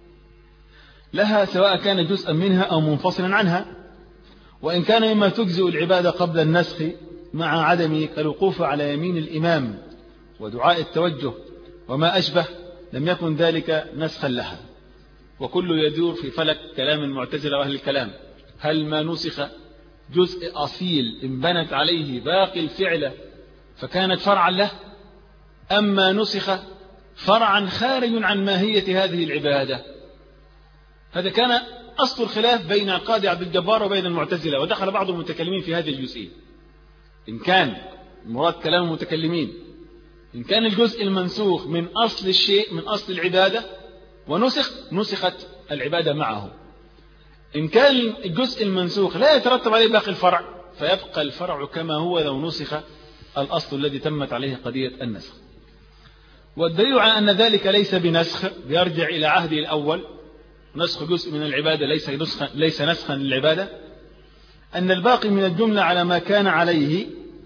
لها سواء كان جزءا منها أو منفصلا عنها، وإن كان مما تجزئ العبادة قبل النسخ مع عدمه كالوقوف على يمين الإمام ودعاء التوجه وما أشبه لم يكن ذلك نسخا لها. وكل يدور في فلك كلام المعتزلة وأهل الكلام، هل ما نسخ جزء أصيل انبنت عليه باقي الفعل فكانت فرعا له، أما نسخ فرعا خارج عن ماهية هذه العبادة؟ هذا كان أصل الخلاف بين القاضي عبد الجبار وبين المعتزلة، ودخل بعض المتكلمين في هذه الجزئية. إن كان مراد كلام المتكلمين إن كان الجزء المنسوخ من أصل الشيء من أصل العبادة ونسخ نسخت العبادة معه. إن كان الجزء المنسوخ لا يترتب عليه باقي الفرع فيبقى الفرع كما هو لو نسخ الأصل الذي تمت عليه قضية النسخ. والدليل على أن ذلك ليس بنسخ بيرجع إلى عهده الأول، نسخ جزء من العبادة ليس نسخا ليس نسخا للعبادة، أن الباقي من الجملة على ما كان عليه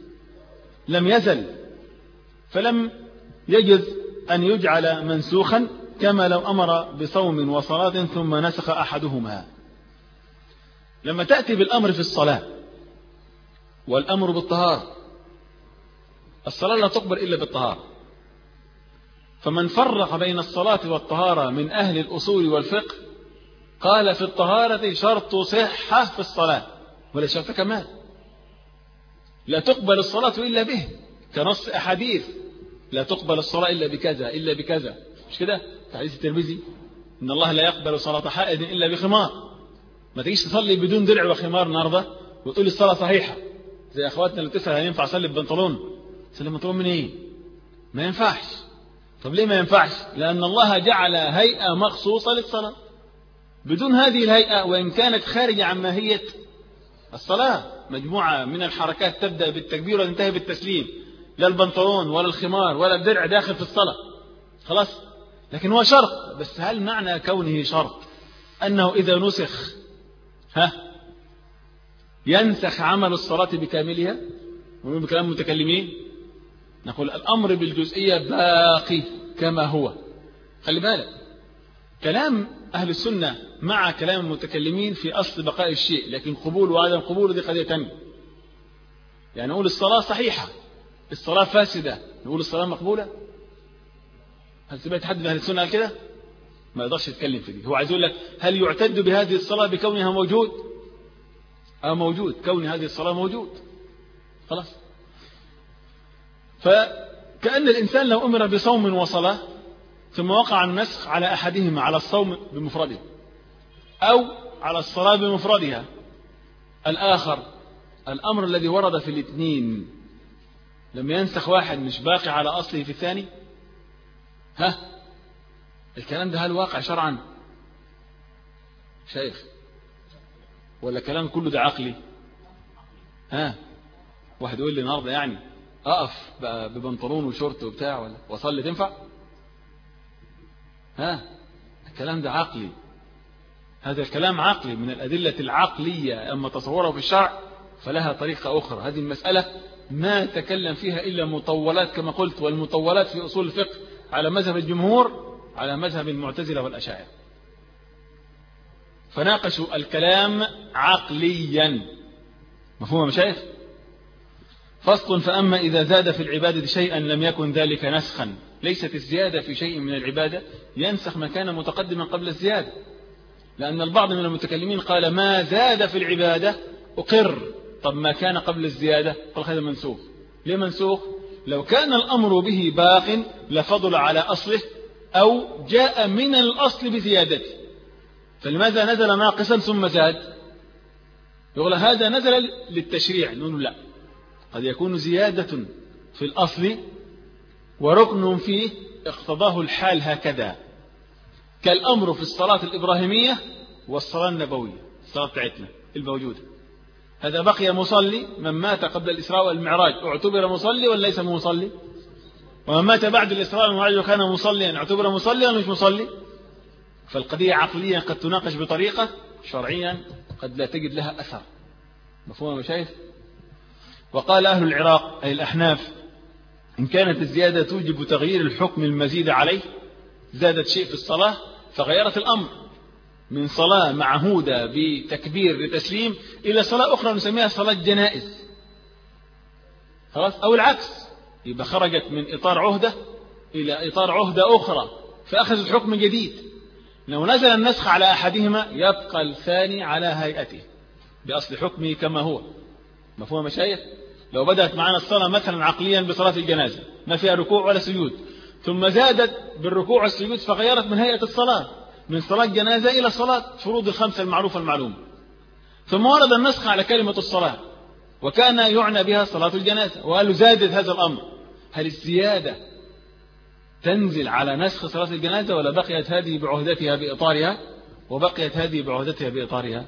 لم يزل، فلم يجز أن يجعل منسوخا كما لو أمر بصوم وصلاة ثم نسخ أحدهما. لما تأتي بالأمر في الصلاة والأمر بالطهارة، الصلاة لا تقبل إلا بالطهارة، فمن فرق بين الصلاة والطهارة من أهل الأصول والفقه قال في الطهارة شرط صحة في الصلاة ولا شرط كمال، لا تقبل الصلاة إلا به، كنص أحاديث لا تقبل الصلاة إلا بكذا إلا بكذا، مش كده؟ في حديث الترمذي إن الله لا يقبل صلاة حائض إلا بخمار. ما تجيش تصلي بدون درع وخمار النهارده وتقول الصلاة صحيحة، زي أخواتنا اللي بتسأل هل ينفع أصلي ببنطلون؟ أصلي ببنطلون من إيه؟ ما ينفعش. طب ليه ما ينفعش؟ لأن الله جعل هيئة مخصوصة للصلاة، بدون هذه الهيئة وإن كانت خارجة عن ماهية الصلاة، مجموعة من الحركات تبدأ بالتكبير وتنتهي بالتسليم، لا البنطلون ولا الخمار ولا الدرع داخل في الصلاة، خلاص. لكن هو شرط، بس هل معنى كونه شرط أنه إذا نسخ ها ينسخ عمل الصلاة بكاملها؟ ونقول بكلام المتكلمين نقول الأمر بالجزئية باقي كما هو. خلي بالك كلام أهل السنة مع كلام المتكلمين في أصل بقاء الشيء، لكن قبول وعدم قبول دي قضية تانية. يعني نقول الصلاة صحيحة، الصلاة فاسدة، نقول الصلاة مقبولة؟ هل سمعت حد من أهل السنة قال كده؟ ما يقدرش يتكلم في دي. هو عايز يقول لك هل يعتد بهذه الصلاة بكونها موجود؟ أو موجود، كون هذه الصلاة موجود، خلاص. فكأن الإنسان لو أمر بصوم وصلاة ثم وقع النسخ على أحدهما، على الصوم بمفرده أو على الصلاة بمفردها، الآخر الأمر الذي ورد في الاثنين لما ينسخ واحد مش باقي على أصله في الثاني؟ ها الكلام ده هل واقع شرعا شيخ ولا كلام كله ده عقلي؟ ها واحد يقول لي النهارده يعني أقف ببنطلون وشورت وبتاع ولا وصلي تنفع؟ ها الكلام ده عقلي، هذا الكلام عقلي من الأدلة العقلية، أما تصوره في الشرع فلها طريقة أخرى. هذه المسألة ما تكلم فيها إلا مطولات كما قلت، والمطولات في أصول الفقه على مذهب الجمهور على مذهب المعتزلة والأشاعرة، فناقشوا الكلام عقليا. مفهوم مشايخ؟ فصل. فأما إذا زاد في العبادة شيئا لم يكن ذلك نسخا. ليست الزيادة في شيء من العبادة ينسخ ما كان متقدما قبل الزيادة، لأن البعض من المتكلمين قال ما زاد في العبادة أقر، طب ما كان قبل الزيادة قال هذا منسوخ. ليه منسوخ؟ لو كان الأمر به باق لفضل على أصله أو جاء من الأصل بزيادته، فلماذا نزل ناقصا ثم زاد؟ يقول هذا نزل للتشريع، نقول لا، قد يكون زيادة في الأصل وركن فيه اقتضاه الحال هكذا، كالأمر في الصلاة الإبراهيمية والصلاة النبوية، الصلاة بتاعتنا الموجودة، هذا بقي مصلي، من مات قبل الإسراء والمعراج اعتبر مصلي ولا ليس مصلي؟ ومن مات بعد الإسراء والمعراج وكان مصليا اعتبر مصلي ولا مش مصلي؟ فالقضية عقليا قد تناقش بطريقة، شرعيا قد لا تجد لها أثر. مفهوم يا شيخ؟ وقال أهل العراق أي الأحناف إن كانت الزيادة توجب تغيير الحكم المزيد عليه، زادت شيء في الصلاة فغيرت الأمر من صلاة معهودة بتكبير لتسليم إلى صلاة أخرى نسميها صلاة جنائز، خلاص، أو العكس، يبقى خرجت من إطار عهدة إلى إطار عهدة أخرى فأخذت حكم جديد. لو نزل النسخ على أحدهما يبقى الثاني على هيئته بأصل حكمه كما هو. مفهوم مشايخ؟ لو بدأت معنا الصلاة مثلا عقليا بصلاة الجنازة ما فيها ركوع ولا سجود، ثم زادت بالركوع والسجود فغيرت من هيئة الصلاة من صلاة جنازة إلى صلاة فروض الخمسة المعروفة المعلومة، ثم ورد النسخ على كلمة الصلاة وكان يعنى بها صلاة الجنازة وقالوا زادت هذا الأمر، هل الزيادة تنزل على نسخ صلاة الجنازة ولا بقيت هذه بعهدتها بإطارها وبقيت هذه بعهدتها بإطارها؟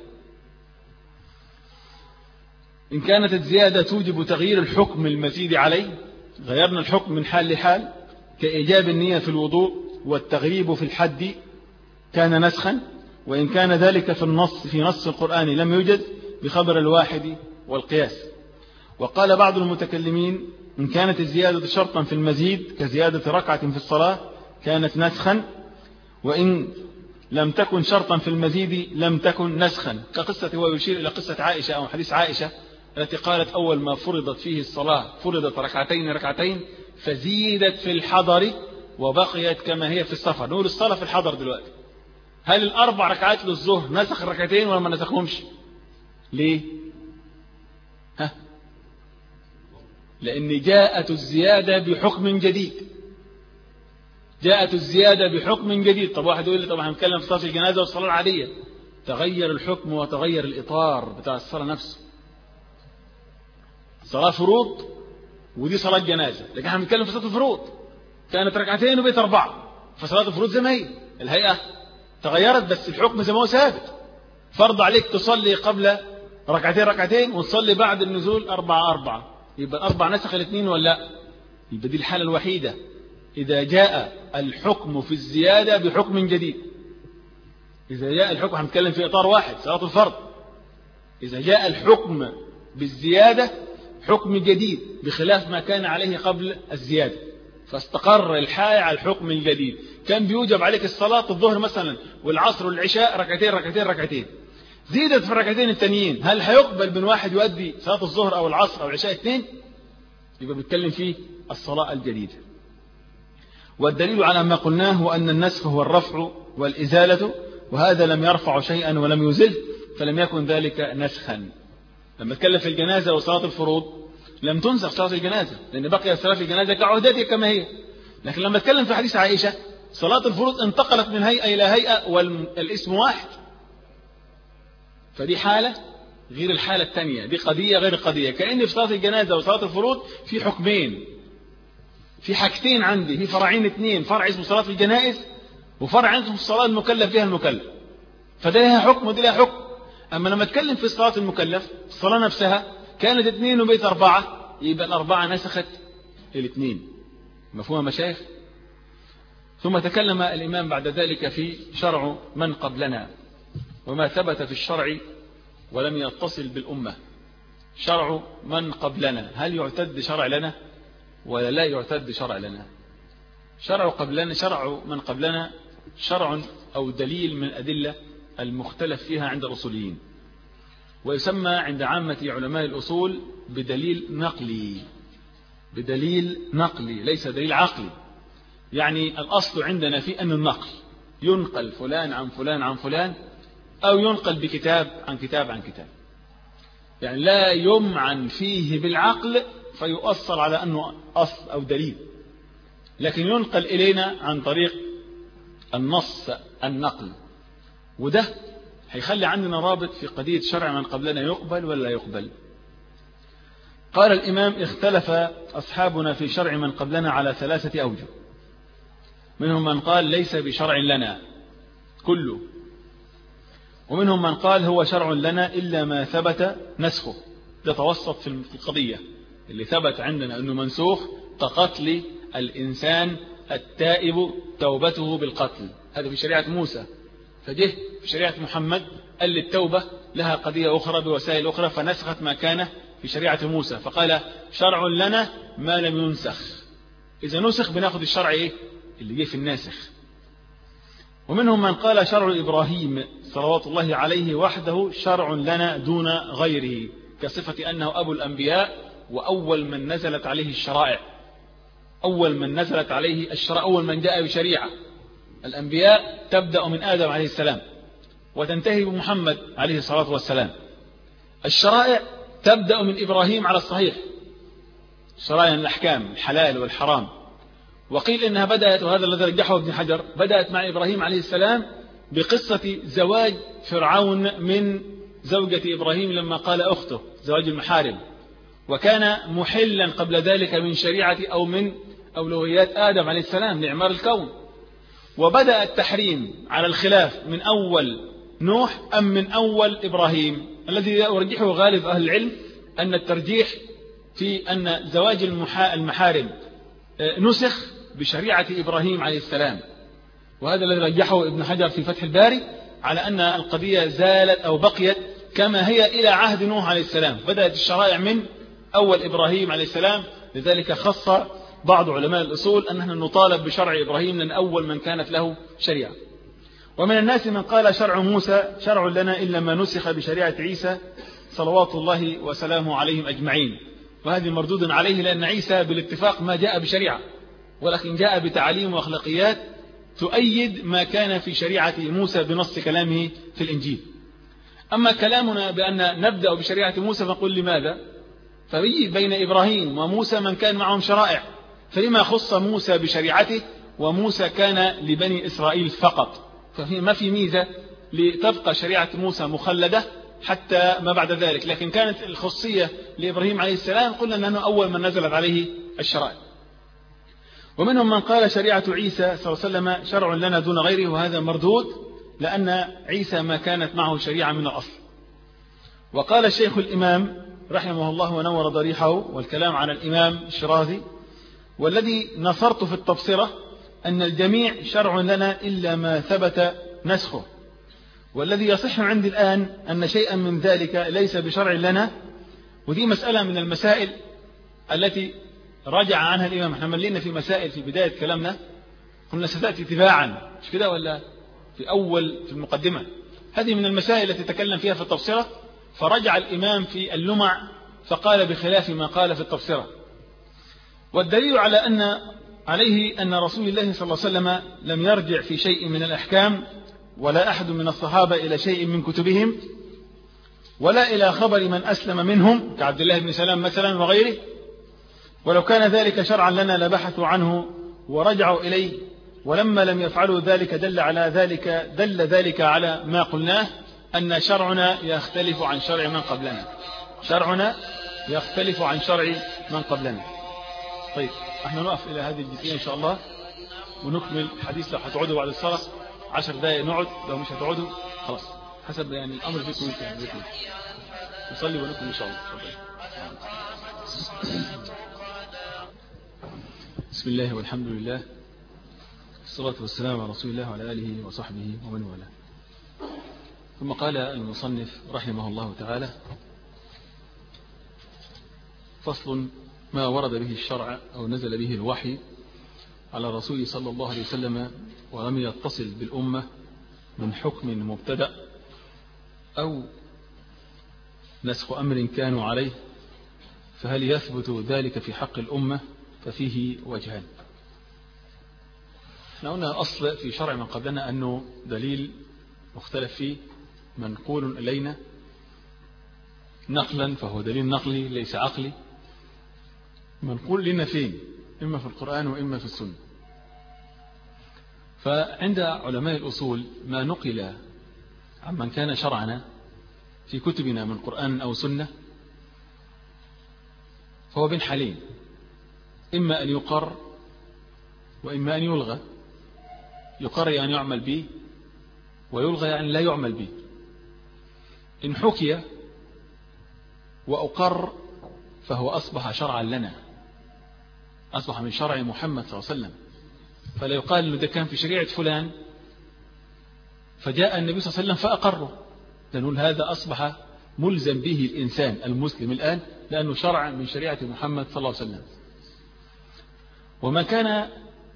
إن كانت الزيادة توجب تغيير الحكم المزيد عليه، غيرنا الحكم من حال لحال كإيجاب النية في الوضوء والتغريب في الحد كان نسخا، وإن كان ذلك في النص في نص القرآن لم يوجد بخبر الواحد والقياس. وقال بعض المتكلمين إن كانت الزيادة شرطا في المزيد كزيادة ركعة في الصلاة كانت نسخا، وإن لم تكن شرطا في المزيد لم تكن نسخا، كقصة هو يشير إلى قصة عائشة أو حديث عائشة التي قالت أول ما فرضت فيه الصلاة فرضت ركعتين ركعتين فزيدت في الحضر وبقيت كما هي في السفر. نقول الصلاة في الحضر دلوقتي، هل الأربع ركعات للظهر نسخ الركعتين ولا ما نسخهمش؟ ليه؟ ها؟ لأن جاءت الزيادة بحكم جديد، جاءت الزيادة بحكم جديد. طب واحد يقول لي طب هنتكلم في صلاة الجنازة والصلاة العادية، تغير الحكم وتغير الإطار بتاع الصلاة نفسه. صلاة فروض ودي صلاة جنازة، لكن احنا بنتكلم في صلاة الفروض كانت ركعتين وبقت أربعة، فصلاة الفروض زي ما هي، الهيئة تغيرت بس الحكم زي ما هو ثابت. فرض عليك تصلي قبل ركعتين ركعتين وتصلي بعد النزول أربعة أربعة، يبقى الأربع نسخ الاثنين ولا لا؟ يبقى دي الحالة الوحيدة إذا جاء الحكم في الزيادة بحكم جديد. إذا جاء الحكم هنتكلم في إطار واحد صلاة الفرض، إذا جاء الحكم بالزيادة حكم جديد بخلاف ما كان عليه قبل الزيادة، فاستقر الحال على الحكم الجديد. كان بيوجب عليك الصلاة الظهر مثلا والعصر والعشاء ركعتين ركعتين ركعتين، زيدت في الركعتين التانيين، هل هيقبل من واحد يؤدي صلاة الظهر أو العصر أو العشاء اثنين؟ يبقى بيتكلم فيه الصلاة الجديدة. والدليل على ما قلناه هو أن النسخ هو الرفع والإزالة، وهذا لم يرفع شيئا ولم يزل فلم يكن ذلك نسخا. لما اتكلم في الجنازة وصلاة الفروض لم تنسخ صلاة الجنازة لأن بقي صلاة الجنازة كعهدتها كما هي، لكن لما اتكلم في حديث عائشة صلاة الفروض انتقلت من هيئة إلى هيئة والاسم واحد، فدي حالة غير الحالة الثانية، دي قضية غير قضية. كأن في صلاة الجنازة وصلاة الفروض في حكمين، في حاجتين عندي، في فرعين اثنين، فرع اسمه صلاة الجنائز وفرع اسمه الصلاة المكلف بها المكلف، فده لها حكم ودي لها حكم. أما لما اتكلم في صلاة المكلف الصلاة نفسها كانت اثنين وبيت أربعة، يبقى الأربعة نسخت الاثنين. مفهوم مشايخ؟ ثم تكلم الإمام بعد ذلك في شرع من قبلنا وما ثبت في الشرع ولم يتصل بالأمة. شرع من قبلنا، هل يعتد شرع لنا ولا لا يعتد شرع لنا؟ شرع قبلنا، شرع من قبلنا شرع أو دليل من الأدلة المختلف فيها عند الأصوليين، ويسمى عند عامة علماء الأصول بدليل نقلي. بدليل نقلي ليس دليل عقلي. يعني الأصل عندنا في أن النقل ينقل فلان عن فلان عن فلان، أو ينقل بكتاب عن كتاب عن كتاب، يعني لا يمعن فيه بالعقل فيؤصل على أنه أصل أو دليل، لكن ينقل إلينا عن طريق النص النقل. وده هيخلي عندنا رابط في قضية شرع من قبلنا يقبل ولا لا يقبل. قال الإمام: اختلف أصحابنا في شرع من قبلنا على ثلاثة أوجه، منهم من قال ليس بشرع لنا كله، ومنهم من قال هو شرع لنا إلا ما ثبت نسخه. ده توسط في القضية، اللي ثبت عندنا أنه منسوخ كقتل الإنسان التائب توبته بالقتل، هذا في شريعة موسى. فجه في شريعة محمد قال للتوبة لها قضية أخرى بوسائل أخرى فنسخت ما كان في شريعة موسى، فقال شرع لنا ما لم ينسخ. إذا نسخ بناخذ الشرع إيه؟ اللي جه في الناسخ. ومنهم من قال شرع إبراهيم صلوات الله عليه وحده شرع لنا دون غيره، كصفة أنه أبو الأنبياء وأول من نزلت عليه الشرائع. أول من نزلت عليه الشرائع، أول من جاء بشريعة. الأنبياء تبدأ من آدم عليه السلام وتنتهي بمحمد عليه الصلاة والسلام. الشرائع تبدأ من إبراهيم على الصحيح، شرائع الأحكام الحلال والحرام. وقيل إنها بدأت، وهذا الذي رجحه ابن حجر، بدأت مع إبراهيم عليه السلام بقصة زواج فرعون من زوجة إبراهيم لما قال أخته، زواج المحارم، وكان محلا قبل ذلك من شريعة أو من أولويات آدم عليه السلام لإعمار الكون. وبدأ التحريم على الخلاف من أول نوح أم من أول إبراهيم. الذي يرجحه غالب أهل العلم أن الترجيح في أن زواج المحارم نسخ بشريعة إبراهيم عليه السلام، وهذا الذي رجحه ابن حجر في فتح الباري على أن القضية زالت أو بقيت كما هي إلى عهد نوح عليه السلام. بدأت الشرائع من أول إبراهيم عليه السلام، لذلك خص بعض علماء الأصول أن نحن نطالب بشرع إبراهيم لأن أول من كانت له شريعة. ومن الناس من قال شرع موسى شرع لنا إلا ما نسخ بشريعة عيسى صلوات الله وسلامه عليهم أجمعين، وهذه مردود عليه لأن عيسى بالاتفاق ما جاء بشريعة، ولكن جاء بتعاليم وأخلاقيات تؤيد ما كان في شريعة موسى بنص كلامه في الإنجيل. أما كلامنا بأن نبدأ بشريعة موسى فنقول لماذا؟ فبي بين إبراهيم وموسى من كان معهم شرائع، فلما خص موسى بشريعته وموسى كان لبني إسرائيل فقط؟ فما في ميزة لتبقى شريعة موسى مخلدة حتى ما بعد ذلك، لكن كانت الخصية لإبراهيم عليه السلام قلنا أنه أول من نزلت عليه الشرائع. ومنهم من قال شريعة عيسى صلى الله عليه وسلم شرع لنا دون غيره، وهذا مردود لأن عيسى ما كانت معه شريعة من الأصل. وقال الشيخ الإمام رحمه الله ونور ضريحه، والكلام على الإمام الشرازي: والذي نصرت في التبصرة أن الجميع شرع لنا إلا ما ثبت نسخه، والذي يصح عندي الآن أن شيئا من ذلك ليس بشرع لنا. ودي مسألة من المسائل التي رجع عنها الإمام. احنا ملينا في مسائل في بداية كلامنا قلنا ستأتي تباعا، مش كده ولا في أول في المقدمة؟ هذه من المسائل التي تكلم فيها في التبصرة، فرجع الإمام في اللمع فقال بخلاف ما قال في التبصرة. والدليل على أن عليه أن رسول الله صلى الله عليه وسلم لم يرجع في شيء من الأحكام، ولا أحد من الصحابة إلى شيء من كتبهم، ولا إلى خبر من أسلم منهم كعبد الله بن سلام مثلا وغيره. ولو كان ذلك شرعا لنا لبحثوا عنه ورجعوا إليه، ولما لم يفعلوا ذلك دل على ذلك دل ذلك على ما قلناه أن شرعنا يختلف عن شرع من قبلنا. شرعنا يختلف عن شرع من قبلنا. طيب احنا نقف إلى هذه الجزئية إن شاء الله ونكمل الحديث. لو هتقعدوا بعد الصلاة عشر دقائق نقعد، لو مش هتقعدوا خلاص حسب يعني الأمر فيكم انتم. نصلي ونكمل إن شاء الله. بسم الله والحمد لله، الصلاة والسلام على رسول الله وعلى آله وصحبه ومن والاه. ثم قال المصنف رحمه الله تعالى: فصل: ما ورد به الشرع أو نزل به الوحي على الرسول صلى الله عليه وسلم ولم يتصل بالأمة من حكم مبتدأ أو نسخ أمر كانوا عليه، فهل يثبت ذلك في حق الأمة؟ ففيه وجهان. احنا قلنا أصل في شرع من قبلنا أنه دليل مختلف فيه منقول إلينا نقلا فهو دليل نقلي ليس عقلي، منقول لنا فين؟ إما في القرآن وإما في السنة. فعند علماء الأصول ما نقل عمن كان شرعنا في كتبنا من قرآن أو سنة فهو بين حالين: إما أن يقر وإما أن يلغى. يقر يعني يعمل به، ويلغى يعني لا يعمل به. إن حكي وأقر فهو أصبح شرعا لنا، أصبح من شرع محمد صلى الله عليه وسلم. فلا يقال أنه ده كان في شريعة فلان فجاء النبي صلى الله عليه وسلم فأقره، لنقول هذا أصبح ملزم به الإنسان المسلم الآن لأنه شرع من شريعة محمد صلى الله عليه وسلم. وما كان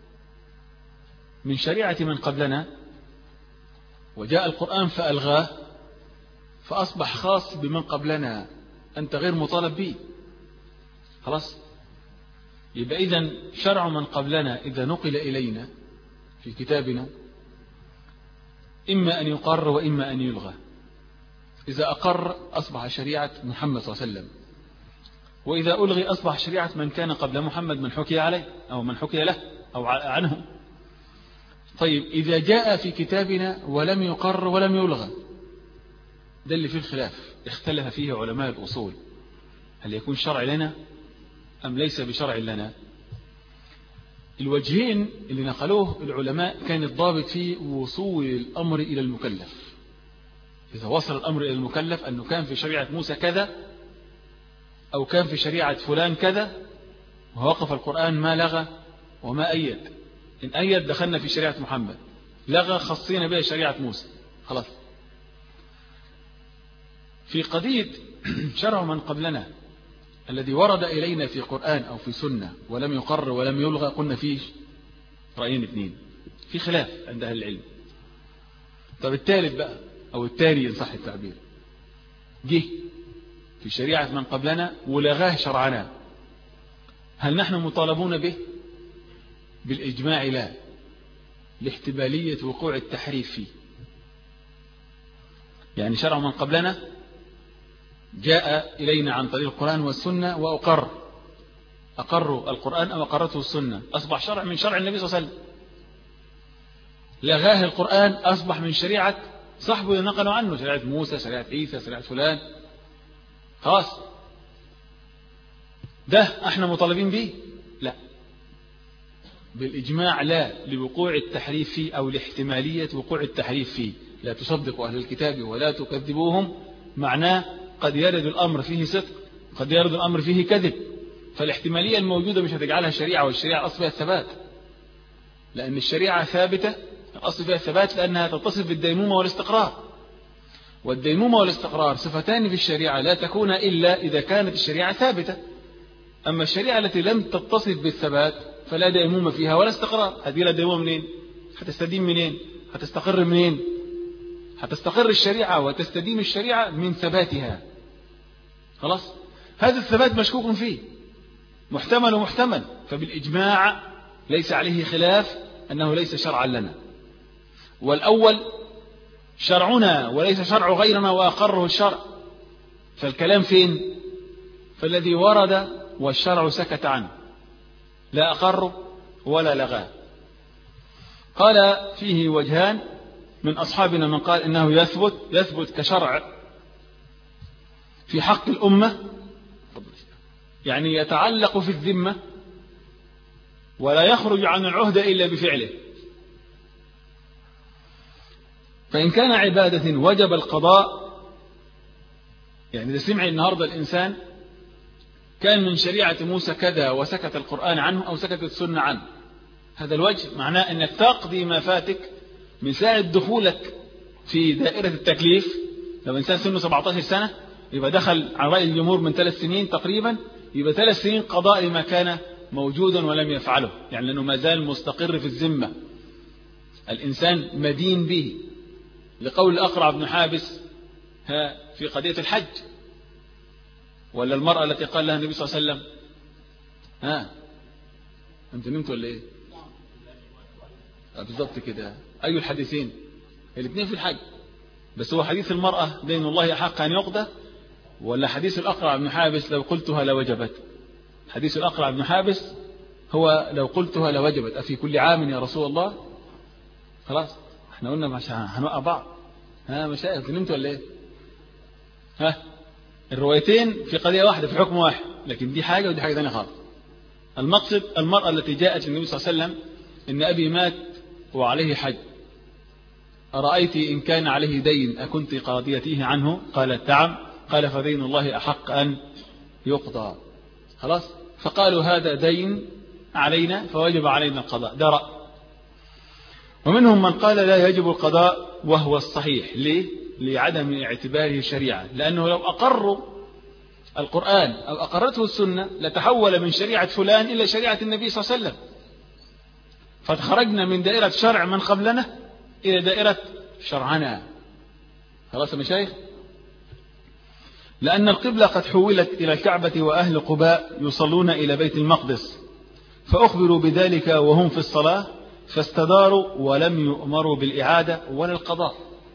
من شريعة من قبلنا وجاء القرآن فألغاه فأصبح خاص بمن قبلنا، أنت غير مطالب به. خلاص، يبقى إذن شرع من قبلنا إذا نقل إلينا في كتابنا إما أن يقر وإما أن يلغى. إذا أقر أصبح شريعة محمد صلى الله عليه وسلم، وإذا ألغي أصبح شريعة من كان قبل محمد من حكي عليه أو من حكي له أو عنه. طيب، إذا جاء في كتابنا ولم يقر ولم يلغى، ده اللي فيه الخلاف، اختلف فيه علماء الأصول، هل يكون شرع لنا أم ليس بشرع لنا؟ الوجهين اللي نقلوه العلماء كان الضابط فيه وصول الأمر إلى المكلف. إذا وصل الأمر إلى المكلف أنه كان في شريعة موسى كذا أو كان في شريعة فلان كذا ووقف القرآن ما لغى وما أيد. إن أيد دخلنا في شريعة محمد، لغى خصينا بها شريعة موسى، خلاص. في قضية شرع من قبلنا الذي ورد إلينا في قرآن أو في سنة ولم يقر ولم يلغى، قلنا فيه رأيين اثنين، في خلاف عند أهل العلم. طب الثالث بقى أو الثاني إن صح التعبير، جه في شريعة من قبلنا ولغاه شرعنا، هل نحن مطالبون به؟ بالإجماع لا، لاحتمالية وقوع التحريف فيه. يعني شرع من قبلنا جاء إلينا عن طريق القرآن والسنة وأقر، أقروا القرآن أو أقرته السنة، أصبح شرع من شرع النبي صلى الله عليه وسلم. لغاه القرآن أصبح من شريعة صاحبه اللي نقلوا عنه، شريعة موسى، شريعة عيسى، شريعة فلان، خلاص. ده احنا مطالبين به؟ لا، بالإجماع لا، لوقوع التحريف فيه أو لاحتمالية وقوع التحريف فيه. لا تصدقوا أهل الكتاب ولا تكذبوهم، معناه قد يرد الأمر فيه صدق، قد يرد الأمر فيه كذب. فالاحتمالية الموجودة مش هتجعلها شريعة، والشريعة أصل فيها الثبات، لأن الشريعة ثابتة، الأصل فيها الثبات لأنها تتصف بالديمومة والاستقرار، والديمومة والاستقرار صفتان في الشريعة لا تكون إلا إذا كانت الشريعة ثابتة. أما الشريعة التي لم تتصف بالثبات فلا ديمومة فيها ولا استقرار. هتجي لها ديمومة منين؟ هتستديم منين؟ هتستقر منين؟ هتستقر الشريعة وتستديم الشريعة من ثباتها. خلاص، هذا الثبات مشكوك فيه، محتمل ومحتمل. فبالإجماع ليس عليه خلاف أنه ليس شرعا لنا. والأول شرعنا وليس شرع غيرنا وأقره الشرع، فالكلام فين؟ فالذي ورد والشرع سكت عنه، لا أقر ولا لغاه. قال فيه وجهان، من أصحابنا من قال إنه يثبت يثبت كشرع في حق الأمة، يعني يتعلق في الذمة ولا يخرج عن العهدة إلا بفعله. فإن كان عبادة وجب القضاء، يعني إذا سمع النهاردة الإنسان كان من شريعة موسى كذا وسكت القرآن عنه أو سكتت السنة عنه. هذا الوجه معناه أنك تقضي ما فاتك من ساعة دخولك في دائرة التكليف. لو إنسان سنه سبعة عشر سنة يبقى دخل على رأي الجمهور من ثلاث سنين تقريبا، يبقى ثلاث سنين قضاء لما كان موجودا ولم يفعله، يعني لأنه ما زال مستقر في الذمة، الإنسان مدين به. لقول الأقرع بن حابس ها في قضية الحج، ولا المرأة التي قال لها النبي صلى الله عليه وسلم ها أنت نمت ولا إيه؟ بالضبط كده. أي الحديثين؟ الاثنين في الحج، بس هو حديث المرأة دين الله أحق أن يقضى، ولا حديث الأقرع بن حابس لو قلتها لوجبت؟ حديث الأقرع بن حابس هو لو قلتها لوجبت، أفي كل عام يا رسول الله؟ خلاص احنا قلنا مش هنوقع بعض. ها مشايخ نمت ولا ايه؟ ها الروايتين في قضية واحدة في حكم واحد، لكن دي حاجة ودي حاجة ثانية خالص. المقصد المرأة التي جاءت للنبي صلى الله عليه وسلم إن أبي مات وعليه حج، أرأيت إن كان عليه دين أكنت قاضيته عنه؟ قالت نعم. قال فدين الله أحق أن يقضى. خلاص، فقالوا هذا دين علينا فوجب علينا القضاء، ده رأي. ومنهم من قال لا يجب القضاء وهو الصحيح. ليه؟ لعدم اعتباره شريعة، لأنه لو أقروا القرآن أو أقرته السنة لتحول من شريعة فلان إلى شريعة النبي صلى الله عليه وسلم، فخرجنا من دائرة شرع من قبلنا إلى دائرة شرعنا. خلاص يا مشايخ؟ لأن القبلة قد حولت إلى الكعبة وأهل قباء يصلون إلى بيت المقدس، فأخبروا بذلك وهم في الصلاة فاستداروا ولم يؤمروا بالإعادة ولا القضاء.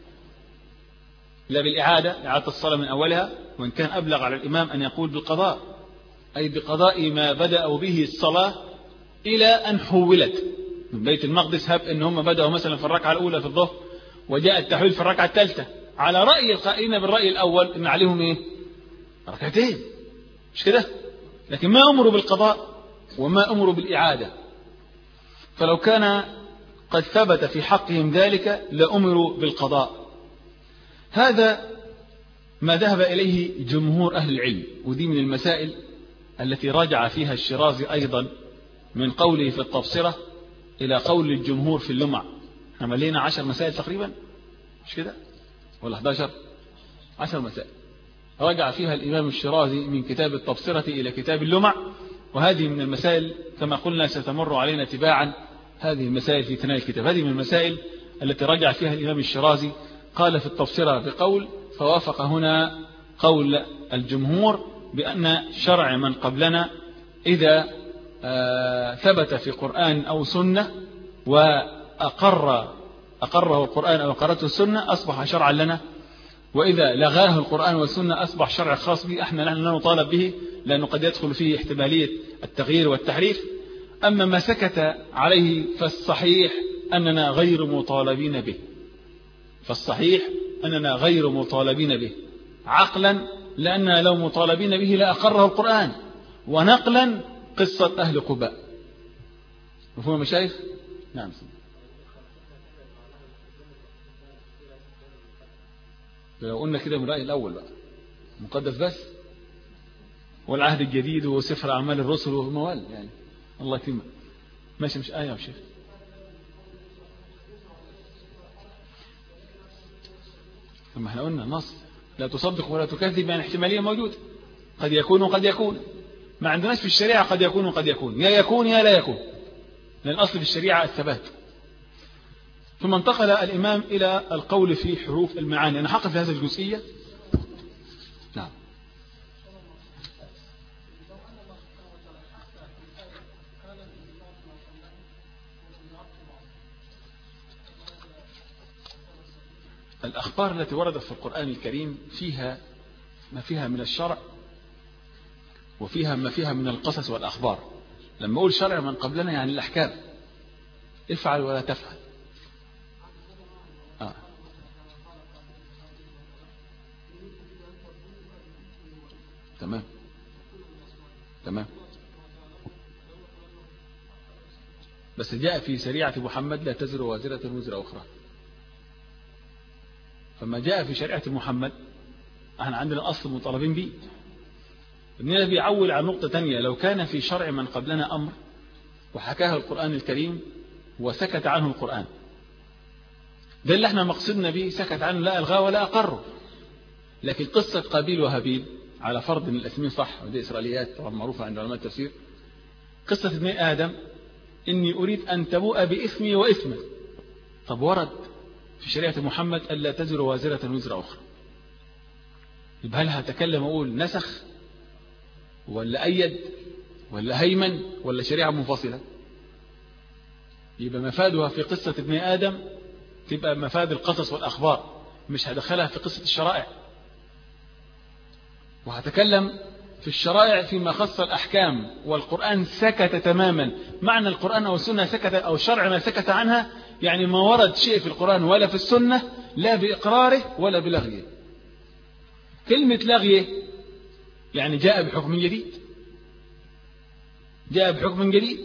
لا بالإعادة، إعادة الصلاة من أولها، وإن كان أبلغ على الإمام أن يقول بالقضاء، أي بقضاء ما بدأوا به الصلاة إلى أن حولت من بيت المقدس. هب إن هم بدأوا مثلا في الركعة الأولى في الظهر وجاء التحويل في الركعة الثالثة، على رأي القائلين بالرأي الأول إن عليهم إيه؟ ركعتين، مش كده؟ لكن ما أمروا بالقضاء وما أمروا بالإعادة. فلو كان قد ثبت في حقهم ذلك لأمروا بالقضاء. هذا ما ذهب إليه جمهور أهل العلم، ودي من المسائل التي راجع فيها الشيرازي أيضا من قوله في التبصرة إلى قول الجمهور في اللمع. احنا ملينا عشر مسائل تقريبا، مش كده؟ ولا أحد عشر؟ عشر مسائل رجع فيها الإمام الشيرازي من كتاب التبصرة إلى كتاب اللمع، وهذه من المسائل كما قلنا ستمر علينا تباعا هذه المسائل في ثنايا الكتاب. هذه من المسائل التي رجع فيها الإمام الشيرازي، قال في التبصرة بقول، فوافق هنا قول الجمهور بأن شرع من قبلنا إذا آه ثبت في قرآن أو سنة وأقر أقره القرآن أو أقرته السنة أصبح شرعا لنا، وإذا لغاه القرآن والسنة أصبح شرع خاص به، احنا لا نطالب به لأنه قد يدخل فيه احتمالية التغيير والتحريف. أما ما سكت عليه فالصحيح أننا غير مطالبين به، فالصحيح أننا غير مطالبين به عقلا، لأننا لو مطالبين به لأقره القرآن، ونقلا قصة أهل قباء. مفهوم مشايخ؟ نعم. لو قلنا كده من رأي الأول بقى مقدس بس، والعهد الجديد وسفر أعمال الرسل وموال، يعني الله يتم ماشي، مش آية يا شيخ. لما احنا قلنا نص لا تصدق ولا تكذب، يعني احتمالية موجودة، قد يكون وقد يكون. ما عندناش في الشريعة قد يكون وقد يكون، يا يكون يا لا يكون، لأن الأصل في الشريعة الثبات. ثم انتقل الإمام إلى القول في حروف المعاني. أنا حقف في هذه الجزئية. نعم. الأخبار التي وردت في القرآن الكريم فيها ما فيها من الشرع وفيها ما فيها من القصص والأخبار. لما أقول شرع من قبلنا يعني الأحكام، افعل ولا تفعل. آه. تمام تمام. بس جاء في شريعة محمد لا تزر وازرة وزر أخرى. فما جاء في شريعة محمد احنا عندنا أصل مطالبين به، ابن بيعول على نقطة تانية، لو كان في شرع من قبلنا أمر وحكاها القرآن الكريم وسكت عنه القرآن، ده اللي احنا مقصدنا به، سكت عنه لا ألغاه ولا أقره. لكن قصة قابيل وهابيل على فرض ان الاسمين صح، ودي إسرائيليات طبعا معروفة عند علماء التفسير، قصة ابن آدم إني أريد أن تبوء بإثمي وإثمك. طب ورد في شريعة محمد ألا تزر وازرة وزر أخرى، يبقى هل هتكلم أقول نسخ ولا أيد ولا هيمن ولا شريعة منفصلة؟ يبقى مفادها في قصة ابن آدم تبقى مفاد القصص والأخبار، مش هدخلها في قصة الشرائع. وهتكلم في الشرائع فيما خص الأحكام، والقرآن سكت تماما. معنى القرآن أو السنة سكت أو الشرع ما سكت عنها، يعني ما ورد شيء في القرآن ولا في السنة لا بإقراره ولا بلغيه. كلمة لغيه يعني جاء بحكم جديد، جاء بحكم جديد.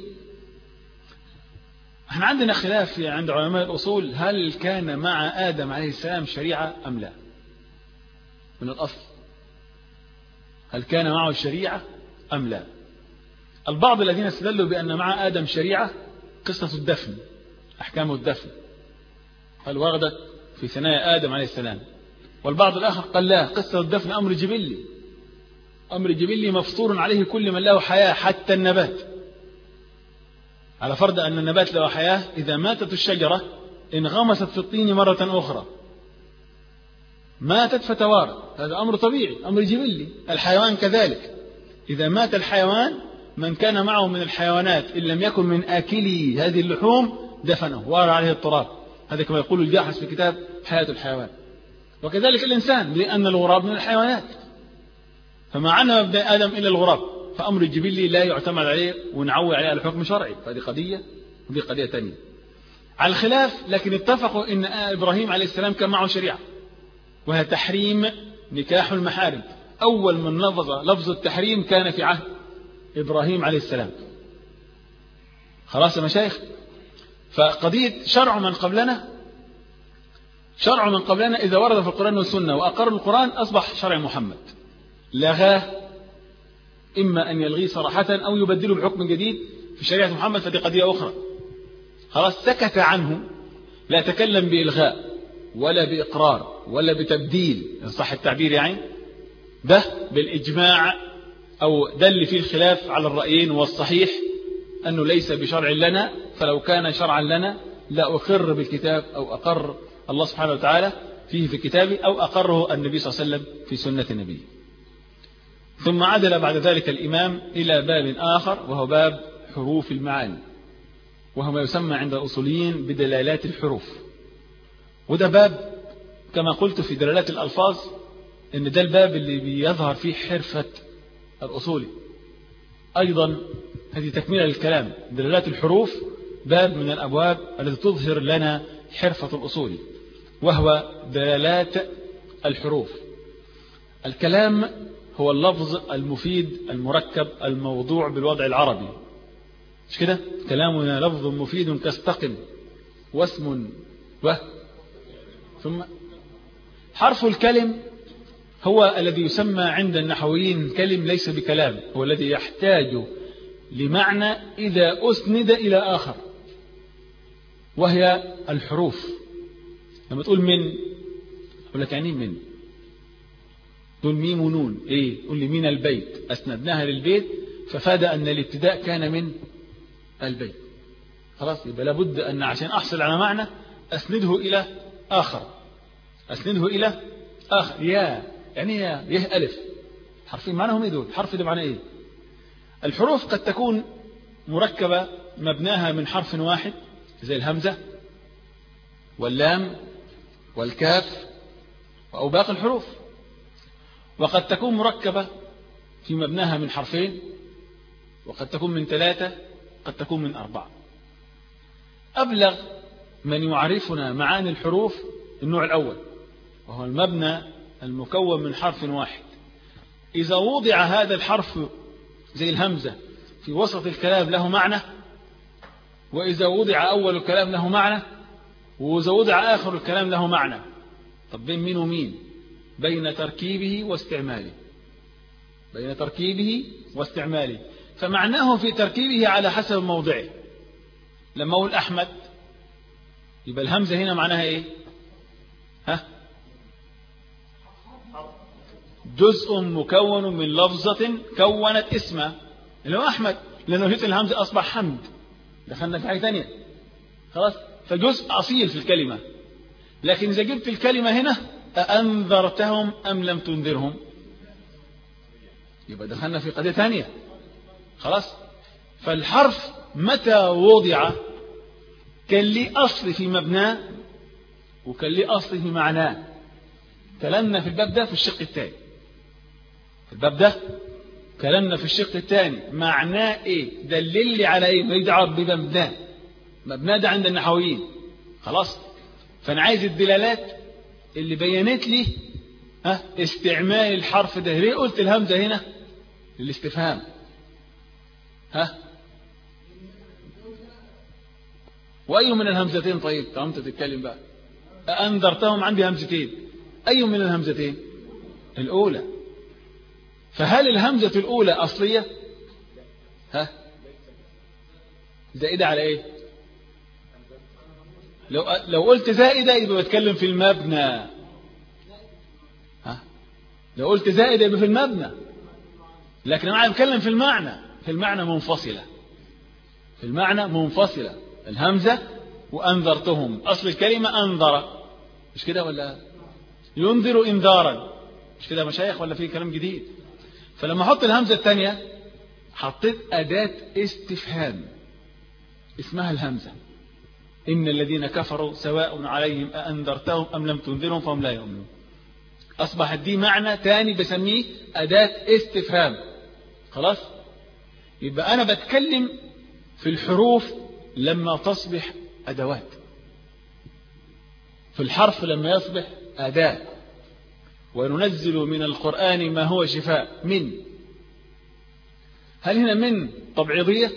احنا عندنا خلاف عند علماء الأصول، هل كان مع آدم عليه السلام شريعة أم لا؟ من الأصل هل كان معه الشريعة أم لا؟ البعض الذين استدلوا بأن مع آدم شريعة قصة الدفن، أحكام الدفن هل وردت في ثنايا آدم عليه السلام، والبعض الآخر قال لا، قصة الدفن أمر جبلي، أمر جبلي مفطور عليه كل من له حياة حتى النبات، على فرض أن النبات له حياة، إذا ماتت الشجرة انغمست في الطين مرة أخرى، ماتت فتوارد، هذا أمر طبيعي، أمر جبلي. الحيوان كذلك، إذا مات الحيوان من كان معه من الحيوانات إن لم يكن من آكلي هذه اللحوم دفنه وارى عليه التراب، هذا كما يقول الجاحظ في كتاب حياة الحيوان. وكذلك الإنسان، لأن الغراب من الحيوانات، فما عنا ابن آدم إلا الغراب، فأمر الجبلي لا يعتمد عليه ونعول عليه على حكم شرعي، فهذه قضية ودي قضية تانية على الخلاف. لكن اتفقوا أن إبراهيم عليه السلام كان معه شريعة، وهي تحريم نكاح المحارم. أول من لفظ لفظ التحريم كان في عهد إبراهيم عليه السلام. خلاص يا مشايخ، فقضية شرع من قبلنا، شرع من قبلنا إذا ورد في القرآن والسنة وأقر القرآن أصبح شرع محمد. لغاه إما أن يلغيه صراحة أو يبدله بحكم جديد في شريعة محمد، فدي قضية أخرى. خلاص سكت عنه، لا تكلم بإلغاء ولا بإقرار ولا بتبديل إن صح التعبير، يعني ده بالإجماع أو دل فيه الخلاف على الرأيين، والصحيح أنه ليس بشرع لنا، فلو كان شرعا لنا لا أقر بالكتاب أو أقر الله سبحانه وتعالى فيه في كتابه أو أقره النبي صلى الله عليه وسلم في سنة النبي. ثم عدل بعد ذلك الإمام إلى باب آخر، وهو باب حروف المعاني، وهو ما يسمى عند الأصوليين بدلالات الحروف. وده باب كما قلت في دلالات الألفاظ إن ده الباب اللي بيظهر فيه حرفة الأصولي. أيضا هذه تكملة للكلام، دلالات الحروف باب من الأبواب التي تظهر لنا حرفة الأصولي، وهو دلالات الحروف. الكلام هو اللفظ المفيد المركب الموضوع بالوضع العربي، مش كده؟ كلامنا لفظ مفيد كاستقم واسم و ثم حرف الكلم هو الذي يسمى عند النحويين كلم، ليس بكلام، هو الذي يحتاج لمعنى إذا أسند إلى آخر، وهي الحروف. لما تقول من أقول لك يعني من، تقول ميم ونون، إيه؟ قول لي من البيت، أسندناها للبيت ففاد أن الابتداء كان من البيت. خلاص، يبقى لابد أن عشان أحصل على معنى أسنده إلى آخر، أسنده إلى آخر. يا يعني يا يه ألف، حرفين معناهم إيه دول؟ حرف ده معناه إيه؟ الحروف قد تكون مركبة مبناها من حرف واحد زي الهمزة واللام والكاف أو باقي الحروف، وقد تكون مركبة في مبناها من حرفين، وقد تكون من ثلاثة، قد تكون من أربعة. أبلغ من يعرفنا معاني الحروف النوع الأول، وهو المبنى المكون من حرف واحد. إذا وضع هذا الحرف زي الهمزة في وسط الكلام له معنى، وإذا وضع أول الكلام له معنى، وإذا وضع آخر الكلام له معنى. طب بين مين ومين؟ بين تركيبه واستعماله. بين تركيبه واستعماله. فمعناه في تركيبه على حسب موضعه. لما أقول أحمد يبقى الهمزة هنا معناها إيه؟ ها؟ جزء مكون من لفظة كونت اسمه اللي هو أحمد، لأنه هيت الهمزة أصبح حمد، دخلنا في حاجة ثانية خلاص. فجزء أصيل في الكلمة. لكن إذا جبت الكلمة هنا أأنذرتهم أم لم تنذرهم يبقى دخلنا في قضية ثانية خلاص. فالحرف متى وضع كان لي أصل في مبناه وكان لي أصل في معناه. كلامنا في الباب ده في الشق الثاني. في الباب ده كلامنا في الشق الثاني معناه إيه، دلل لي على إيه، ما يدعى بمبناه. مبناه ده عند النحويين خلاص. فأنا عايز الدلالات اللي بينت لي ها استعمال الحرف ده. ليه قلت الهمزة هنا للاستفهام؟ ها وأي من الهمزتين؟ طيب تعالوا تتكلم بقى. أنذرتهم عندي همزتين، أي من الهمزتين؟ الأولى. فهل الهمزة الأولى أصلية؟ ها زائدة على إيه؟ لو لو قلت زائدة يبقى بتكلم في المبنى. ها لو قلت زائدة يبقى في المبنى. لكن أنا بتكلم في المعنى. في المعنى منفصلة. في المعنى منفصلة الهمزة. وأنذرتهم أصل الكلمة أنذر، مش كده ولا؟ ينذر إنذارا، مش كده مشايخ ولا في كلام جديد؟ فلما أحط الهمزة الثانية حطيت أداة استفهام اسمها الهمزة. إن الذين كفروا سواء عليهم أأنذرتهم أم لم تنذرهم فهم لا يؤمنون. أصبحت دي معنى تاني بسميه أداة استفهام خلاص. يبقى أنا بتكلم في الحروف لما تصبح أدوات، في الحرف لما يصبح أداة. وننزل من القرآن ما هو شفاء. من هل هنا من تبعيضية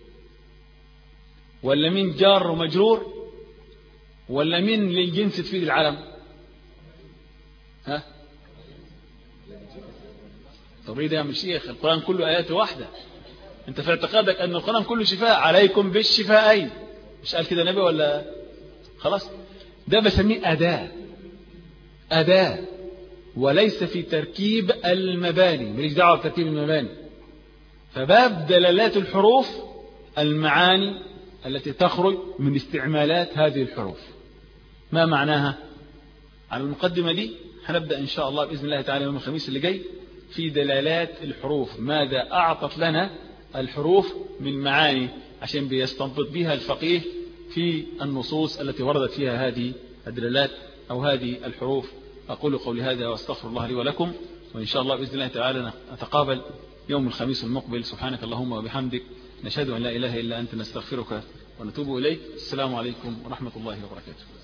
ولا من جار ومجرور ولا من للجنس تفيد العلم؟ ها تبعيض يا مشيخ. القرآن كله آيات واحدة. انت في اعتقادك ان القرآن كله شفاء. عليكم بالشفاءين، مش قال كده نبي ولا؟ خلاص ده بسميه أداة. أداة وليس في تركيب المباني. ماليش دعوة بتركيب المباني. فباب دلالات الحروف المعاني التي تخرج من استعمالات هذه الحروف. ما معناها؟ على المقدمة دي هنبدأ إن شاء الله بإذن الله تعالى يوم الخميس اللي جاي في دلالات الحروف. ماذا أعطت لنا الحروف من معاني عشان بيستنبط بها الفقيه في النصوص التي وردت فيها هذه الدلالات أو هذه الحروف. أقول قولي هذا وأستغفر الله لي ولكم. وإن شاء الله بإذن الله تعالى نتقابل يوم الخميس المقبل. سبحانك اللهم وبحمدك نشهد أن لا إله إلا أنت نستغفرك ونتوب إليك. السلام عليكم ورحمة الله وبركاته.